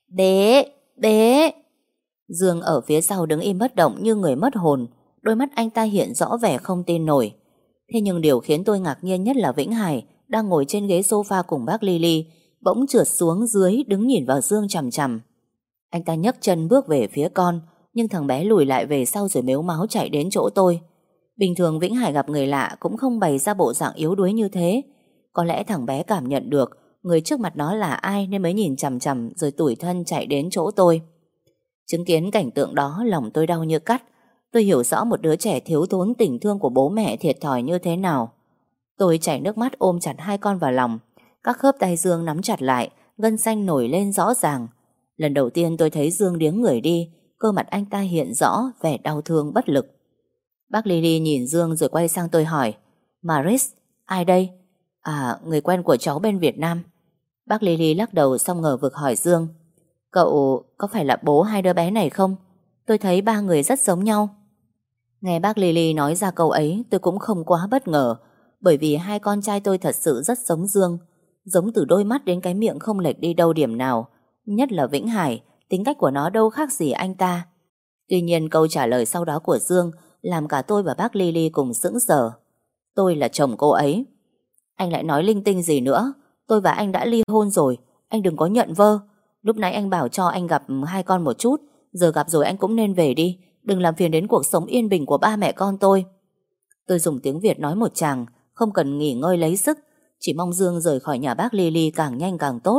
bế, bế." Dương ở phía sau đứng im bất động như người mất hồn, đôi mắt anh ta hiện rõ vẻ không tin nổi. Thế nhưng điều khiến tôi ngạc nhiên nhất là Vĩnh Hải đang ngồi trên ghế sofa cùng bác Lily bỗng trượt xuống dưới đứng nhìn vào Dương chằm chằm. Anh ta nhấc chân bước về phía con, nhưng thằng bé lùi lại về sau rồi mếu máo chạy đến chỗ tôi. Bình thường Vĩnh Hải gặp người lạ cũng không bày ra bộ dạng yếu đuối như thế. Có lẽ thằng bé cảm nhận được người trước mặt nó là ai nên mới nhìn chằm chằm rồi tủi thân chạy đến chỗ tôi. Chứng kiến cảnh tượng đó, lòng tôi đau như cắt. Tôi hiểu rõ một đứa trẻ thiếu thốn tình thương của bố mẹ thiệt thòi như thế nào. Tôi chảy nước mắt ôm chặt hai con vào lòng. Các khớp tay Dương nắm chặt lại, gân xanh nổi lên rõ ràng. Lần đầu tiên tôi thấy Dương điếng người đi, cơ mặt anh ta hiện rõ vẻ đau thương bất lực. Bác Lily nhìn Dương rồi quay sang tôi hỏi: Maris, ai đây? À, người quen của cháu bên Việt Nam. Bác Lily lắc đầu xong ngờ vực hỏi Dương: Cậu có phải là bố hai đứa bé này không? Tôi thấy ba người rất giống nhau. Nghe bác Lily nói ra câu ấy, tôi cũng không quá bất ngờ, bởi vì hai con trai tôi thật sự rất giống Dương. Giống từ đôi mắt đến cái miệng không lệch đi đâu điểm nào. Nhất là Vĩnh Hải, tính cách của nó đâu khác gì anh ta. Tuy nhiên câu trả lời sau đó của Dương làm cả tôi và bác Lily cùng sững sờ. Tôi là chồng cô ấy. Anh lại nói linh tinh gì nữa? Tôi và anh đã ly hôn rồi, anh đừng có nhận vơ. Lúc nãy anh bảo cho anh gặp hai con một chút, giờ gặp rồi anh cũng nên về đi, đừng làm phiền đến cuộc sống yên bình của ba mẹ con tôi. Tôi dùng tiếng Việt nói một tràng, không cần nghỉ ngơi lấy sức, chỉ mong Dương rời khỏi nhà bác Lily càng nhanh càng tốt.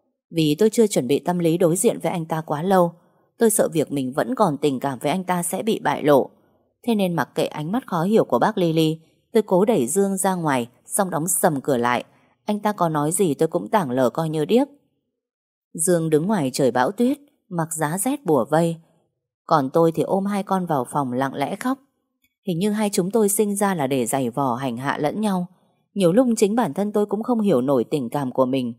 Vì tôi chưa chuẩn bị tâm lý đối diện với anh ta quá lâu, tôi sợ việc mình vẫn còn tình cảm với anh ta sẽ bị bại lộ. Thế nên mặc kệ ánh mắt khó hiểu của bác Lily, tôi cố đẩy Dương ra ngoài, xong đóng sầm cửa lại. Anh ta có nói gì tôi cũng tảng lờ coi như điếc. Dương đứng ngoài trời bão tuyết, mặc giá rét bủa vây. Còn tôi thì ôm hai con vào phòng lặng lẽ khóc. Hình như hai chúng tôi sinh ra là để giày vò hành hạ lẫn nhau. Nhiều lúc chính bản thân tôi cũng không hiểu nổi tình cảm của mình.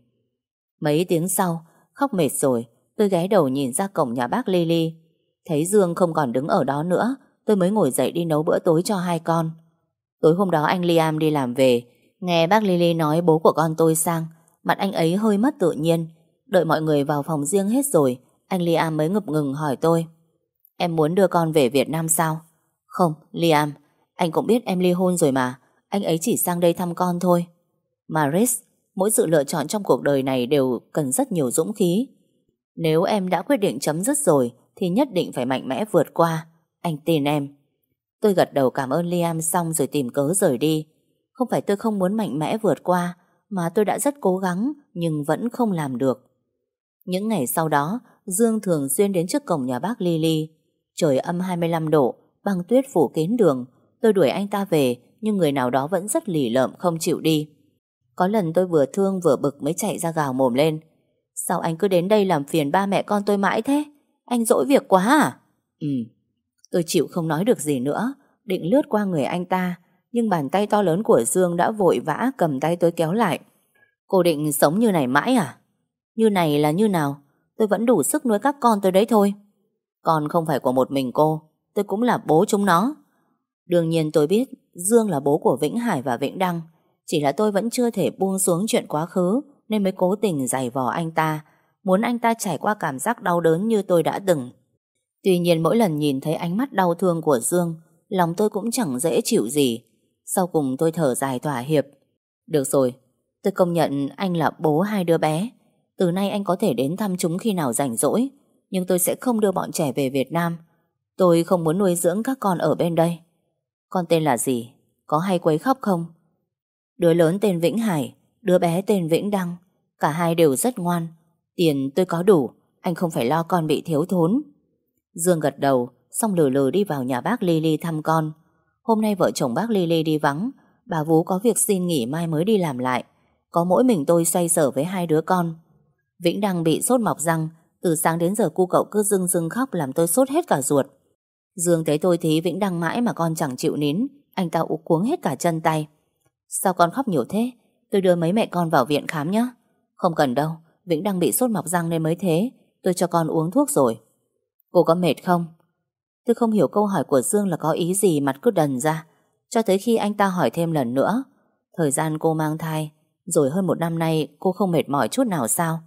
Mấy tiếng sau, khóc mệt rồi, tôi ghé đầu nhìn ra cổng nhà bác Lily. Thấy Dương không còn đứng ở đó nữa, tôi mới ngồi dậy đi nấu bữa tối cho hai con. Tối hôm đó anh Liam đi làm về, nghe bác Lily nói bố của con tôi sang, mặt anh ấy hơi mất tự nhiên. Đợi mọi người vào phòng riêng hết rồi, anh Liam mới ngập ngừng hỏi tôi: Em muốn đưa con về Việt Nam sao? Không, Liam, anh cũng biết em ly hôn rồi mà, anh ấy chỉ sang đây thăm con thôi. Maris, mỗi sự lựa chọn trong cuộc đời này đều cần rất nhiều dũng khí. Nếu em đã quyết định chấm dứt rồi thì nhất định phải mạnh mẽ vượt qua. Anh tin em. Tôi gật đầu cảm ơn Liam xong rồi tìm cớ rời đi. Không phải tôi không muốn mạnh mẽ vượt qua, mà tôi đã rất cố gắng nhưng vẫn không làm được. Những ngày sau đó, Dương thường xuyên đến trước cổng nhà bác Lily. Trời âm hai mươi lăm độ, băng tuyết phủ kín đường. Tôi đuổi anh ta về, nhưng người nào đó vẫn rất lì lợm không chịu đi. Có lần tôi vừa thương vừa bực mới chạy ra gào mồm lên: Sao anh cứ đến đây làm phiền ba mẹ con tôi mãi thế? Anh dỗi việc quá à? Ừ. Tôi chịu không nói được gì nữa, định lướt qua người anh ta, nhưng bàn tay to lớn của Dương đã vội vã cầm tay tôi kéo lại. Cô định sống như này mãi à? Như này là như nào? Tôi vẫn đủ sức nuôi các con tôi đấy thôi. Con không phải của một mình cô, tôi cũng là bố chúng nó. Đương nhiên tôi biết Dương là bố của Vĩnh Hải và Vĩnh Đăng, chỉ là tôi vẫn chưa thể buông xuống chuyện quá khứ nên mới cố tình giày vò anh ta, muốn anh ta trải qua cảm giác đau đớn như tôi đã từng. Tuy nhiên mỗi lần nhìn thấy ánh mắt đau thương của Dương, lòng tôi cũng chẳng dễ chịu gì. Sau cùng tôi thở dài thỏa hiệp. Được rồi, tôi công nhận anh là bố hai đứa bé. Từ nay anh có thể đến thăm chúng khi nào rảnh rỗi, nhưng tôi sẽ không đưa bọn trẻ về Việt Nam. Tôi không muốn nuôi dưỡng các con ở bên đây. Con tên là gì? Có hay quấy khóc không? Đứa lớn tên Vĩnh Hải, đứa bé tên Vĩnh Đăng. Cả hai đều rất ngoan. Tiền tôi có đủ, anh không phải lo con bị thiếu thốn. Dương gật đầu, xong lừ lừ đi vào nhà bác Lily thăm con. Hôm nay vợ chồng bác Lily đi vắng, bà vú có việc xin nghỉ mai mới đi làm lại. Có mỗi mình tôi xoay sở với hai đứa con. Vĩnh Đăng bị sốt mọc răng, từ sáng đến giờ cu cậu cứ rưng rưng khóc làm tôi sốt hết cả ruột. Dương thấy tôi thí Vĩnh Đăng mãi mà con chẳng chịu nín, anh ta ú cuống hết cả chân tay. Sao con khóc nhiều thế? Tôi đưa mấy mẹ con vào viện khám nhé. Không cần đâu, Vĩnh Đăng bị sốt mọc răng nên mới thế. Tôi cho con uống thuốc rồi. Cô có mệt không? Tôi không hiểu câu hỏi của Dương là có ý gì, mặt cứ đần ra. Cho tới khi anh ta hỏi thêm lần nữa. Thời gian cô mang thai, rồi hơn một năm nay cô không mệt mỏi chút nào sao?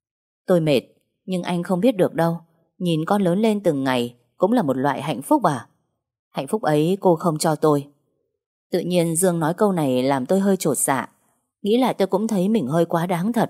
Tôi mệt, nhưng anh không biết được đâu. Nhìn con lớn lên từng ngày cũng là một loại hạnh phúc à? Hạnh phúc ấy cô không cho tôi. Tự nhiên Dương nói câu này làm tôi hơi chột dạ. Nghĩ lại tôi cũng thấy mình hơi quá đáng thật.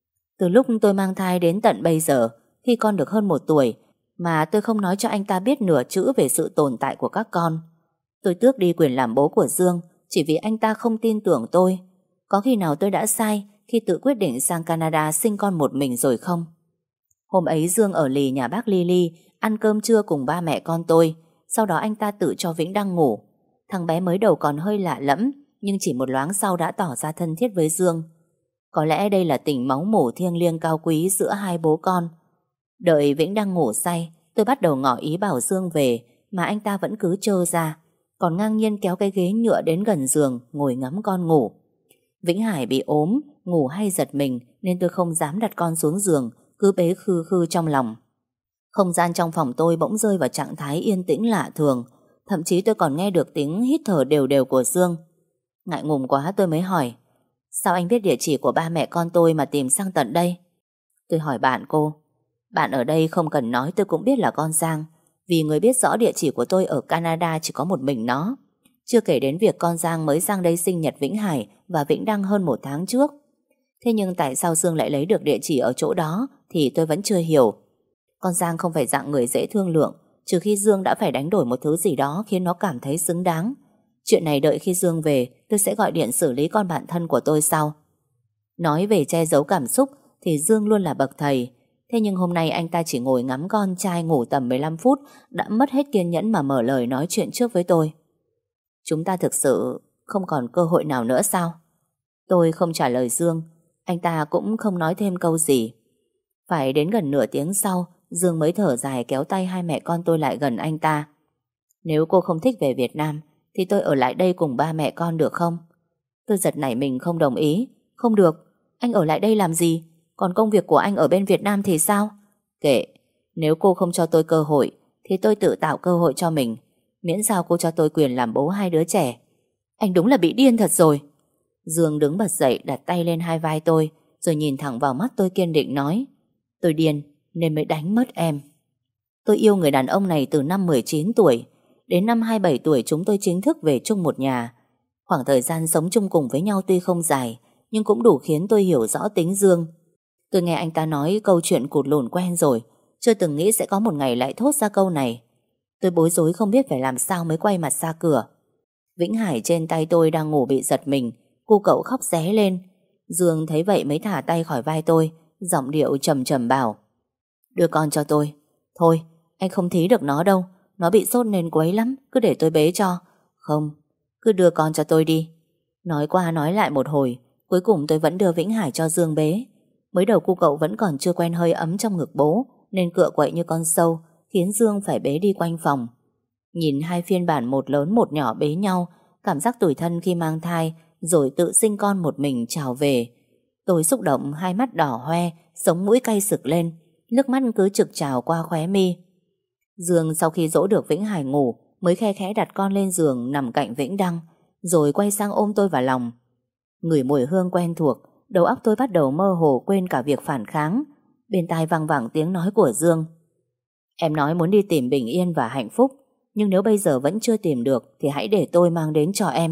Từ lúc tôi mang thai đến tận bây giờ, khi con được hơn một tuổi, mà tôi không nói cho anh ta biết nửa chữ về sự tồn tại của các con. Tôi tước đi quyền làm bố của Dương chỉ vì anh ta không tin tưởng tôi. Có khi nào tôi đã sai khi tự quyết định sang Canada sinh con một mình rồi không? Hôm ấy Dương ở lì nhà bác Lily ăn cơm trưa cùng ba mẹ con tôi. Sau đó anh ta tự cho Vĩnh Đăng ngủ. Thằng bé mới đầu còn hơi lạ lẫm, nhưng chỉ một loáng sau đã tỏ ra thân thiết với Dương. Có lẽ đây là tình máu mủ thiêng liêng cao quý giữa hai bố con. Đợi Vĩnh đang ngủ say, tôi bắt đầu ngỏ ý bảo Dương về, mà anh ta vẫn cứ trơ ra, còn ngang nhiên kéo cái ghế nhựa đến gần giường, ngồi ngắm con ngủ. Vĩnh Hải bị ốm, ngủ hay giật mình, nên tôi không dám đặt con xuống giường, cứ bế khư khư trong lòng. Không gian trong phòng tôi bỗng rơi vào trạng thái yên tĩnh lạ thường, thậm chí tôi còn nghe được tiếng hít thở đều đều của Dương. Ngại ngùng quá tôi mới hỏi, sao anh biết địa chỉ của ba mẹ con tôi mà tìm sang tận đây? Tôi hỏi bạn cô. Bạn ở đây không cần nói tôi cũng biết là con Giang, vì người biết rõ địa chỉ của tôi ở Canada chỉ có một mình nó. Chưa kể đến việc con Giang mới sang đây sinh nhật Vĩnh Hải và Vĩnh Đăng hơn một tháng trước. Thế nhưng tại sao Dương lại lấy được địa chỉ ở chỗ đó thì tôi vẫn chưa hiểu. Con Giang không phải dạng người dễ thương lượng, trừ khi Dương đã phải đánh đổi một thứ gì đó khiến nó cảm thấy xứng đáng. Chuyện này đợi khi Dương về, tôi sẽ gọi điện xử lý con bạn thân của tôi sau. Nói về che giấu cảm xúc thì Dương luôn là bậc thầy. Thế nhưng hôm nay anh ta chỉ ngồi ngắm con trai ngủ tầm mười lăm phút đã mất hết kiên nhẫn mà mở lời nói chuyện trước với tôi. Chúng ta thực sự không còn cơ hội nào nữa sao? Tôi không trả lời Dương, anh ta cũng không nói thêm câu gì. Phải đến gần nửa tiếng sau, Dương mới thở dài kéo tay hai mẹ con tôi lại gần anh ta. Nếu cô không thích về Việt Nam thì tôi ở lại đây cùng ba mẹ con được không? Tôi giật nảy mình không đồng ý. Không được, anh ở lại đây làm gì? Còn công việc của anh ở bên Việt Nam thì sao? Kệ, nếu cô không cho tôi cơ hội thì tôi tự tạo cơ hội cho mình. Miễn sao cô cho tôi quyền làm bố hai đứa trẻ. Anh đúng là bị điên thật rồi. Dương đứng bật dậy đặt tay lên hai vai tôi, rồi nhìn thẳng vào mắt tôi kiên định nói, tôi điên nên mới đánh mất em. Tôi yêu người đàn ông này từ năm mười chín tuổi. Đến năm hai mươi bảy tuổi chúng tôi chính thức về chung một nhà. Khoảng thời gian sống chung cùng với nhau tuy không dài, nhưng cũng đủ khiến tôi hiểu rõ tính Dương. Tôi nghe anh ta nói câu chuyện cụt lùn quen rồi, chưa từng nghĩ sẽ có một ngày lại thốt ra câu này. Tôi bối rối không biết phải làm sao mới quay mặt ra cửa. Vĩnh Hải trên tay tôi đang ngủ bị giật mình, cu cậu khóc ré lên. Dương thấy vậy mới thả tay khỏi vai tôi, giọng điệu trầm trầm bảo, đưa con cho tôi. Thôi, anh không thí được nó đâu, nó bị sốt nên quấy lắm, cứ để tôi bế cho. Không, cứ đưa con cho tôi đi. Nói qua nói lại một hồi, cuối cùng tôi vẫn đưa Vĩnh Hải cho Dương bế. Mới đầu cu cậu vẫn còn chưa quen hơi ấm trong ngực bố, nên cựa quậy như con sâu, khiến Dương phải bế đi quanh phòng. Nhìn hai phiên bản một lớn một nhỏ bế nhau, cảm giác tủi thân khi mang thai rồi tự sinh con một mình trào về. Tôi xúc động, hai mắt đỏ hoe, sống mũi cay sực lên, nước mắt cứ trực trào qua khóe mi. Dương sau khi dỗ được Vĩnh Hải ngủ mới khe khẽ đặt con lên giường nằm cạnh Vĩnh Đăng, rồi quay sang ôm tôi vào lòng. Ngửi mùi hương quen thuộc, đầu óc tôi bắt đầu mơ hồ quên cả việc phản kháng. Bên tai vang vẳng tiếng nói của Dương. Em nói muốn đi tìm bình yên và hạnh phúc, nhưng nếu bây giờ vẫn chưa tìm được thì hãy để tôi mang đến cho em.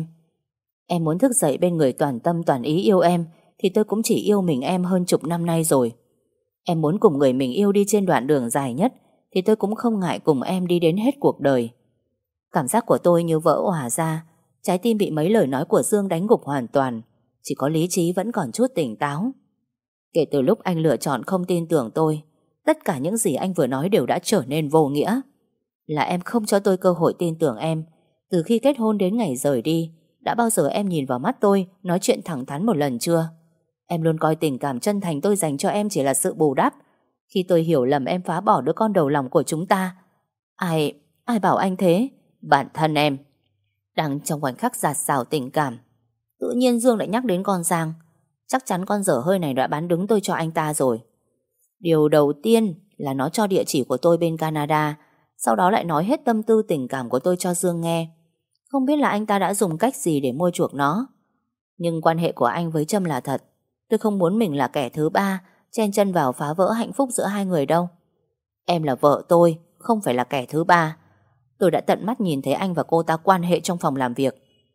Em muốn thức dậy bên người toàn tâm toàn ý yêu em thì tôi cũng chỉ yêu mình em hơn chục năm nay rồi. Em muốn cùng người mình yêu đi trên đoạn đường dài nhất thì tôi cũng không ngại cùng em đi đến hết cuộc đời. Cảm giác của tôi như vỡ òa ra, trái tim bị mấy lời nói của Dương đánh gục hoàn toàn, chỉ có lý trí vẫn còn chút tỉnh táo. Kể từ lúc anh lựa chọn không tin tưởng tôi, tất cả những gì anh vừa nói đều đã trở nên vô nghĩa. Là em không cho tôi cơ hội tin tưởng em. Từ khi kết hôn đến ngày rời đi, đã bao giờ em nhìn vào mắt tôi nói chuyện thẳng thắn một lần chưa? Em luôn coi tình cảm chân thành tôi dành cho em chỉ là sự bù đắp. Khi tôi hiểu lầm em phá bỏ đứa con đầu lòng của chúng ta. Ai, ai bảo anh thế? Bản thân em. Đang trong khoảnh khắc dạt dào tình cảm, tự nhiên Dương lại nhắc đến con Giang. Chắc chắn con dở hơi này đã bán đứng tôi cho anh ta rồi. Điều đầu tiên là nó cho địa chỉ của tôi bên Canada, sau đó lại nói hết tâm tư tình cảm của tôi cho Dương nghe. Không biết là anh ta đã dùng cách gì để mua chuộc nó. Nhưng quan hệ của anh với Trâm là thật. Tôi không muốn mình là kẻ thứ ba chen chân vào phá vỡ hạnh phúc giữa hai người đâu. Em là vợ tôi, không phải là kẻ thứ ba. Tôi đã tận mắt nhìn thấy anh và cô ta quan hệ trong phòng làm việc.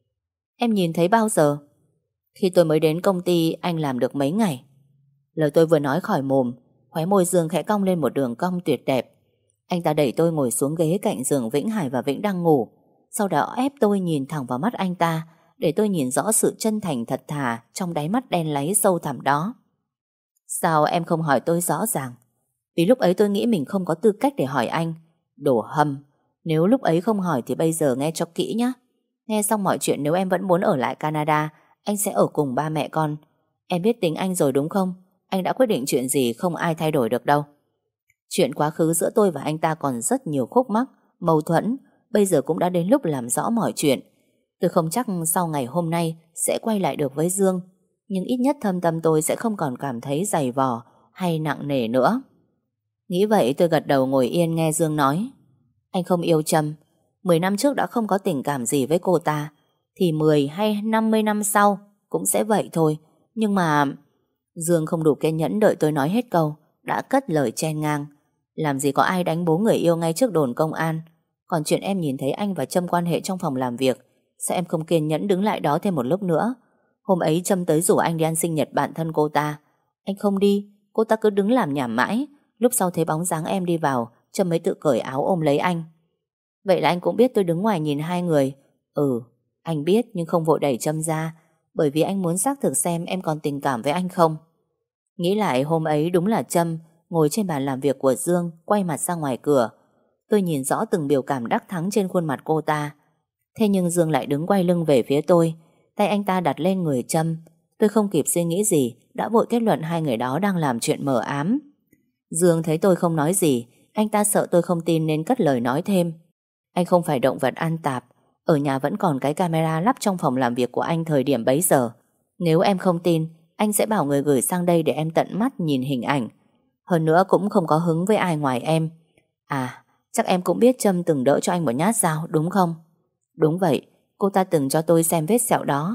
Em nhìn thấy bao giờ? Khi tôi mới đến công ty anh làm được mấy ngày. Lời tôi vừa nói khỏi mồm, khóe môi Dương khẽ cong lên một đường cong tuyệt đẹp. Anh ta đẩy tôi ngồi xuống ghế cạnh giường Vĩnh Hải và Vĩnh đang ngủ. Sau đó ép tôi nhìn thẳng vào mắt anh ta, để tôi nhìn rõ sự chân thành thật thà trong đáy mắt đen láy sâu thẳm đó. Sao em không hỏi tôi rõ ràng? Vì lúc ấy tôi nghĩ mình không có tư cách để hỏi anh. Đồ hâm. Nếu lúc ấy không hỏi thì bây giờ nghe cho kỹ nhé. Nghe xong mọi chuyện, nếu em vẫn muốn ở lại Canada, anh sẽ ở cùng ba mẹ con. Em biết tính anh rồi đúng không? Anh đã quyết định chuyện gì không ai thay đổi được đâu. Chuyện quá khứ giữa tôi và anh ta còn rất nhiều khúc mắc, mâu thuẫn. Bây giờ cũng đã đến lúc làm rõ mọi chuyện. Tôi không chắc sau ngày hôm nay sẽ quay lại được với Dương, nhưng ít nhất thâm tâm tôi sẽ không còn cảm thấy dày vò hay nặng nề nữa. Nghĩ vậy tôi gật đầu ngồi yên nghe Dương nói. Anh không yêu Trâm. Mười năm trước đã không có tình cảm gì với cô ta, thì mười hay năm mươi năm sau cũng sẽ vậy thôi. Nhưng mà... Dương không đủ kiên nhẫn đợi tôi nói hết câu, đã cất lời chen ngang. Làm gì có ai đánh bố người yêu ngay trước đồn công an. Còn chuyện em nhìn thấy anh và Trâm quan hệ trong phòng làm việc, sao em không kiên nhẫn đứng lại đó thêm một lúc nữa? Hôm ấy Trâm tới rủ anh đi ăn sinh nhật bạn thân cô ta. Anh không đi, cô ta cứ đứng làm nhảm mãi. Lúc sau thấy bóng dáng em đi vào, Trâm mới tự cởi áo ôm lấy anh. Vậy là anh cũng biết tôi đứng ngoài nhìn hai người. Ừ, anh biết nhưng không vội đẩy Trâm ra, bởi vì anh muốn xác thực xem em còn tình cảm với anh không. Nghĩ lại hôm ấy đúng là Trâm ngồi trên bàn làm việc của Dương, quay mặt ra ngoài cửa. Tôi nhìn rõ từng biểu cảm đắc thắng trên khuôn mặt cô ta. Thế nhưng Dương lại đứng quay lưng về phía tôi, tay anh ta đặt lên người Trâm. Tôi không kịp suy nghĩ gì, đã vội kết luận hai người đó đang làm chuyện mờ ám. Dương thấy tôi không nói gì, anh ta sợ tôi không tin nên cất lời nói thêm. Anh không phải động vật ăn tạp. Ở nhà vẫn còn cái camera lắp trong phòng làm việc của anh thời điểm bấy giờ. Nếu em không tin, anh sẽ bảo người gửi sang đây để em tận mắt nhìn hình ảnh. Hơn nữa cũng không có hứng với ai ngoài em. À, chắc em cũng biết Trâm từng đỡ cho anh một nhát dao, đúng không? Đúng vậy, cô ta từng cho tôi xem vết sẹo đó.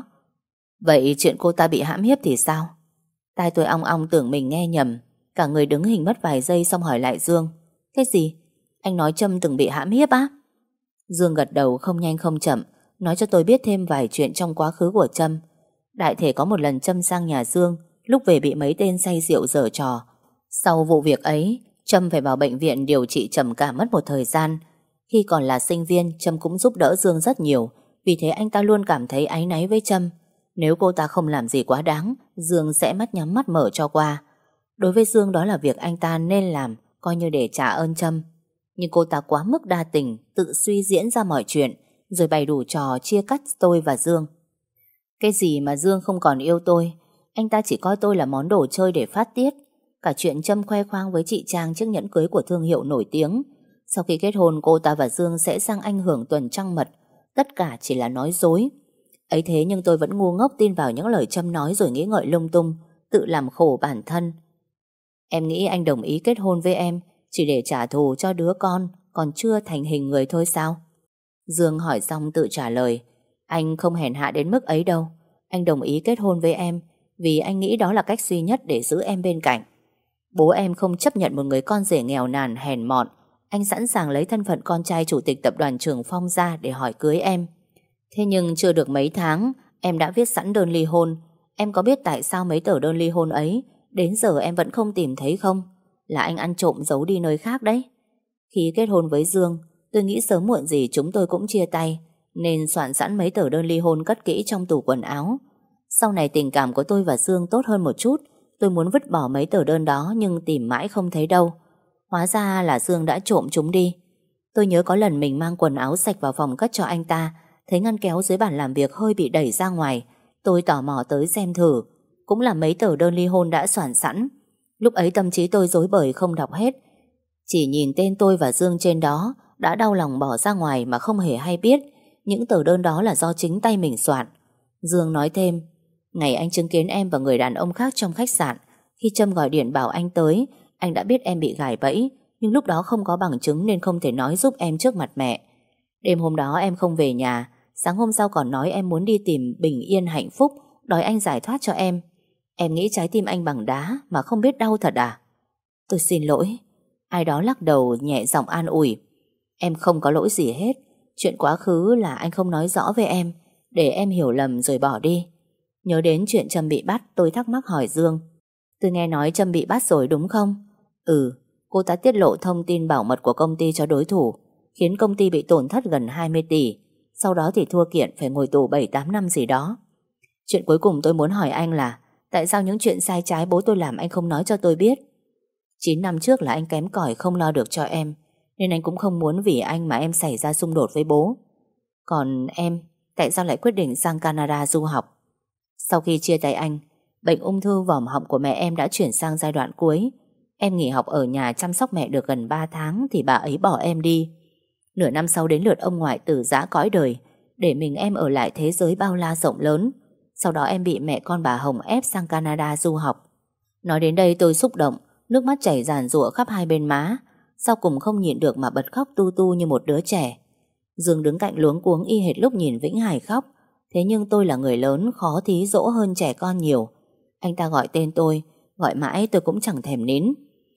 Vậy chuyện cô ta bị hãm hiếp thì sao? Tai tôi ong ong tưởng mình nghe nhầm. Cả người đứng hình mất vài giây xong hỏi lại Dương. Cái gì? Anh nói Trâm từng bị hãm hiếp á? Dương gật đầu không nhanh không chậm, nói cho tôi biết thêm vài chuyện trong quá khứ của Trâm. Đại thể có một lần Trâm sang nhà Dương, lúc về bị mấy tên say rượu giở trò. Sau vụ việc ấy, Trâm phải vào bệnh viện điều trị trầm cảm mất một thời gian. Khi còn là sinh viên, Trâm cũng giúp đỡ Dương rất nhiều, vì thế anh ta luôn cảm thấy áy náy với Trâm. Nếu cô ta không làm gì quá đáng, Dương sẽ mắt nhắm mắt mở cho qua. Đối với Dương đó là việc anh ta nên làm, coi như để trả ơn Trâm. Nhưng cô ta quá mức đa tình, tự suy diễn ra mọi chuyện, rồi bày đủ trò chia cắt tôi và Dương. Cái gì mà Dương không còn yêu tôi, anh ta chỉ coi tôi là món đồ chơi để phát tiết. Cả chuyện Trâm khoe khoang với chị Trang chiếc nhẫn cưới của thương hiệu nổi tiếng. Sau khi kết hôn cô ta và Dương sẽ sang Anh hưởng tuần trăng mật. Tất cả chỉ là nói dối. Ấy thế nhưng tôi vẫn ngu ngốc tin vào những lời Trâm nói rồi nghĩ ngợi lung tung, tự làm khổ bản thân. Em nghĩ anh đồng ý kết hôn với em chỉ để trả thù cho đứa con còn chưa thành hình người thôi sao? Dương hỏi xong tự trả lời. Anh không hèn hạ đến mức ấy đâu. Anh đồng ý kết hôn với em vì anh nghĩ đó là cách duy nhất để giữ em bên cạnh. Bố em không chấp nhận một người con rể nghèo nàn hèn mọn. Anh sẵn sàng lấy thân phận con trai chủ tịch tập đoàn Trường Phong ra để hỏi cưới em. Thế nhưng chưa được mấy tháng, em đã viết sẵn đơn ly hôn. Em có biết tại sao mấy tờ đơn ly hôn ấy đến giờ em vẫn không tìm thấy không? Là anh ăn trộm giấu đi nơi khác đấy. Khi kết hôn với Dương, tôi nghĩ sớm muộn gì chúng tôi cũng chia tay, nên soạn sẵn mấy tờ đơn ly hôn cất kỹ trong tủ quần áo. Sau này tình cảm của tôi và Dương tốt hơn một chút. Tôi muốn vứt bỏ mấy tờ đơn đó nhưng tìm mãi không thấy đâu. Hóa ra là Dương đã trộm chúng đi. Tôi nhớ có lần mình mang quần áo sạch vào phòng cất cho anh ta, thấy ngăn kéo dưới bàn làm việc hơi bị đẩy ra ngoài. Tôi tò mò tới xem thử. Cũng là mấy tờ đơn ly hôn đã soạn sẵn. Lúc ấy tâm trí tôi rối bời không đọc hết. Chỉ nhìn tên tôi và Dương trên đó đã đau lòng bỏ ra ngoài mà không hề hay biết những tờ đơn đó là do chính tay mình soạn. Dương nói thêm, ngày anh chứng kiến em và người đàn ông khác trong khách sạn, khi Trâm gọi điện bảo anh tới, anh đã biết em bị gài bẫy, nhưng lúc đó không có bằng chứng nên không thể nói giúp em trước mặt mẹ. Đêm hôm đó em không về nhà, sáng hôm sau còn nói em muốn đi tìm bình yên hạnh phúc, đòi anh giải thoát cho em. Em nghĩ trái tim anh bằng đá mà không biết đau thật à? Tôi xin lỗi. Ai đó lắc đầu nhẹ giọng an ủi. Em không có lỗi gì hết. Chuyện quá khứ là anh không nói rõ với em, để em hiểu lầm rồi bỏ đi. Nhớ đến chuyện Trâm bị bắt, tôi thắc mắc hỏi Dương. Tôi nghe nói Trâm bị bắt rồi đúng không? Ừ, cô ta tiết lộ thông tin bảo mật của công ty cho đối thủ, khiến công ty bị tổn thất gần hai mươi tỷ. Sau đó thì thua kiện phải ngồi tù bảy tám năm gì đó. Chuyện cuối cùng tôi muốn hỏi anh là tại sao những chuyện sai trái bố tôi làm anh không nói cho tôi biết? Chín năm trước là anh kém cỏi không lo được cho em, nên anh cũng không muốn vì anh mà em xảy ra xung đột với bố. Còn em, tại sao lại quyết định sang Canada du học. Sau khi chia tay anh, bệnh ung thư vòm họng của mẹ em đã chuyển sang giai đoạn cuối. Em nghỉ học ở nhà chăm sóc mẹ được gần ba tháng thì bà ấy bỏ em đi. Nửa năm sau đến lượt ông ngoại từ giã cõi đời, để mình em ở lại thế giới bao la rộng lớn. Sau đó em bị mẹ con bà Hồng ép sang Canada du học. Nói đến đây tôi xúc động, nước mắt chảy ràn rụa khắp hai bên má. Sau cùng không nhịn được mà bật khóc tu tu như một đứa trẻ. Dương đứng cạnh luống cuống y hệt lúc nhìn Vĩnh Hải khóc. Thế nhưng tôi là người lớn, khó thí dỗ hơn trẻ con nhiều. Anh ta gọi tên tôi, gọi mãi tôi cũng chẳng thèm nín.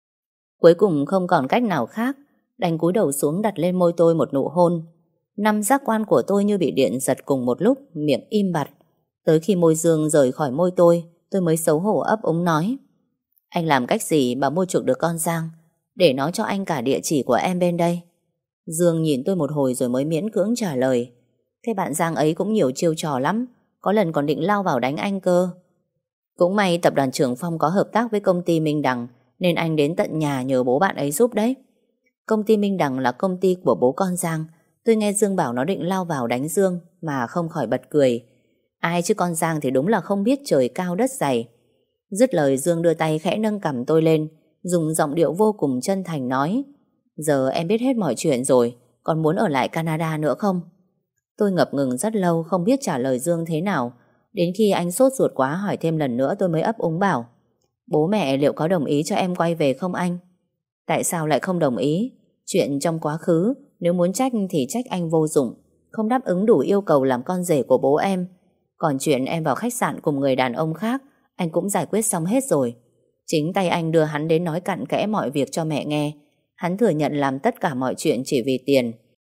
Cuối cùng không còn cách nào khác, đành cúi đầu xuống đặt lên môi tôi một nụ hôn. Năm giác quan của tôi như bị điện giật cùng một lúc, miệng im bặt. Tới khi môi Dương rời khỏi môi tôi, tôi mới xấu hổ ấp úng nói: anh làm cách gì mà mua chuộc được con Giang, để nó cho anh cả địa chỉ của em bên đây? Dương nhìn tôi một hồi rồi mới miễn cưỡng trả lời: cái bạn Giang ấy cũng nhiều chiêu trò lắm, có lần còn định lao vào đánh anh cơ. Cũng may tập đoàn Trường Phong có hợp tác với công ty Minh Đằng, nên anh đến tận nhà nhờ bố bạn ấy giúp đấy. Công ty Minh Đằng là công ty của bố con Giang. Tôi nghe Dương bảo nó định lao vào đánh Dương mà không khỏi bật cười. Ai chứ con Giang thì đúng là không biết trời cao đất dày. Dứt lời Dương đưa tay khẽ nâng cằm tôi lên, dùng giọng điệu vô cùng chân thành nói: giờ em biết hết mọi chuyện rồi, còn muốn ở lại Canada nữa không? Tôi ngập ngừng rất lâu không biết trả lời Dương thế nào. Đến khi anh sốt ruột quá hỏi thêm lần nữa tôi mới ấp úng bảo: bố mẹ liệu có đồng ý cho em quay về không anh? Tại sao lại không đồng ý? Chuyện trong quá khứ, nếu muốn trách thì trách anh vô dụng, không đáp ứng đủ yêu cầu làm con rể của bố em. Còn chuyện em vào khách sạn cùng người đàn ông khác, anh cũng giải quyết xong hết rồi. Chính tay anh đưa hắn đến nói cặn kẽ mọi việc cho mẹ nghe. Hắn thừa nhận làm tất cả mọi chuyện chỉ vì tiền.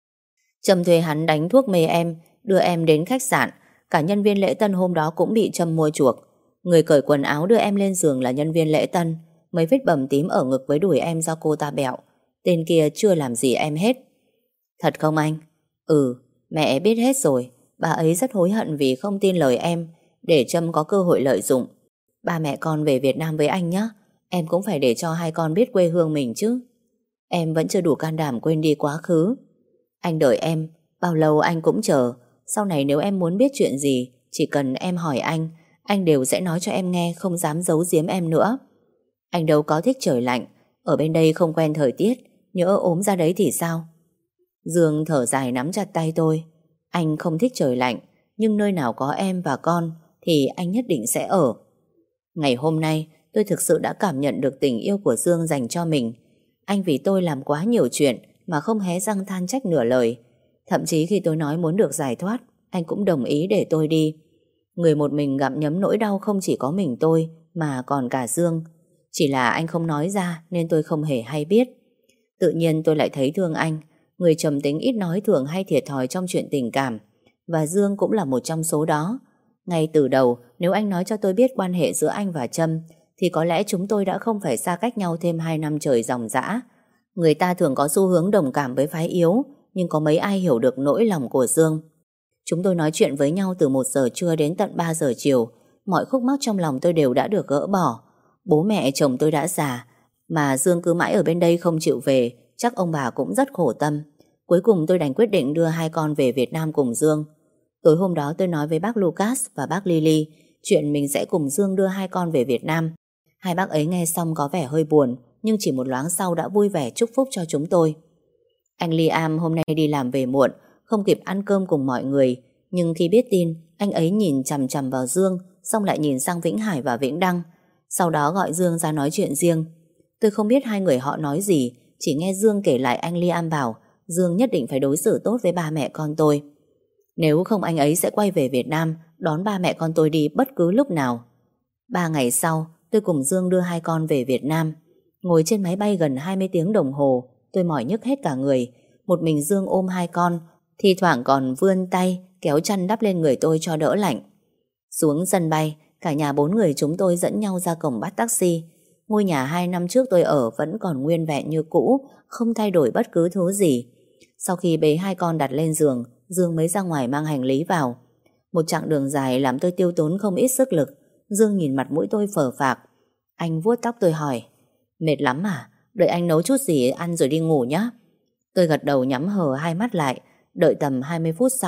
Trâm thuê hắn đánh thuốc mê em, đưa em đến khách sạn. Cả nhân viên lễ tân hôm đó cũng bị Trâm mua chuộc. Người cởi quần áo đưa em lên giường là nhân viên lễ tân. Mấy vết bầm tím ở ngực với đùi em do cô ta bẹo. Tên kia chưa làm gì em hết. Thật không anh? Ừ, mẹ biết hết rồi. Bà ấy rất hối hận vì không tin lời em, để Trâm có cơ hội lợi dụng. Ba mẹ con về Việt Nam với anh nhé. Em cũng phải để cho hai con biết quê hương mình chứ. Em vẫn chưa đủ can đảm quên đi quá khứ. Anh đợi em, bao lâu anh cũng chờ. Sau này nếu em muốn biết chuyện gì, chỉ cần em hỏi anh, anh đều sẽ nói cho em nghe, không dám giấu giếm em nữa. Anh đâu có thích trời lạnh, ở bên đây không quen thời tiết, nhỡ ốm ra đấy thì sao? Dương thở dài nắm chặt tay tôi. Anh không thích trời lạnh, nhưng nơi nào có em và con thì anh nhất định sẽ ở. Ngày hôm nay tôi thực sự đã cảm nhận được tình yêu của Dương dành cho mình. Anh vì tôi làm quá nhiều chuyện mà không hé răng than trách nửa lời. Thậm chí khi tôi nói muốn được giải thoát, anh cũng đồng ý để tôi đi. Người một mình gặm nhấm nỗi đau không chỉ có mình tôi, mà còn cả Dương. Chỉ là anh không nói ra nên tôi không hề hay biết. Tự nhiên tôi lại thấy thương anh. Người trầm tính ít nói thường hay thiệt thòi trong chuyện tình cảm. Và Dương cũng là một trong số đó. Ngay từ đầu, nếu anh nói cho tôi biết quan hệ giữa anh và Trâm, thì có lẽ chúng tôi đã không phải xa cách nhau thêm hai năm trời ròng rã. Người ta thường có xu hướng đồng cảm với phái yếu, nhưng có mấy ai hiểu được nỗi lòng của Dương. Chúng tôi nói chuyện với nhau từ một giờ trưa đến tận ba giờ chiều. Mọi khúc mắc trong lòng tôi đều đã được gỡ bỏ. Bố mẹ chồng tôi đã già, mà Dương cứ mãi ở bên đây không chịu về, chắc ông bà cũng rất khổ tâm. Cuối cùng tôi đành quyết định đưa hai con về Việt Nam cùng Dương. Tối hôm đó tôi nói với bác Lucas và bác Lily chuyện mình sẽ cùng Dương đưa hai con về Việt Nam. Hai bác ấy nghe xong có vẻ hơi buồn, nhưng chỉ một loáng sau đã vui vẻ chúc phúc cho chúng tôi. Anh Liam hôm nay đi làm về muộn, không kịp ăn cơm cùng mọi người. Nhưng khi biết tin, anh ấy nhìn chằm chằm vào Dương, xong lại nhìn sang Vĩnh Hải và Vĩnh Đăng. Sau đó gọi Dương ra nói chuyện riêng. Tôi không biết hai người họ nói gì, chỉ nghe Dương kể lại anh Liam bảo Dương nhất định phải đối xử tốt với ba mẹ con tôi. Nếu không anh ấy sẽ quay về Việt Nam đón ba mẹ con tôi đi bất cứ lúc nào. Ba ngày sau, tôi cùng Dương đưa hai con về Việt Nam. Ngồi trên máy bay gần hai mươi tiếng đồng hồ, tôi mỏi nhức hết cả người. Một mình Dương ôm hai con, thi thoảng còn vươn tay kéo chăn đắp lên người tôi cho đỡ lạnh. Xuống sân bay, cả nhà bốn người chúng tôi dẫn nhau ra cổng bắt taxi. Ngôi nhà hai năm trước tôi ở vẫn còn nguyên vẹn như cũ, không thay đổi bất cứ thứ gì. Sau khi bế hai con đặt lên giường, Dương mới ra ngoài mang hành lý vào. Một chặng đường dài làm tôi tiêu tốn không ít sức lực. Dương nhìn mặt mũi tôi phờ phạc. Anh vuốt tóc tôi hỏi: mệt lắm à? Đợi anh nấu chút gì ăn rồi đi ngủ nhé. Tôi gật đầu nhắm hờ hai mắt lại. Đợi tầm hai mươi phút sau,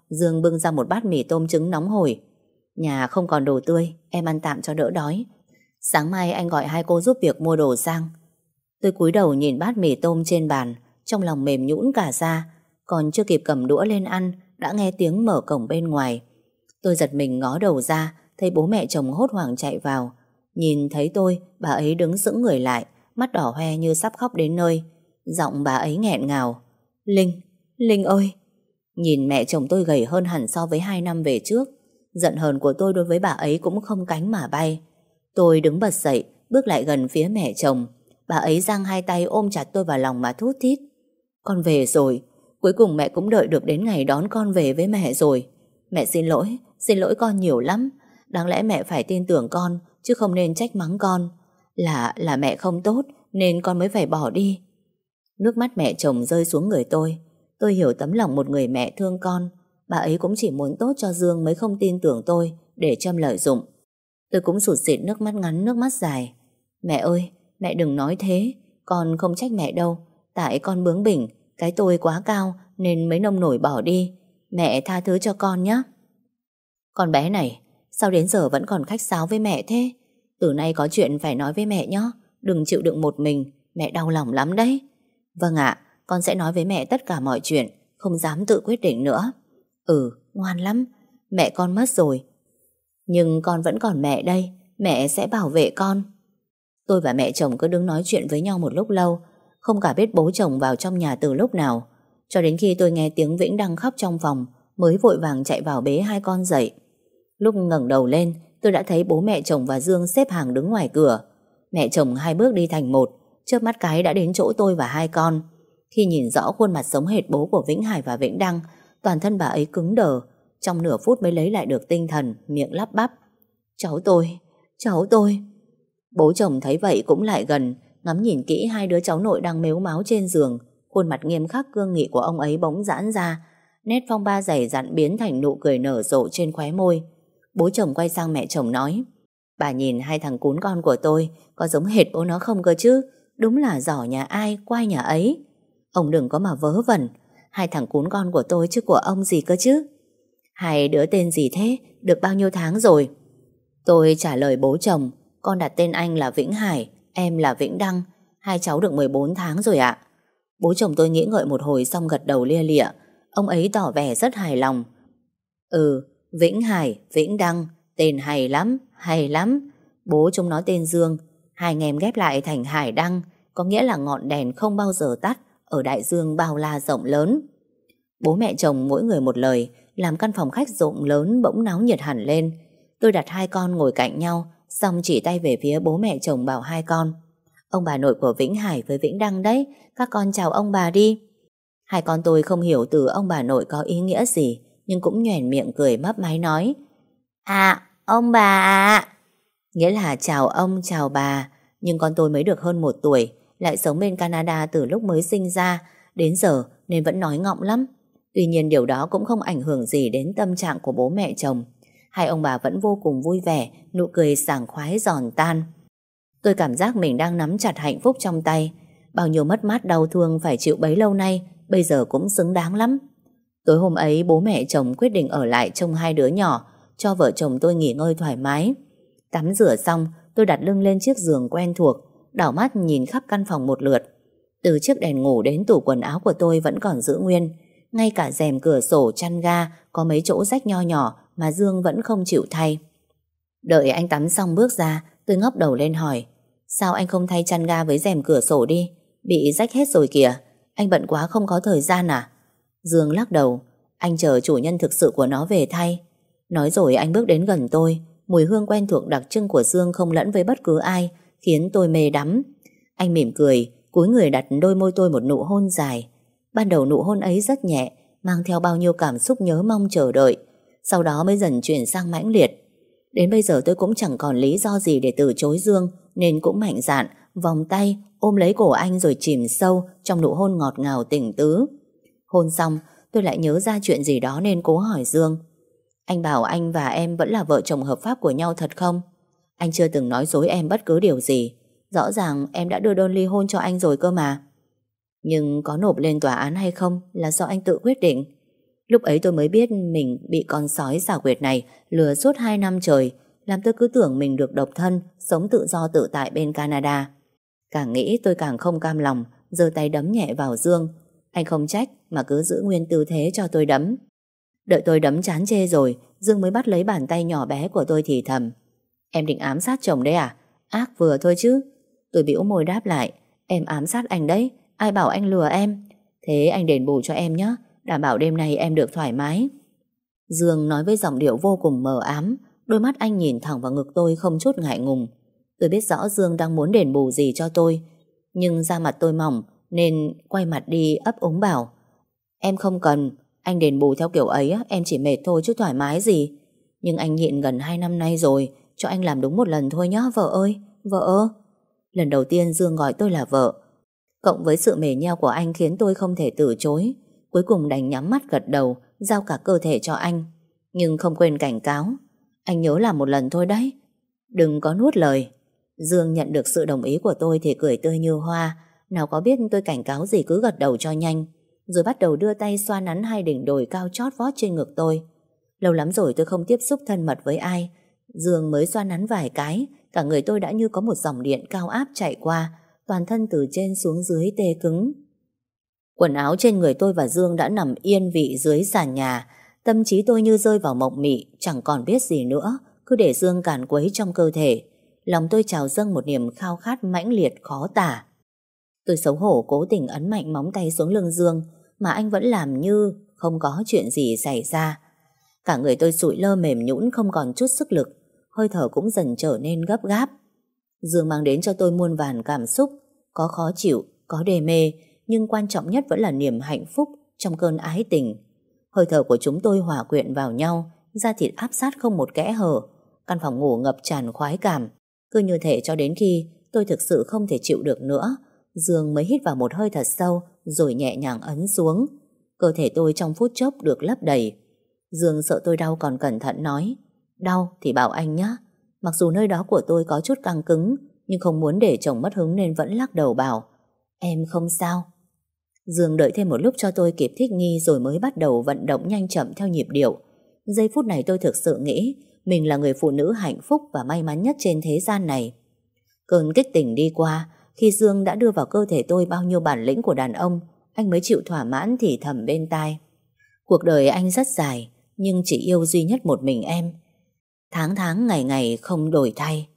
Dương bưng ra một bát mì tôm trứng nóng hổi. Nhà không còn đồ tươi, em ăn tạm cho đỡ đói. Sáng mai anh gọi hai cô giúp việc mua đồ sang. Tôi cúi đầu nhìn bát mì tôm trên bàn, trong lòng mềm nhũn cả ra. Còn chưa kịp cầm đũa lên ăn, đã nghe tiếng mở cổng bên ngoài. Tôi giật mình ngó đầu ra, thấy bố mẹ chồng hốt hoảng chạy vào. Nhìn thấy tôi, bà ấy đứng sững người lại, mắt đỏ hoe như sắp khóc đến nơi. Giọng bà ấy nghẹn ngào. Linh, Linh ơi! Nhìn mẹ chồng tôi gầy hơn hẳn so với hai năm về trước. Giận hờn của tôi đối với bà ấy cũng không cánh mà bay. Tôi đứng bật dậy, bước lại gần phía mẹ chồng. Bà ấy giang hai tay ôm chặt tôi vào lòng mà thút thít. Con về rồi. Cuối cùng mẹ cũng đợi được đến ngày đón con về với mẹ rồi. Mẹ xin lỗi, xin lỗi con nhiều lắm. Đáng lẽ mẹ phải tin tưởng con, chứ không nên trách mắng con. Là, là mẹ không tốt, nên con mới phải bỏ đi. Nước mắt mẹ chồng rơi xuống người tôi. Tôi hiểu tấm lòng một người mẹ thương con. Bà ấy cũng chỉ muốn tốt cho Dương mới không tin tưởng tôi để Trâm lợi dụng. Tôi cũng sụt sịt nước mắt ngắn nước mắt dài. Mẹ ơi, mẹ đừng nói thế. Con không trách mẹ đâu. Tại con bướng bỉnh, cái tôi quá cao nên mới nông nổi bỏ đi. Mẹ tha thứ cho con nhé. Con bé này, sao đến giờ vẫn còn khách sáo với mẹ thế? Từ nay có chuyện phải nói với mẹ nhé. Đừng chịu đựng một mình, mẹ đau lòng lắm đấy. Vâng ạ, con sẽ nói với mẹ tất cả mọi chuyện, không dám tự quyết định nữa. Ừ, ngoan lắm. Mẹ con mất rồi, nhưng con vẫn còn mẹ đây. Mẹ sẽ bảo vệ con. Tôi và mẹ chồng cứ đứng nói chuyện với nhau một lúc lâu, không cả biết bố chồng vào trong nhà từ lúc nào. Cho đến khi tôi nghe tiếng Vĩnh đang khóc trong phòng, mới vội vàng chạy vào bế hai con dậy. Lúc ngẩng đầu lên, tôi đã thấy bố mẹ chồng và Dương xếp hàng đứng ngoài cửa. Mẹ chồng hai bước đi thành một, chớp mắt cái đã đến chỗ tôi và hai con. Khi nhìn rõ khuôn mặt giống hệt bố của Vĩnh Hải và Vĩnh Đăng, toàn thân bà ấy cứng đờ. Trong nửa phút mới lấy lại được tinh thần, miệng lắp bắp. Cháu tôi, cháu tôi. Bố chồng thấy vậy cũng lại gần, ngắm nhìn kỹ hai đứa cháu nội đang mếu máo trên giường. Khuôn mặt nghiêm khắc cương nghị của ông ấy bỗng giãn ra, nét phong ba dày dặn biến thành nụ cười nở rộ trên khóe môi. Bố chồng quay sang mẹ chồng nói: Bà nhìn hai thằng cún con của tôi có giống hệt bố nó không cơ chứ? Đúng là giỏ nhà ai, quai nhà ấy. Ông đừng có mà vớ vẩn. Hai thằng cún con của tôi chứ của ông gì cơ chứ? Hai đứa tên gì thế? Được bao nhiêu tháng rồi? Tôi trả lời bố chồng: Con đặt tên anh là Vĩnh Hải, em là Vĩnh Đăng. Hai cháu được mười bốn tháng rồi ạ. Bố chồng tôi nghĩ ngợi một hồi xong gật đầu lia lịa. Ông ấy tỏ vẻ rất hài lòng. Ừ, Vĩnh Hải, Vĩnh Đăng, tên hay lắm, hay lắm. Bố chúng nó tên Dương, hai anh em ghép lại thành Hải Đăng, có nghĩa là ngọn đèn không bao giờ tắt ở đại dương bao la rộng lớn. Bố mẹ chồng mỗi người một lời, làm căn phòng khách rộng lớn bỗng náo nhiệt hẳn lên. Tôi đặt hai con ngồi cạnh nhau, xong chỉ tay về phía bố mẹ chồng bảo hai con: Ông bà nội của Vĩnh Hải với Vĩnh Đăng đấy, các con chào ông bà đi. Hai con tôi không hiểu từ ông bà nội có ý nghĩa gì, nhưng cũng nhoẻn miệng cười mấp máy nói: À, ông bà ạ. Nghĩa là chào ông, chào bà. Nhưng con tôi mới được hơn một tuổi, lại sống bên Canada từ lúc mới sinh ra đến giờ nên vẫn nói ngọng lắm. Tuy nhiên điều đó cũng không ảnh hưởng gì đến tâm trạng của bố mẹ chồng. Hai ông bà vẫn vô cùng vui vẻ, nụ cười sảng khoái giòn tan. Tôi cảm giác mình đang nắm chặt hạnh phúc trong tay. Bao nhiêu mất mát đau thương phải chịu bấy lâu nay, bây giờ cũng xứng đáng lắm. Tối hôm ấy bố mẹ chồng quyết định ở lại trông hai đứa nhỏ, cho vợ chồng tôi nghỉ ngơi thoải mái. Tắm rửa xong, tôi đặt lưng lên chiếc giường quen thuộc, đảo mắt nhìn khắp căn phòng một lượt. Từ chiếc đèn ngủ đến tủ quần áo của tôi vẫn còn giữ nguyên. Ngay cả rèm cửa sổ chăn ga có mấy chỗ rách nho nhỏ mà Dương vẫn không chịu thay. Đợi anh tắm xong bước ra, tôi ngóc đầu lên hỏi: Sao anh không thay chăn ga với rèm cửa sổ đi? Bị rách hết rồi kìa. Anh bận quá không có thời gian à? Dương lắc đầu: Anh chờ chủ nhân thực sự của nó về thay. Nói rồi anh bước đến gần tôi. Mùi hương quen thuộc đặc trưng của Dương không lẫn với bất cứ ai, khiến tôi mê đắm. Anh mỉm cười, cúi người đặt đôi môi tôi một nụ hôn dài. Ban đầu nụ hôn ấy rất nhẹ, mang theo bao nhiêu cảm xúc nhớ mong chờ đợi, sau đó mới dần chuyển sang mãnh liệt. Đến bây giờ tôi cũng chẳng còn lý do gì để từ chối Dương, nên cũng mạnh dạn vòng tay ôm lấy cổ anh rồi chìm sâu trong nụ hôn ngọt ngào tình tứ. Hôn xong, tôi lại nhớ ra chuyện gì đó nên cố hỏi Dương: Anh bảo anh và em vẫn là vợ chồng hợp pháp của nhau thật không? Anh chưa từng nói dối em bất cứ điều gì. Rõ ràng em đã đưa đơn ly hôn cho anh rồi cơ mà. Nhưng có nộp lên tòa án hay không là do anh tự quyết định. Lúc ấy tôi mới biết mình bị con sói xảo quyệt này lừa suốt hai năm trời, làm tôi cứ tưởng mình được độc thân, sống tự do tự tại bên Canada. Càng nghĩ tôi càng không cam lòng, giơ tay đấm nhẹ vào Dương. Anh không trách mà cứ giữ nguyên tư thế cho tôi đấm. Đợi tôi đấm chán chê rồi, Dương mới bắt lấy bàn tay nhỏ bé của tôi thì thầm: "Em định ám sát chồng đấy à? Ác vừa thôi chứ." Tôi bĩu môi đáp lại: "Em ám sát anh đấy, ai bảo anh lừa em? Thế anh đền bù cho em nhé, đảm bảo đêm nay em được thoải mái." Dương nói với giọng điệu vô cùng mờ ám, đôi mắt anh nhìn thẳng vào ngực tôi không chút ngại ngùng. Tôi biết rõ Dương đang muốn đền bù gì cho tôi, nhưng da mặt tôi mỏng nên quay mặt đi ấp úng bảo: "Em không cần, anh đền bù theo kiểu ấy em chỉ mệt thôi chứ thoải mái gì. Nhưng anh nhịn gần hai năm nay rồi, cho anh làm đúng một lần thôi nhá vợ ơi, vợ." Lần đầu tiên Dương gọi tôi là vợ, cộng với sự mề nheo của anh khiến tôi không thể từ chối. Cuối cùng đành nhắm mắt gật đầu, giao cả cơ thể cho anh, nhưng không quên cảnh cáo: "Anh nhớ làm một lần thôi đấy, đừng có nuốt lời." Dương nhận được sự đồng ý của tôi thì cười tươi như hoa, nào có biết tôi cảnh cáo gì cứ gật đầu cho nhanh, rồi bắt đầu đưa tay xoa nắn hai đỉnh đồi cao chót vót trên ngực tôi. Lâu lắm rồi tôi không tiếp xúc thân mật với ai, Dương mới xoa nắn vài cái, cả người tôi đã như có một dòng điện cao áp chạy qua, toàn thân từ trên xuống dưới tê cứng. Quần áo trên người tôi và Dương đã nằm yên vị dưới sàn nhà, tâm trí tôi như rơi vào mộng mị, chẳng còn biết gì nữa, cứ để Dương càn quấy trong cơ thể. Lòng tôi trào dâng một niềm khao khát mãnh liệt khó tả. Tôi xấu hổ cố tình ấn mạnh móng tay xuống lưng Dương, mà anh vẫn làm như không có chuyện gì xảy ra. Cả người tôi sụi lơ mềm nhũn không còn chút sức lực, hơi thở cũng dần trở nên gấp gáp. Dương mang đến cho tôi muôn vàn cảm xúc, có khó chịu, có đê mê, nhưng quan trọng nhất vẫn là niềm hạnh phúc trong cơn ái tình. Hơi thở của chúng tôi hòa quyện vào nhau, da thịt áp sát không một kẽ hở, căn phòng ngủ ngập tràn khoái cảm. Cứ như thể cho đến khi tôi thực sự không thể chịu được nữa, Dương mới hít vào một hơi thật sâu rồi nhẹ nhàng ấn xuống. Cơ thể tôi trong phút chốc được lấp đầy. Dương sợ tôi đau còn cẩn thận nói: "Đau thì bảo anh nhé." Mặc dù nơi đó của tôi có chút căng cứng, nhưng không muốn để chồng mất hứng nên vẫn lắc đầu bảo: "Em không sao." Dương đợi thêm một lúc cho tôi kịp thích nghi rồi mới bắt đầu vận động nhanh chậm theo nhịp điệu. Giây phút này tôi thực sự nghĩ mình là người phụ nữ hạnh phúc và may mắn nhất trên thế gian này. Cơn kích tỉnh đi qua, khi Dương đã đưa vào cơ thể tôi bao nhiêu bản lĩnh của đàn ông, anh mới chịu thỏa mãn thì thầm bên tai: "Cuộc đời anh rất dài, nhưng chỉ yêu duy nhất một mình em. Tháng tháng ngày ngày không đổi thay."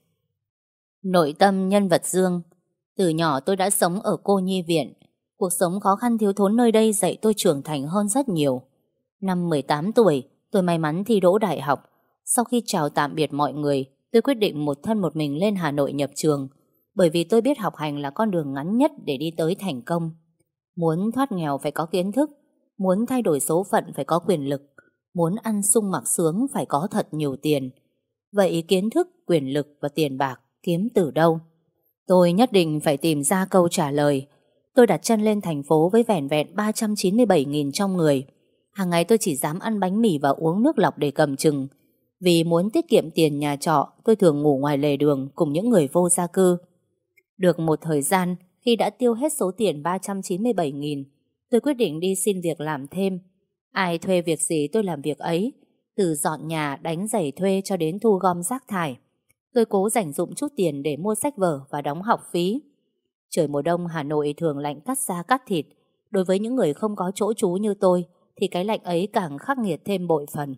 Nội tâm nhân vật Dương. Từ nhỏ tôi đã sống ở cô nhi viện. Cuộc sống khó khăn thiếu thốn nơi đây dạy tôi trưởng thành hơn rất nhiều. Năm mười tám tuổi, tôi may mắn thi đỗ đại học. Sau khi chào tạm biệt mọi người, tôi quyết định một thân một mình lên Hà Nội nhập trường, bởi vì tôi biết học hành là con đường ngắn nhất để đi tới thành công. Muốn thoát nghèo phải có kiến thức, muốn thay đổi số phận phải có quyền lực, muốn ăn sung mặc sướng phải có thật nhiều tiền. Vậy kiến thức, quyền lực và tiền bạc kiếm từ đâu? Tôi nhất định phải tìm ra câu trả lời. Tôi đặt chân lên thành phố với vẻn vẹn ba trăm chín mươi bảy nghìn trong người. Hàng ngày tôi chỉ dám ăn bánh mì và uống nước lọc để cầm chừng. Vì muốn tiết kiệm tiền nhà trọ, tôi thường ngủ ngoài lề đường cùng những người vô gia cư. Được một thời gian, khi đã tiêu hết số tiền ba trăm chín mươi bảy nghìn, tôi quyết định đi xin việc làm thêm. Ai thuê việc gì tôi làm việc ấy, từ dọn nhà, đánh giày thuê cho đến thu gom rác thải. Tôi cố dành dụm chút tiền để mua sách vở và đóng học phí. Trời mùa đông Hà Nội thường lạnh cắt da cắt thịt. Đối với những người không có chỗ trú như tôi thì cái lạnh ấy càng khắc nghiệt thêm bội phần.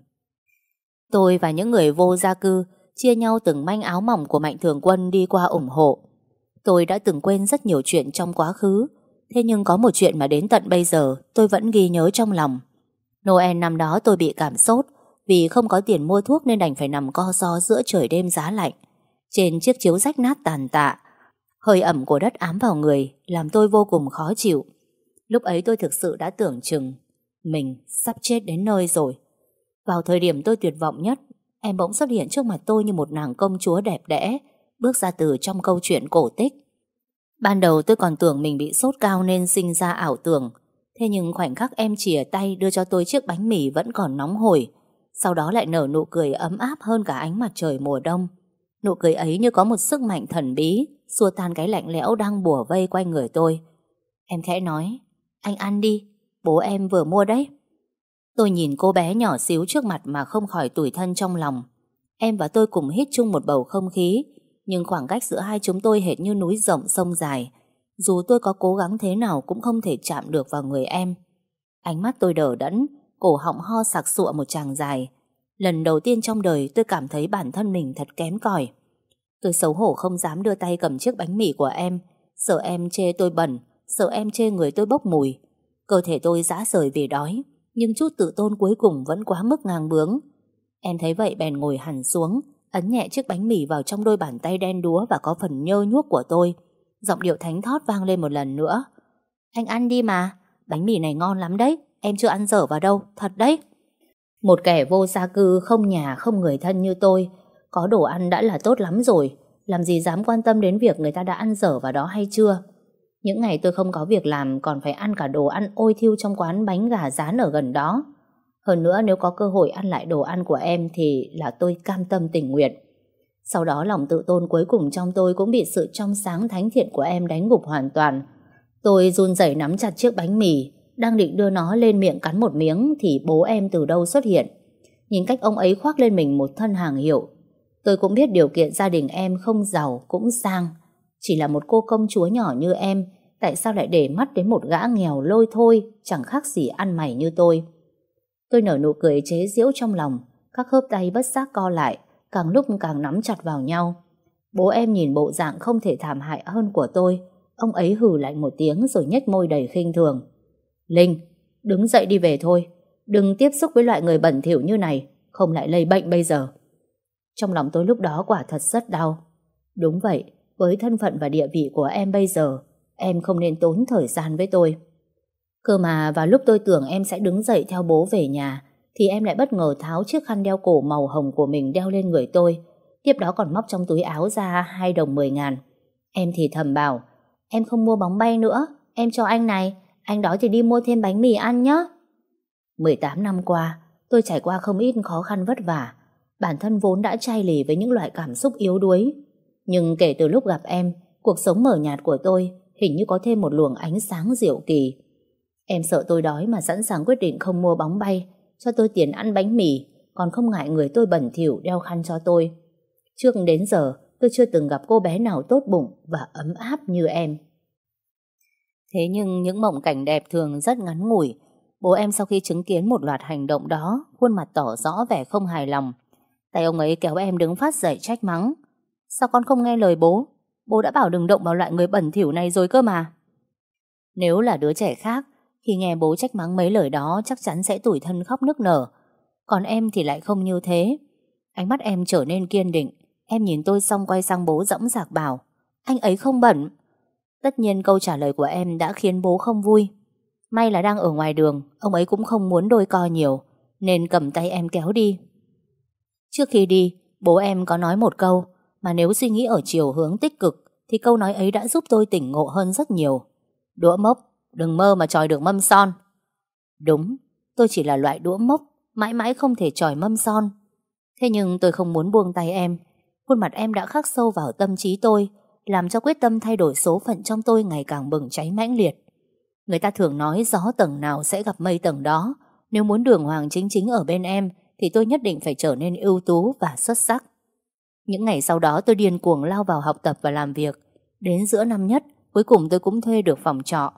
Tôi và những người vô gia cư chia nhau từng manh áo mỏng của Mạnh Thường Quân đi qua ủng hộ. Tôi đã từng quên rất nhiều chuyện trong quá khứ, thế nhưng có một chuyện mà đến tận bây giờ tôi vẫn ghi nhớ trong lòng. Noel năm đó tôi bị cảm sốt, vì không có tiền mua thuốc nên đành phải nằm co ro giữa trời đêm giá lạnh. Trên chiếc chiếu rách nát tàn tạ, hơi ẩm của đất ám vào người làm tôi vô cùng khó chịu. Lúc ấy tôi thực sự đã tưởng chừng mình sắp chết đến nơi rồi. Vào thời điểm tôi tuyệt vọng nhất, em bỗng xuất hiện trước mặt tôi như một nàng công chúa đẹp đẽ, bước ra từ trong câu chuyện cổ tích. Ban đầu tôi còn tưởng mình bị sốt cao nên sinh ra ảo tưởng. Thế nhưng khoảnh khắc em chìa tay đưa cho tôi chiếc bánh mì vẫn còn nóng hổi, sau đó lại nở nụ cười ấm áp hơn cả ánh mặt trời mùa đông. Nụ cười ấy như có một sức mạnh thần bí xua tan cái lạnh lẽo đang bủa vây quanh người tôi. Em khẽ nói: "Anh ăn đi, bố em vừa mua đấy." Tôi nhìn cô bé nhỏ xíu trước mặt mà không khỏi tủi thân trong lòng. Em và tôi cùng hít chung một bầu không khí, nhưng khoảng cách giữa hai chúng tôi hệt như núi rộng sông dài. Dù tôi có cố gắng thế nào cũng không thể chạm được vào người em. Ánh mắt tôi đờ đẫn, cổ họng ho sặc sụa một tràng dài. Lần đầu tiên trong đời tôi cảm thấy bản thân mình thật kém cỏi. Tôi xấu hổ không dám đưa tay cầm chiếc bánh mì của em, sợ em chê tôi bẩn, sợ em chê người tôi bốc mùi. Cơ thể tôi rã rời vì đói, nhưng chút tự tôn cuối cùng vẫn quá mức ngang bướng. Em thấy vậy bèn ngồi hẳn xuống, ấn nhẹ chiếc bánh mì vào trong đôi bàn tay đen đúa và có phần nhơ nhuốc của tôi. Giọng điệu thánh thót vang lên một lần nữa. Anh ăn đi mà, bánh mì này ngon lắm đấy, em chưa ăn dở vào đâu, thật đấy. Một kẻ vô gia cư, không nhà, không người thân như tôi, có đồ ăn đã là tốt lắm rồi, làm gì dám quan tâm đến việc người ta đã ăn dở vào đó hay chưa. Những ngày tôi không có việc làm còn phải ăn cả đồ ăn ôi thiêu trong quán bánh gà rán ở gần đó. Hơn nữa nếu có cơ hội ăn lại đồ ăn của em thì là tôi cam tâm tình nguyện. Sau đó lòng tự tôn cuối cùng trong tôi cũng bị sự trong sáng thánh thiện của em đánh gục hoàn toàn. Tôi run rẩy nắm chặt chiếc bánh mì, đang định đưa nó lên miệng cắn một miếng thì bố em từ đâu xuất hiện. Nhìn cách ông ấy khoác lên mình một thân hàng hiệu. Tôi cũng biết điều kiện gia đình em không giàu cũng sang. Chỉ là một cô công chúa nhỏ như em, tại sao lại để mắt đến một gã nghèo lôi thôi, chẳng khác gì ăn mày như tôi. Tôi nở nụ cười chế giễu trong lòng, các khớp tay bất giác co lại, càng lúc càng nắm chặt vào nhau. Bố em nhìn bộ dạng không thể thảm hại hơn của tôi, ông ấy hừ lạnh một tiếng rồi nhếch môi đầy khinh thường. Linh, đứng dậy đi về thôi, đừng tiếp xúc với loại người bẩn thỉu như này, không lại lây bệnh bây giờ. Trong lòng tôi lúc đó quả thật rất đau. Đúng vậy, với thân phận và địa vị của em bây giờ, em không nên tốn thời gian với tôi. Cơ mà vào lúc tôi tưởng em sẽ đứng dậy theo bố về nhà, thì em lại bất ngờ tháo chiếc khăn đeo cổ màu hồng của mình đeo lên người tôi. Tiếp đó còn móc trong túi áo ra hai đồng mười ngàn. Em thì thầm bảo, em không mua bóng bay nữa, em cho anh này, anh đói thì đi mua thêm bánh mì ăn nhé. mười tám năm qua, tôi trải qua không ít khó khăn vất vả. Bản thân vốn đã chai lì với những loại cảm xúc yếu đuối. Nhưng kể từ lúc gặp em, cuộc sống mờ nhạt của tôi hình như có thêm một luồng ánh sáng diệu kỳ. Em sợ tôi đói mà sẵn sàng quyết định không mua bóng bay, cho tôi tiền ăn bánh mì, còn không ngại người tôi bẩn thỉu đeo khăn cho tôi. Trước đến giờ, tôi chưa từng gặp cô bé nào tốt bụng và ấm áp như em. Thế nhưng những mộng cảnh đẹp thường rất ngắn ngủi. Bố em sau khi chứng kiến một loạt hành động đó, khuôn mặt tỏ rõ vẻ không hài lòng. Tay ông ấy kéo em đứng phát dậy trách mắng. Sao con không nghe lời bố? Bố đã bảo đừng động vào loại người bẩn thỉu này rồi cơ mà. Nếu là đứa trẻ khác, khi nghe bố trách mắng mấy lời đó chắc chắn sẽ tủi thân khóc nức nở. Còn em thì lại không như thế. Ánh mắt em trở nên kiên định. Em nhìn tôi xong quay sang bố dõng dạc bảo, anh ấy không bẩn. Tất nhiên câu trả lời của em đã khiến bố không vui. May là đang ở ngoài đường, ông ấy cũng không muốn đôi co nhiều, nên cầm tay em kéo đi. Trước khi đi, bố em có nói một câu, mà nếu suy nghĩ ở chiều hướng tích cực thì câu nói ấy đã giúp tôi tỉnh ngộ hơn rất nhiều. Đũa mốc, đừng mơ mà chòi được mâm son. Đúng, tôi chỉ là loại đũa mốc, mãi mãi không thể chòi mâm son. Thế nhưng tôi không muốn buông tay em. Khuôn mặt em đã khắc sâu vào tâm trí tôi, làm cho quyết tâm thay đổi số phận trong tôi ngày càng bừng cháy mãnh liệt. Người ta thường nói gió tầng nào sẽ gặp mây tầng đó. Nếu muốn đường hoàng chính chính ở bên em thì tôi nhất định phải trở nên ưu tú và xuất sắc. Những ngày sau đó tôi điên cuồng lao vào học tập và làm việc. Đến giữa năm nhất, cuối cùng tôi cũng thuê được phòng trọ.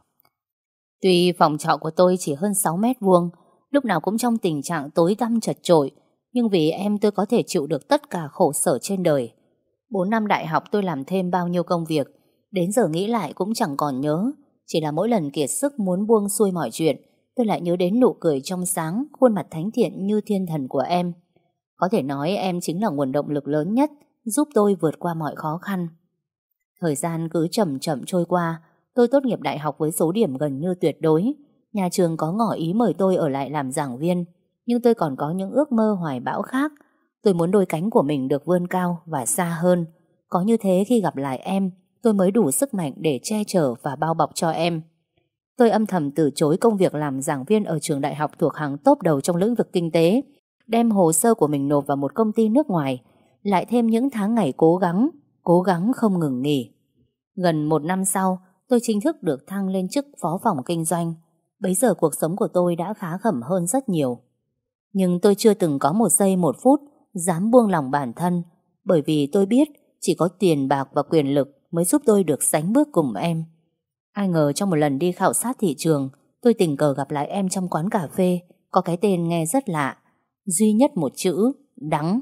Tuy phòng trọ của tôi chỉ hơn sáu mét vuông, lúc nào cũng trong tình trạng tối tăm chật chội, nhưng vì em tôi có thể chịu được tất cả khổ sở trên đời. Bốn năm đại học tôi làm thêm bao nhiêu công việc, đến giờ nghĩ lại cũng chẳng còn nhớ. Chỉ là mỗi lần kiệt sức muốn buông xuôi mọi chuyện, tôi lại nhớ đến nụ cười trong sáng, khuôn mặt thánh thiện như thiên thần của em. Có thể nói em chính là nguồn động lực lớn nhất giúp tôi vượt qua mọi khó khăn. Thời gian cứ chậm chậm trôi qua, tôi tốt nghiệp đại học với số điểm gần như tuyệt đối. Nhà trường có ngỏ ý mời tôi ở lại làm giảng viên, nhưng tôi còn có những ước mơ hoài bão khác. Tôi muốn đôi cánh của mình được vươn cao và xa hơn. Có như thế khi gặp lại em, tôi mới đủ sức mạnh để che chở và bao bọc cho em. Tôi âm thầm từ chối công việc làm giảng viên ở trường đại học thuộc hàng top đầu trong lĩnh vực kinh tế, đem hồ sơ của mình nộp vào một công ty nước ngoài, lại thêm những tháng ngày cố gắng, cố gắng không ngừng nghỉ. Gần một năm sau, tôi chính thức được thăng lên chức phó phòng kinh doanh. Bấy giờ cuộc sống của tôi đã khá khẩm hơn rất nhiều. Nhưng tôi chưa từng có một giây một phút dám buông lòng bản thân, bởi vì tôi biết chỉ có tiền bạc và quyền lực mới giúp tôi được sánh bước cùng em. Ai ngờ trong một lần đi khảo sát thị trường, tôi tình cờ gặp lại em trong quán cà phê có cái tên nghe rất lạ, duy nhất một chữ: đắng.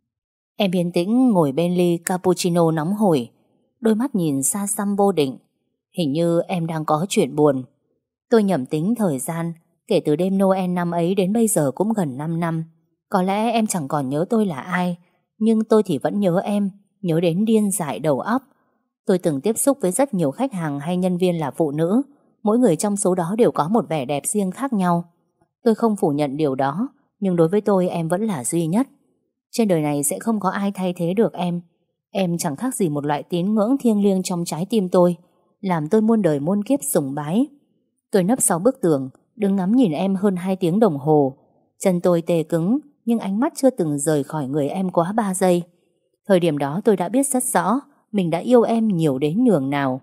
Em yên tĩnh ngồi bên ly cappuccino nóng hổi, đôi mắt nhìn xa xăm vô định. Hình như em đang có chuyện buồn. Tôi nhẩm tính thời gian, kể từ đêm Noel năm ấy đến bây giờ cũng gần năm năm. Có lẽ em chẳng còn nhớ tôi là ai, nhưng tôi thì vẫn nhớ em, nhớ đến điên dại đầu óc. Tôi từng tiếp xúc với rất nhiều khách hàng hay nhân viên là phụ nữ, mỗi người trong số đó đều có một vẻ đẹp riêng khác nhau. Tôi không phủ nhận điều đó, nhưng đối với tôi em vẫn là duy nhất. Trên đời này sẽ không có ai thay thế được em. Em chẳng khác gì một loại tín ngưỡng thiêng liêng trong trái tim tôi, làm tôi muôn đời muôn kiếp sùng bái. Tôi nấp sau bức tường, đứng ngắm nhìn em hơn hai tiếng đồng hồ. Chân tôi tê cứng, nhưng ánh mắt chưa từng rời khỏi người em quá ba giây. Thời điểm đó tôi đã biết rất rõ mình đã yêu em nhiều đến nhường nào.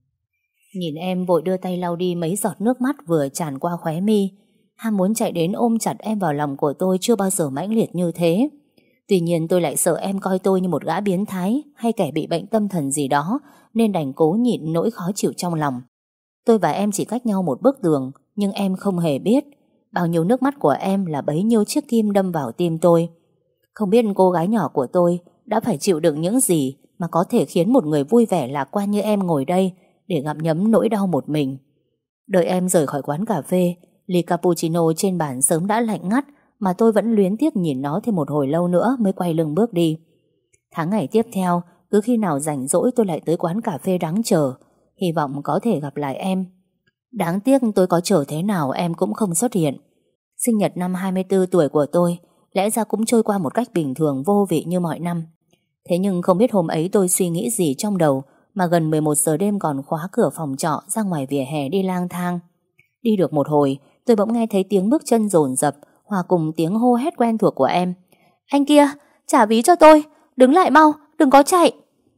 Nhìn em vội đưa tay lau đi mấy giọt nước mắt vừa tràn qua khóe mi, ham muốn chạy đến ôm chặt em vào lòng của tôi chưa bao giờ mãnh liệt như thế. Tuy nhiên tôi lại sợ em coi tôi như một gã biến thái hay kẻ bị bệnh tâm thần gì đó, nên đành cố nhịn nỗi khó chịu trong lòng. Tôi và em chỉ cách nhau một bức tường, nhưng em không hề biết bao nhiêu nước mắt của em là bấy nhiêu chiếc kim đâm vào tim tôi. Không biết cô gái nhỏ của tôi đã phải chịu đựng những gì mà có thể khiến một người vui vẻ lạc quan như em ngồi đây để gặm nhấm nỗi đau một mình. Đợi em rời khỏi quán cà phê, ly cappuccino trên bàn sớm đã lạnh ngắt, mà tôi vẫn luyến tiếc nhìn nó thêm một hồi lâu nữa mới quay lưng bước đi. Tháng ngày tiếp theo, cứ khi nào rảnh rỗi tôi lại tới quán cà phê đắng chờ, hy vọng có thể gặp lại em. Đáng tiếc tôi có chờ thế nào em cũng không xuất hiện. Sinh nhật năm hai mươi tư tuổi của tôi lẽ ra cũng trôi qua một cách bình thường vô vị như mọi năm. Thế nhưng không biết hôm ấy tôi suy nghĩ gì trong đầu mà gần mười một giờ đêm còn khóa cửa phòng trọ ra ngoài vỉa hè đi lang thang. Đi được một hồi, tôi bỗng nghe thấy tiếng bước chân dồn dập hòa cùng tiếng hô hét quen thuộc của em. Anh kia, trả ví cho tôi, đứng lại mau, đừng có chạy.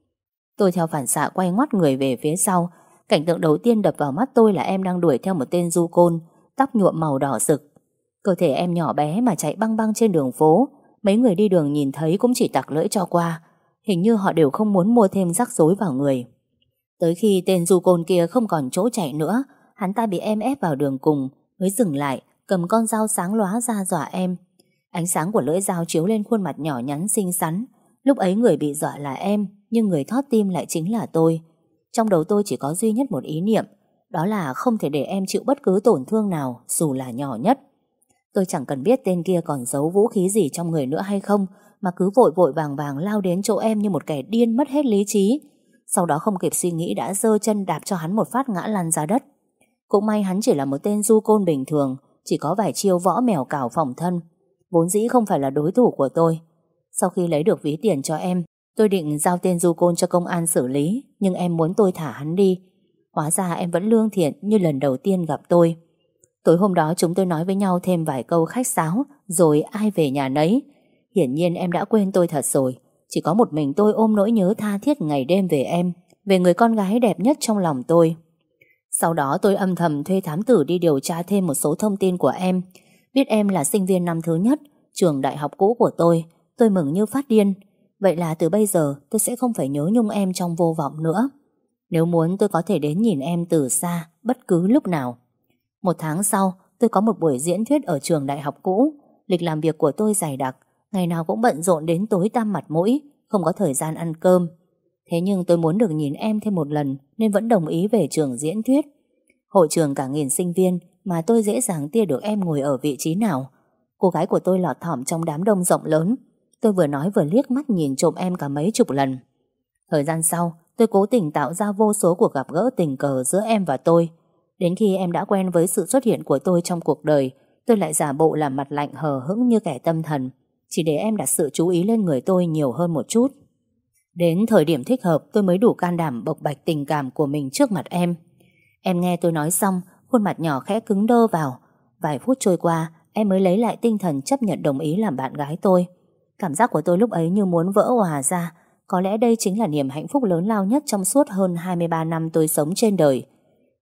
Tôi theo phản xạ quay ngoắt người về phía sau. Cảnh tượng đầu tiên đập vào mắt tôi là em đang đuổi theo một tên du côn, tóc nhuộm màu đỏ rực. Cơ thể em nhỏ bé mà chạy băng băng trên đường phố, mấy người đi đường nhìn thấy cũng chỉ tặc lưỡi cho qua. Hình như họ đều không muốn mua thêm rắc rối vào người. Tới khi tên du côn kia không còn chỗ chạy nữa, hắn ta bị em ép vào đường cùng, mới dừng lại, cầm con dao sáng lóa ra dọa em. Ánh sáng của lưỡi dao chiếu lên khuôn mặt nhỏ nhắn xinh xắn. Lúc ấy người bị dọa là em, nhưng người thót tim lại chính là tôi. Trong đầu tôi chỉ có duy nhất một ý niệm, đó là không thể để em chịu bất cứ tổn thương nào, dù là nhỏ nhất. Tôi chẳng cần biết tên kia còn giấu vũ khí gì trong người nữa hay không, mà cứ vội vội vàng vàng lao đến chỗ em như một kẻ điên mất hết lý trí. Sau đó không kịp suy nghĩ đã giơ chân đạp cho hắn một phát ngã lăn ra đất. Cũng may hắn chỉ là một tên du côn bình thường, chỉ có vài chiêu võ mèo cào phòng thân, vốn dĩ không phải là đối thủ của tôi. Sau khi lấy được ví tiền cho em, tôi định giao tên du côn cho công an xử lý, nhưng em muốn tôi thả hắn đi. Hóa ra em vẫn lương thiện như lần đầu tiên gặp tôi. Tối hôm đó chúng tôi nói với nhau thêm vài câu khách sáo, rồi ai về nhà nấy. Hiển nhiên em đã quên tôi thật rồi. Chỉ có một mình tôi ôm nỗi nhớ tha thiết ngày đêm về em, về người con gái đẹp nhất trong lòng tôi. Sau đó tôi âm thầm thuê thám tử đi điều tra thêm một số thông tin của em. Biết em là sinh viên năm thứ nhất trường đại học cũ của tôi, tôi mừng như phát điên. Vậy là từ bây giờ tôi sẽ không phải nhớ nhung em trong vô vọng nữa. Nếu muốn tôi có thể đến nhìn em từ xa bất cứ lúc nào. Một tháng sau, tôi có một buổi diễn thuyết ở trường đại học cũ. Lịch làm việc của tôi dày đặc, ngày nào cũng bận rộn đến tối tăm mặt mũi, không có thời gian ăn cơm. Thế nhưng tôi muốn được nhìn em thêm một lần, nên vẫn đồng ý về trường diễn thuyết. Hội trường cả nghìn sinh viên, mà tôi dễ dàng tia được em ngồi ở vị trí nào. Cô gái của tôi lọt thỏm trong đám đông rộng lớn. Tôi vừa nói vừa liếc mắt nhìn trộm em cả mấy chục lần. Thời gian sau, tôi cố tình tạo ra vô số cuộc gặp gỡ tình cờ giữa em và tôi. Đến khi em đã quen với sự xuất hiện của tôi trong cuộc đời, tôi lại giả bộ làm mặt lạnh hờ hững như kẻ tâm thần, chỉ để em đặt sự chú ý lên người tôi nhiều hơn một chút. Đến thời điểm thích hợp, tôi mới đủ can đảm bộc bạch tình cảm của mình trước mặt em. Em nghe tôi nói xong, khuôn mặt nhỏ khẽ cứng đơ vào. Vài phút trôi qua, em mới lấy lại tinh thần chấp nhận đồng ý làm bạn gái tôi. Cảm giác của tôi lúc ấy như muốn vỡ òa ra. Có lẽ đây chính là niềm hạnh phúc lớn lao nhất trong suốt hơn hai mươi ba năm tôi sống trên đời.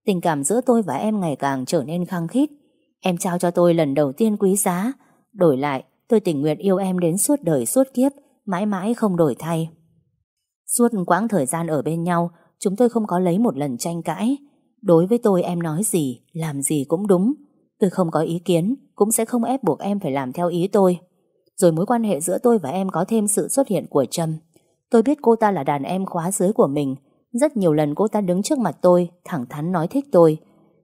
Tình cảm giữa tôi và em ngày càng trở nên khăng khít. Em trao cho tôi lần đầu tiên quý giá. Đổi lại, tôi tình nguyện yêu em đến suốt đời suốt kiếp, mãi mãi không đổi thay. Suốt quãng thời gian ở bên nhau, chúng tôi không có lấy một lần tranh cãi. Đối với tôi, em nói gì, làm gì cũng đúng. Tôi không có ý kiến, cũng sẽ không ép buộc em phải làm theo ý tôi. Rồi mối quan hệ giữa tôi và em có thêm sự xuất hiện của Trâm. Tôi biết cô ta là đàn em khóa dưới của mình. Rất nhiều lần cô ta đứng trước mặt tôi, thẳng thắn nói thích tôi.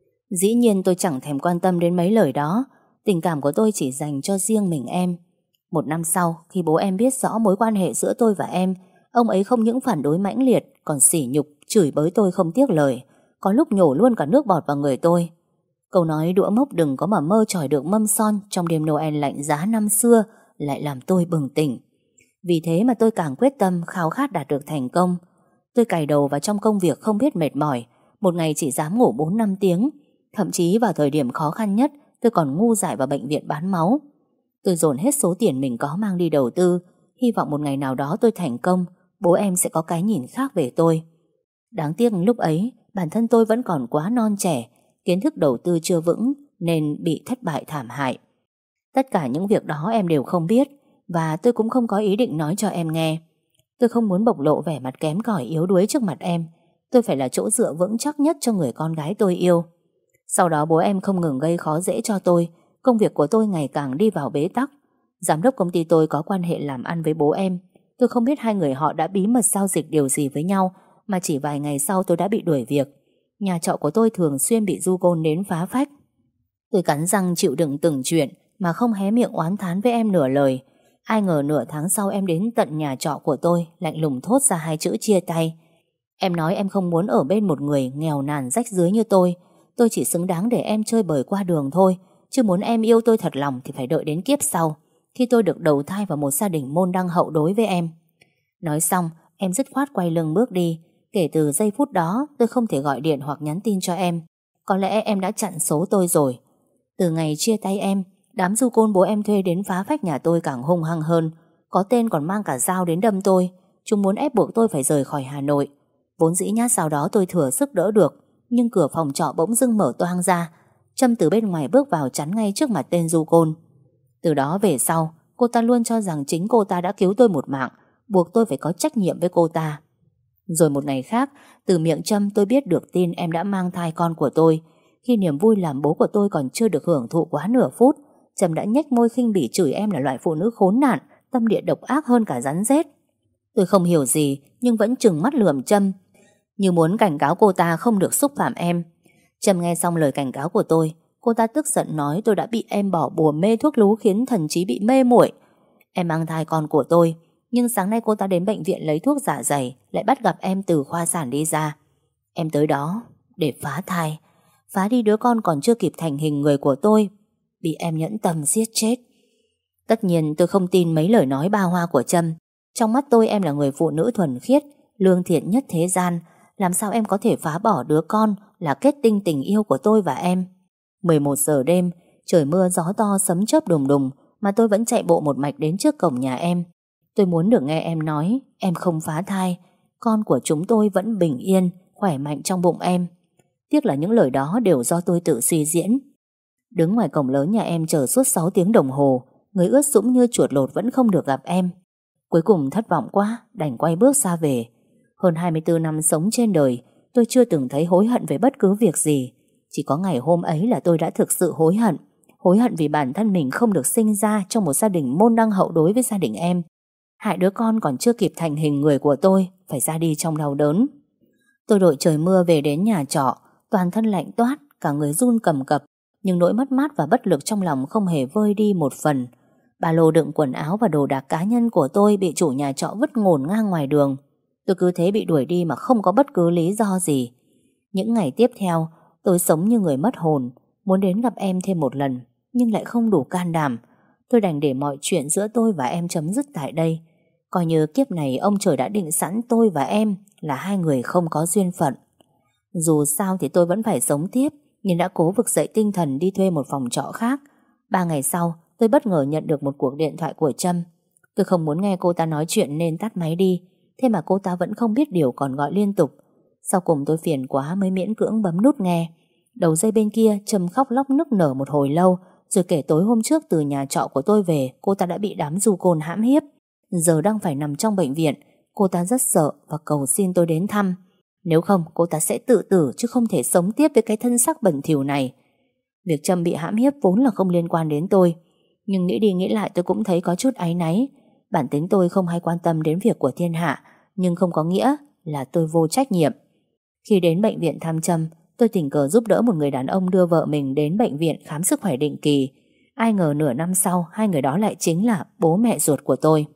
Dĩ nhiên tôi chẳng thèm quan tâm đến mấy lời đó. Tình cảm của tôi chỉ dành cho riêng mình em. Một năm sau, khi bố em biết rõ mối quan hệ giữa tôi và em, ông ấy không những phản đối mãnh liệt, còn sỉ nhục, chửi bới tôi không tiếc lời. Có lúc nhổ luôn cả nước bọt vào người tôi. Câu nói đũa mốc đừng có mà mơ tròi được mâm son trong đêm Noel lạnh giá năm xưa lại làm tôi bừng tỉnh. Vì thế mà tôi càng quyết tâm khao khát đạt được thành công. Tôi cày đầu vào trong công việc không biết mệt mỏi. Một ngày chỉ dám ngủ bốn năm tiếng. Thậm chí vào thời điểm khó khăn nhất, tôi còn ngu dại vào bệnh viện bán máu. Tôi dồn hết số tiền mình có mang đi đầu tư, hy vọng một ngày nào đó tôi thành công, bố em sẽ có cái nhìn khác về tôi. Đáng tiếc lúc ấy, bản thân tôi vẫn còn quá non trẻ, kiến thức đầu tư chưa vững nên bị thất bại thảm hại. Tất cả những việc đó em đều không biết, và tôi cũng không có ý định nói cho em nghe. Tôi không muốn bộc lộ vẻ mặt kém cỏi yếu đuối trước mặt em. Tôi phải là chỗ dựa vững chắc nhất cho người con gái tôi yêu. Sau đó bố em không ngừng gây khó dễ cho tôi. Công việc của tôi ngày càng đi vào bế tắc. Giám đốc công ty tôi có quan hệ làm ăn với bố em. Tôi không biết hai người họ đã bí mật giao dịch điều gì với nhau, mà chỉ vài ngày sau tôi đã bị đuổi việc. Nhà trọ của tôi thường xuyên bị du côn đến phá phách. Tôi cắn răng chịu đựng từng chuyện mà không hé miệng oán thán với em nửa lời. Ai ngờ nửa tháng sau em đến tận nhà trọ của tôi, lạnh lùng thốt ra hai chữ chia tay. Em nói em không muốn ở bên một người nghèo nàn rách rưới như tôi. Tôi chỉ xứng đáng để em chơi bời qua đường thôi, chứ muốn em yêu tôi thật lòng thì phải đợi đến kiếp sau, khi tôi được đầu thai vào một gia đình môn đăng hậu đối với em. Nói xong, em dứt khoát quay lưng bước đi. Kể từ giây phút đó, tôi không thể gọi điện hoặc nhắn tin cho em. Có lẽ em đã chặn số tôi rồi. Từ ngày chia tay em, đám du côn bố em thuê đến phá phách nhà tôi càng hung hăng hơn. Có tên còn mang cả dao đến đâm tôi. Chúng muốn ép buộc tôi phải rời khỏi Hà Nội. Vốn dĩ nhát sau đó tôi thừa sức đỡ được, nhưng cửa phòng trọ bỗng dưng mở toang ra. Trâm từ bên ngoài bước vào chắn ngay trước mặt tên du côn. Từ đó về sau, cô ta luôn cho rằng chính cô ta đã cứu tôi một mạng, buộc tôi phải có trách nhiệm với cô ta. Rồi một ngày khác, từ miệng Trâm tôi biết được tin em đã mang thai con của tôi. Khi niềm vui làm bố của tôi còn chưa được hưởng thụ quá nửa phút, Trâm đã nhếch môi khinh bỉ chửi em là loại phụ nữ khốn nạn, tâm địa độc ác hơn cả rắn rết. Tôi không hiểu gì, nhưng vẫn trừng mắt lườm Trâm, như muốn cảnh cáo cô ta không được xúc phạm em. Trâm nghe xong lời cảnh cáo của tôi, cô ta tức giận nói tôi đã bị em bỏ bùa mê thuốc lú khiến thần trí bị mê muội. Em mang thai con của tôi, nhưng sáng nay cô ta đến bệnh viện lấy thuốc dạ dày, lại bắt gặp em từ khoa sản đi ra. Em tới đó để phá thai, phá đi đứa con còn chưa kịp thành hình người của tôi, bị em nhẫn tâm giết chết. Tất nhiên tôi không tin mấy lời nói ba hoa của Trâm. Trong mắt tôi em là người phụ nữ thuần khiết, lương thiện nhất thế gian. Làm sao em có thể phá bỏ đứa con là kết tinh tình yêu của tôi và em? mười một giờ đêm, trời mưa gió to sấm chớp đùng đùng, mà tôi vẫn chạy bộ một mạch đến trước cổng nhà em. Tôi muốn được nghe em nói em không phá thai, con của chúng tôi vẫn bình yên, khỏe mạnh trong bụng em. Tiếc là những lời đó đều do tôi tự suy diễn. Đứng ngoài cổng lớn nhà em chờ suốt sáu tiếng đồng hồ, người ướt sũng như chuột lột vẫn không được gặp em. Cuối cùng thất vọng quá, đành quay bước xa về. Hơn hai mươi tư năm sống trên đời, tôi chưa từng thấy hối hận về bất cứ việc gì. Chỉ có ngày hôm ấy là tôi đã thực sự hối hận. Hối hận vì bản thân mình không được sinh ra trong một gia đình môn đăng hậu đối với gia đình em. Hại đứa con còn chưa kịp thành hình người của tôi phải ra đi trong đau đớn. Tôi đội trời mưa về đến nhà trọ, toàn thân lạnh toát, cả người run cầm cập. Nhưng nỗi mất mát và bất lực trong lòng không hề vơi đi một phần. Ba lô đựng quần áo và đồ đạc cá nhân của tôi bị chủ nhà trọ vứt ngổn ngang ngoài đường. Tôi cứ thế bị đuổi đi mà không có bất cứ lý do gì. Những ngày tiếp theo, tôi sống như người mất hồn, muốn đến gặp em thêm một lần, nhưng lại không đủ can đảm. Tôi đành để mọi chuyện giữa tôi và em chấm dứt tại đây. Coi như kiếp này ông trời đã định sẵn tôi và em là hai người không có duyên phận. Dù sao thì tôi vẫn phải sống tiếp, nhưng đã cố vực dậy tinh thần đi thuê một phòng trọ khác. Ba ngày sau, tôi bất ngờ nhận được một cuộc điện thoại của Trâm. Tôi không muốn nghe cô ta nói chuyện nên tắt máy đi. Thế mà cô ta vẫn không biết điều còn gọi liên tục. Sau cùng tôi phiền quá mới miễn cưỡng bấm nút nghe. Đầu dây bên kia Trâm khóc lóc nức nở một hồi lâu, rồi kể tối hôm trước từ nhà trọ của tôi về, cô ta đã bị đám du côn hãm hiếp, giờ đang phải nằm trong bệnh viện. Cô ta rất sợ và cầu xin tôi đến thăm. Nếu không cô ta sẽ tự tử, chứ không thể sống tiếp với cái thân xác bẩn thỉu này. Việc Trâm bị hãm hiếp vốn là không liên quan đến tôi, nhưng nghĩ đi nghĩ lại tôi cũng thấy có chút áy náy. Bản tính tôi không hay quan tâm đến việc của thiên hạ, nhưng không có nghĩa là tôi vô trách nhiệm. Khi đến bệnh viện thăm Trâm, tôi tình cờ giúp đỡ một người đàn ông đưa vợ mình đến bệnh viện khám sức khỏe định kỳ. Ai ngờ nửa năm sau, hai người đó lại chính là bố mẹ ruột của tôi.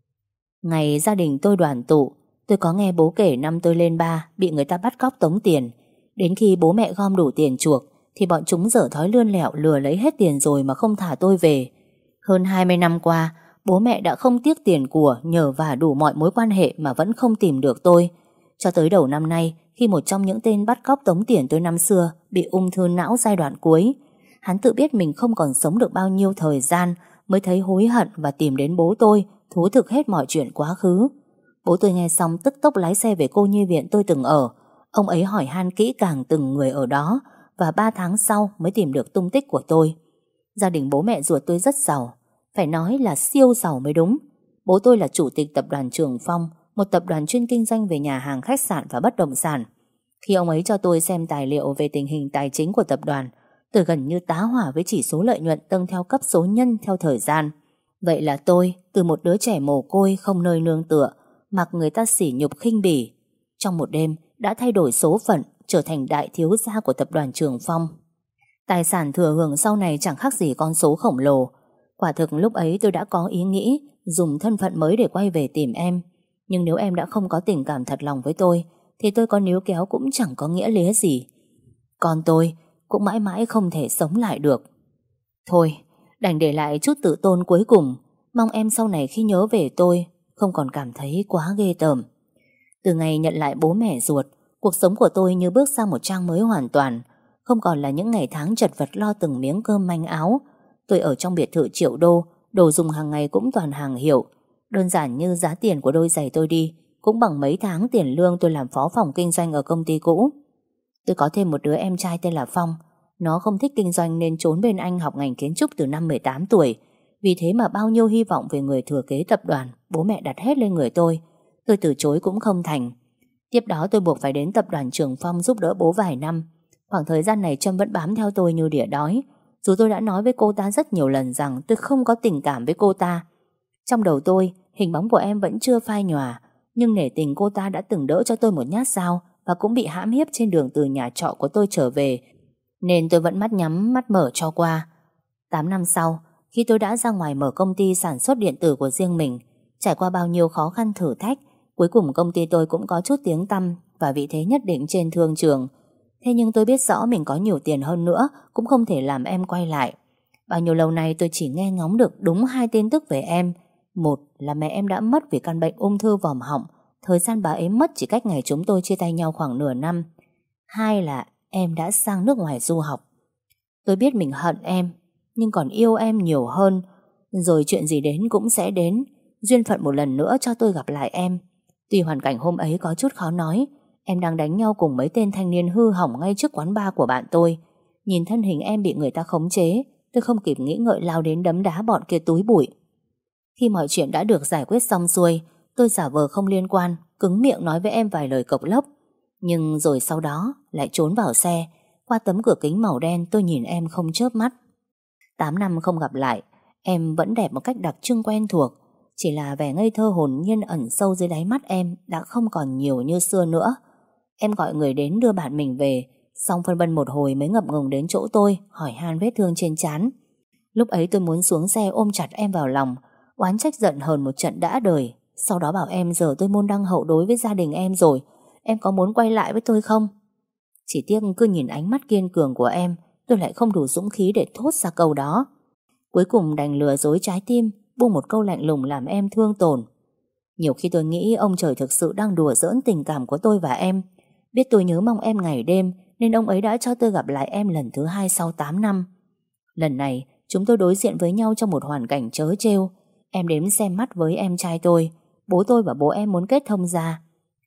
Ngày gia đình tôi đoàn tụ, tôi có nghe bố kể năm tôi lên ba bị người ta bắt cóc tống tiền. Đến khi bố mẹ gom đủ tiền chuộc thì bọn chúng dở thói lươn lẹo lừa lấy hết tiền rồi mà không thả tôi về. Hơn hai mươi năm qua, bố mẹ đã không tiếc tiền của, nhờ vả đủ mọi mối quan hệ mà vẫn không tìm được tôi. Cho tới đầu năm nay, khi một trong những tên bắt cóc tống tiền tôi năm xưa bị ung thư não giai đoạn cuối, hắn tự biết mình không còn sống được bao nhiêu thời gian, mới thấy hối hận và tìm đến bố tôi thú thực hết mọi chuyện quá khứ. Bố tôi nghe xong tức tốc lái xe về cô nhi viện tôi từng ở. Ông ấy hỏi han kỹ càng từng người ở đó, và ba tháng sau mới tìm được tung tích của tôi. Gia đình bố mẹ ruột tôi rất giàu, phải nói là siêu giàu mới đúng. Bố tôi là chủ tịch tập đoàn Trường Phong, một tập đoàn chuyên kinh doanh về nhà hàng, khách sạn và bất động sản. Khi ông ấy cho tôi xem tài liệu về tình hình tài chính của tập đoàn, tôi gần như tá hỏa với chỉ số lợi nhuận tăng theo cấp số nhân theo thời gian. Vậy là tôi, từ một đứa trẻ mồ côi không nơi nương tựa, mặc người ta sỉ nhục khinh bỉ, trong một đêm đã thay đổi số phận, trở thành đại thiếu gia của tập đoàn Trường Phong. Tài sản thừa hưởng sau này chẳng khác gì con số khổng lồ. Quả thực lúc ấy tôi đã có ý nghĩ dùng thân phận mới để quay về tìm em. Nhưng nếu em đã không có tình cảm thật lòng với tôi, thì tôi có níu kéo cũng chẳng có nghĩa lía gì. Còn tôi cũng mãi mãi không thể sống lại được. Thôi, đành để lại chút tự tôn cuối cùng. Mong em sau này khi nhớ về tôi không còn cảm thấy quá ghê tởm. Từ ngày nhận lại bố mẹ ruột, cuộc sống của tôi như bước sang một trang mới hoàn toàn. Không còn là những ngày tháng chật vật lo từng miếng cơm manh áo. Tôi ở trong biệt thự triệu đô, đồ dùng hàng ngày cũng toàn hàng hiệu. Đơn giản như giá tiền của đôi giày tôi đi cũng bằng mấy tháng tiền lương tôi làm phó phòng kinh doanh ở công ty cũ. Tôi có thêm một đứa em trai tên là Phong. Nó không thích kinh doanh nên trốn bên anh học ngành kiến trúc từ năm mười tám tuổi. Vì thế mà bao nhiêu hy vọng về người thừa kế tập đoàn bố mẹ đặt hết lên người tôi. Tôi từ chối cũng không thành. Tiếp đó tôi buộc phải đến tập đoàn Trường Phong giúp đỡ bố vài năm. Khoảng thời gian này Trâm vẫn bám theo tôi như đỉa đói. Dù tôi đã nói với cô ta rất nhiều lần rằng tôi không có tình cảm với cô ta. Trong đầu tôi, hình bóng của em vẫn chưa phai nhòa. Nhưng nể tình cô ta đã từng đỡ cho tôi một nhát dao và cũng bị hãm hiếp trên đường từ nhà trọ của tôi trở về, nên tôi vẫn mắt nhắm mắt mở cho qua. Tám năm sau, khi tôi đã ra ngoài mở công ty sản xuất điện tử của riêng mình, trải qua bao nhiêu khó khăn thử thách, cuối cùng công ty tôi cũng có chút tiếng tăm và vị thế nhất định trên thương trường. Thế nhưng tôi biết rõ mình có nhiều tiền hơn nữa cũng không thể làm em quay lại. Bao nhiêu lâu nay tôi chỉ nghe ngóng được đúng hai tin tức về em. Một là mẹ em đã mất vì căn bệnh ung thư vòm họng. Thời gian bà ấy mất chỉ cách ngày chúng tôi chia tay nhau khoảng nửa năm. Hai là em đã sang nước ngoài du học. Tôi biết mình hận em, nhưng còn yêu em nhiều hơn. Rồi chuyện gì đến cũng sẽ đến. Duyên phận một lần nữa cho tôi gặp lại em. Tuy hoàn cảnh hôm ấy có chút khó nói, em đang đánh nhau cùng mấy tên thanh niên hư hỏng ngay trước quán bar của bạn tôi. Nhìn thân hình em bị người ta khống chế, tôi không kịp nghĩ ngợi lao đến đấm đá bọn kia túi bụi. Khi mọi chuyện đã được giải quyết xong xuôi, tôi giả vờ không liên quan, cứng miệng nói với em vài lời cộc lốc. Nhưng rồi sau đó lại trốn vào xe. Qua tấm cửa kính màu đen tôi nhìn em không chớp mắt. Tám năm không gặp lại, em vẫn đẹp một cách đặc trưng quen thuộc. Chỉ là vẻ ngây thơ hồn nhiên ẩn sâu dưới đáy mắt em đã không còn nhiều như xưa nữa. Em gọi người đến đưa bạn mình về, xong phân vân một hồi mới ngập ngừng đến chỗ tôi, hỏi han vết thương trên trán. Lúc ấy tôi muốn xuống xe ôm chặt em vào lòng, oán trách giận hờn một trận đã đời. Sau đó bảo em giờ tôi môn đăng hậu đối với gia đình em rồi, em có muốn quay lại với tôi không? Chỉ tiếc cứ nhìn ánh mắt kiên cường của em, tôi lại không đủ dũng khí để thốt ra câu đó. Cuối cùng đành lừa dối trái tim, buông một câu lạnh lùng làm em thương tổn. Nhiều khi tôi nghĩ ông trời thực sự đang đùa giỡn tình cảm của tôi và em. Biết tôi nhớ mong em ngày đêm, nên ông ấy đã cho tôi gặp lại em lần thứ hai sau tám năm. Lần này chúng tôi đối diện với nhau trong một hoàn cảnh trớ trêu. Em đến xem mắt với em trai tôi. Bố tôi và bố em muốn kết thông gia.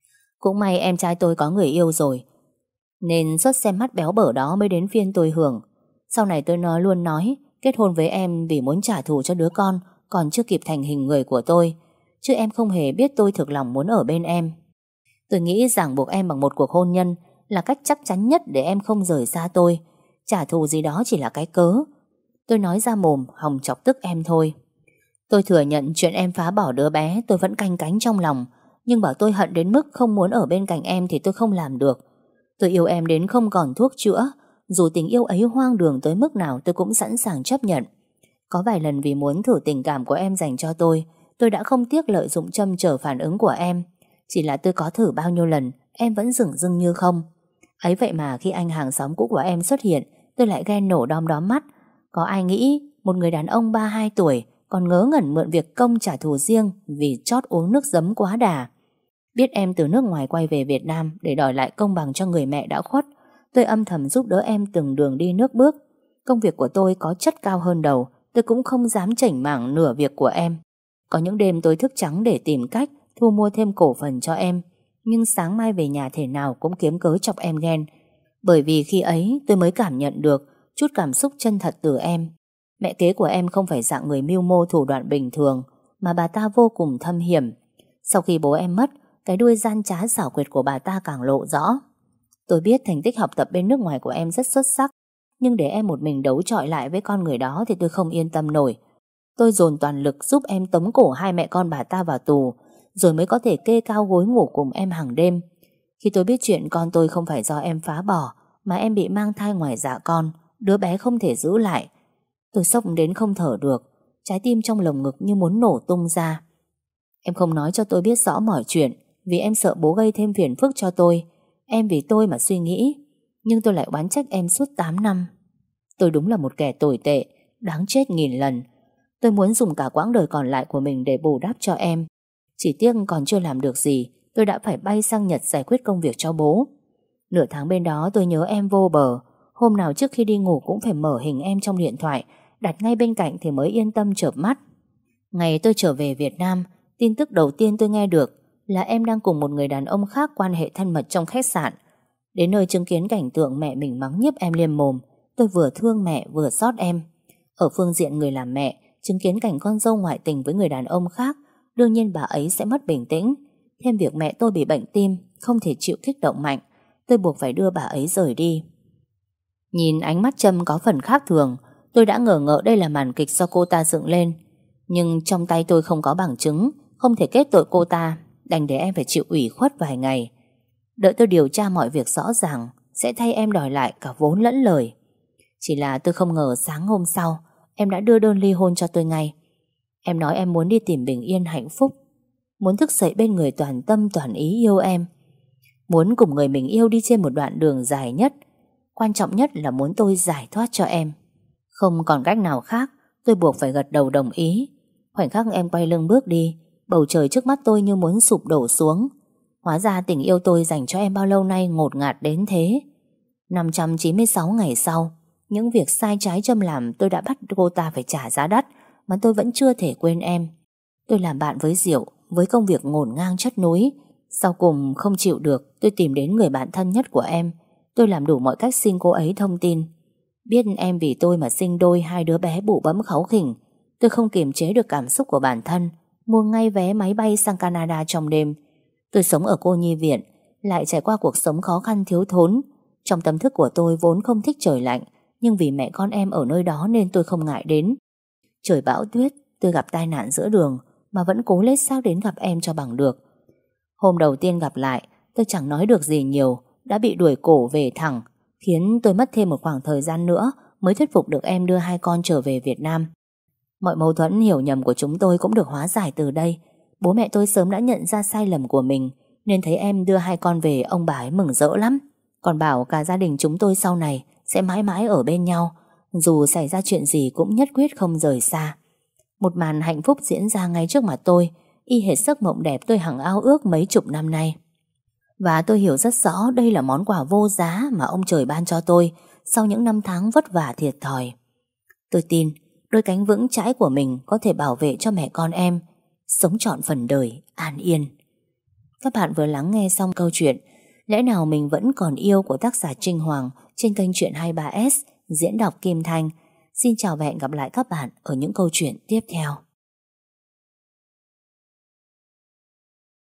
Cũng may em trai tôi có người yêu rồi, nên suất xem mắt béo bở đó mới đến phiên tôi hưởng. Sau này tôi nói luôn nói kết hôn với em vì muốn trả thù cho đứa con còn chưa kịp thành hình người của tôi, chứ em không hề biết tôi thực lòng muốn ở bên em. Tôi nghĩ ràng buộc em bằng một cuộc hôn nhân là cách chắc chắn nhất để em không rời xa tôi. Trả thù gì đó chỉ là cái cớ. Tôi nói ra mồm hòng chọc tức em thôi. Tôi thừa nhận chuyện em phá bỏ đứa bé tôi vẫn canh cánh trong lòng, nhưng bảo tôi hận đến mức không muốn ở bên cạnh em thì tôi không làm được. Tôi yêu em đến không còn thuốc chữa. Dù tình yêu ấy hoang đường tới mức nào tôi cũng sẵn sàng chấp nhận. Có vài lần vì muốn thử tình cảm của em dành cho tôi, tôi đã không tiếc lợi dụng châm chở phản ứng của em. Chỉ là tôi có thử bao nhiêu lần, em vẫn dửng dưng như không. Ấy vậy mà khi anh hàng xóm cũ của em xuất hiện, tôi lại ghen nổ đom đóm mắt. Có ai nghĩ một người đàn ông ba mươi hai tuổi còn ngớ ngẩn mượn việc công trả thù riêng vì chót uống nước giấm quá đà. Biết em từ nước ngoài quay về Việt Nam để đòi lại công bằng cho người mẹ đã khuất, tôi âm thầm giúp đỡ em từng đường đi nước bước. Công việc của tôi có chất cao hơn đầu, tôi cũng không dám chảnh mảng nửa việc của em. Có những đêm tôi thức trắng để tìm cách thu mua thêm cổ phần cho em, nhưng sáng mai về nhà thể nào cũng kiếm cớ chọc em ghen. Bởi vì khi ấy tôi mới cảm nhận được chút cảm xúc chân thật từ em. Mẹ kế của em không phải dạng người mưu mô thủ đoạn bình thường, mà bà ta vô cùng thâm hiểm. Sau khi bố em mất, cái đuôi gian trá xảo quyệt của bà ta càng lộ rõ. Tôi biết thành tích học tập bên nước ngoài của em rất xuất sắc, nhưng để em một mình đấu chọi lại với con người đó thì tôi không yên tâm nổi. Tôi dồn toàn lực giúp em tống cổ hai mẹ con bà ta vào tù, rồi mới có thể kê cao gối ngủ cùng em hàng đêm. Khi tôi biết chuyện con tôi không phải do em phá bỏ, mà em bị mang thai ngoài dạ con, đứa bé không thể giữ lại, tôi sốc đến không thở được, trái tim trong lồng ngực như muốn nổ tung ra. Em không nói cho tôi biết rõ mọi chuyện, vì em sợ bố gây thêm phiền phức cho tôi. Em vì tôi mà suy nghĩ, nhưng tôi lại oán trách em suốt tám năm. Tôi đúng là một kẻ tồi tệ, đáng chết nghìn lần. Tôi muốn dùng cả quãng đời còn lại của mình để bù đắp cho em. Chỉ tiếc còn chưa làm được gì, tôi đã phải bay sang Nhật giải quyết công việc cho bố. Nửa tháng bên đó tôi nhớ em vô bờ. Hôm nào trước khi đi ngủ cũng phải mở hình em trong điện thoại, đặt ngay bên cạnh thì mới yên tâm chợp mắt. Ngày tôi trở về Việt Nam, tin tức đầu tiên tôi nghe được là em đang cùng một người đàn ông khác quan hệ thân mật trong khách sạn. Đến nơi chứng kiến cảnh tượng mẹ mình mắng nhiếc em liềm mồm, tôi vừa thương mẹ vừa xót em. Ở phương diện người làm mẹ, chứng kiến cảnh con dâu ngoại tình với người đàn ông khác, đương nhiên bà ấy sẽ mất bình tĩnh. Thêm việc mẹ tôi bị bệnh tim, không thể chịu kích động mạnh, tôi buộc phải đưa bà ấy rời đi. Nhìn ánh mắt Trâm có phần khác thường, tôi đã ngờ ngợ đây là màn kịch do cô ta dựng lên. Nhưng trong tay tôi không có bằng chứng, không thể kết tội cô ta, đành để em phải chịu ủy khuất vài ngày. Đợi tôi điều tra mọi việc rõ ràng, sẽ thay em đòi lại cả vốn lẫn lời. Chỉ là tôi không ngờ sáng hôm sau em đã đưa đơn ly hôn cho tôi ngay. Em nói em muốn đi tìm bình yên hạnh phúc, muốn thức dậy bên người toàn tâm toàn ý yêu em, muốn cùng người mình yêu đi trên một đoạn đường dài nhất. Quan trọng nhất là muốn tôi giải thoát cho em. Không còn cách nào khác, tôi buộc phải gật đầu đồng ý. Khoảnh khắc em quay lưng bước đi, bầu trời trước mắt tôi như muốn sụp đổ xuống. Hóa ra tình yêu tôi dành cho em bao lâu nay ngột ngạt đến thế. năm trăm chín mươi sáu ngày sau, những việc sai trái Trâm làm tôi đã bắt cô ta phải trả giá đắt, mà tôi vẫn chưa thể quên em. Tôi làm bạn với rượu, với công việc ngổn ngang chất núi. Sau cùng không chịu được, tôi tìm đến người bạn thân nhất của em. Tôi làm đủ mọi cách xin cô ấy thông tin. Biết em vì tôi mà sinh đôi hai đứa bé bụ bẫm kháu khỉnh, tôi không kiềm chế được cảm xúc của bản thân, mua ngay vé máy bay sang Canada trong đêm. Tôi sống ở cô nhi viện, lại trải qua cuộc sống khó khăn thiếu thốn. Trong tâm thức của tôi vốn không thích trời lạnh, nhưng vì mẹ con em ở nơi đó nên tôi không ngại đến. Trời bão tuyết, tôi gặp tai nạn giữa đường mà vẫn cố lết xác đến gặp em cho bằng được. Hôm đầu tiên gặp lại, tôi chẳng nói được gì nhiều, đã bị đuổi cổ về thẳng, khiến tôi mất thêm một khoảng thời gian nữa mới thuyết phục được em đưa hai con trở về Việt Nam. Mọi mâu thuẫn hiểu nhầm của chúng tôi cũng được hóa giải từ đây. Bố mẹ tôi sớm đã nhận ra sai lầm của mình, nên thấy em đưa hai con về, ông bà ấy mừng rỡ lắm. Còn bảo cả gia đình chúng tôi sau này sẽ mãi mãi ở bên nhau, dù xảy ra chuyện gì cũng nhất quyết không rời xa. Một màn hạnh phúc diễn ra ngay trước mặt tôi, y hệt giấc mộng đẹp tôi hằng ao ước mấy chục năm nay. Và tôi hiểu rất rõ đây là món quà vô giá mà ông trời ban cho tôi sau những năm tháng vất vả thiệt thòi. Tôi tin đôi cánh vững chãi của mình có thể bảo vệ cho mẹ con em sống trọn phần đời an yên. Các bạn vừa lắng nghe xong câu chuyện Lẽ nào mình vẫn còn yêu của tác giả Trinh Hoàng trên kênh Chuyện hai mươi ba S, diễn đọc Kim Thanh. Xin chào và hẹn gặp lại các bạn ở những câu chuyện tiếp theo.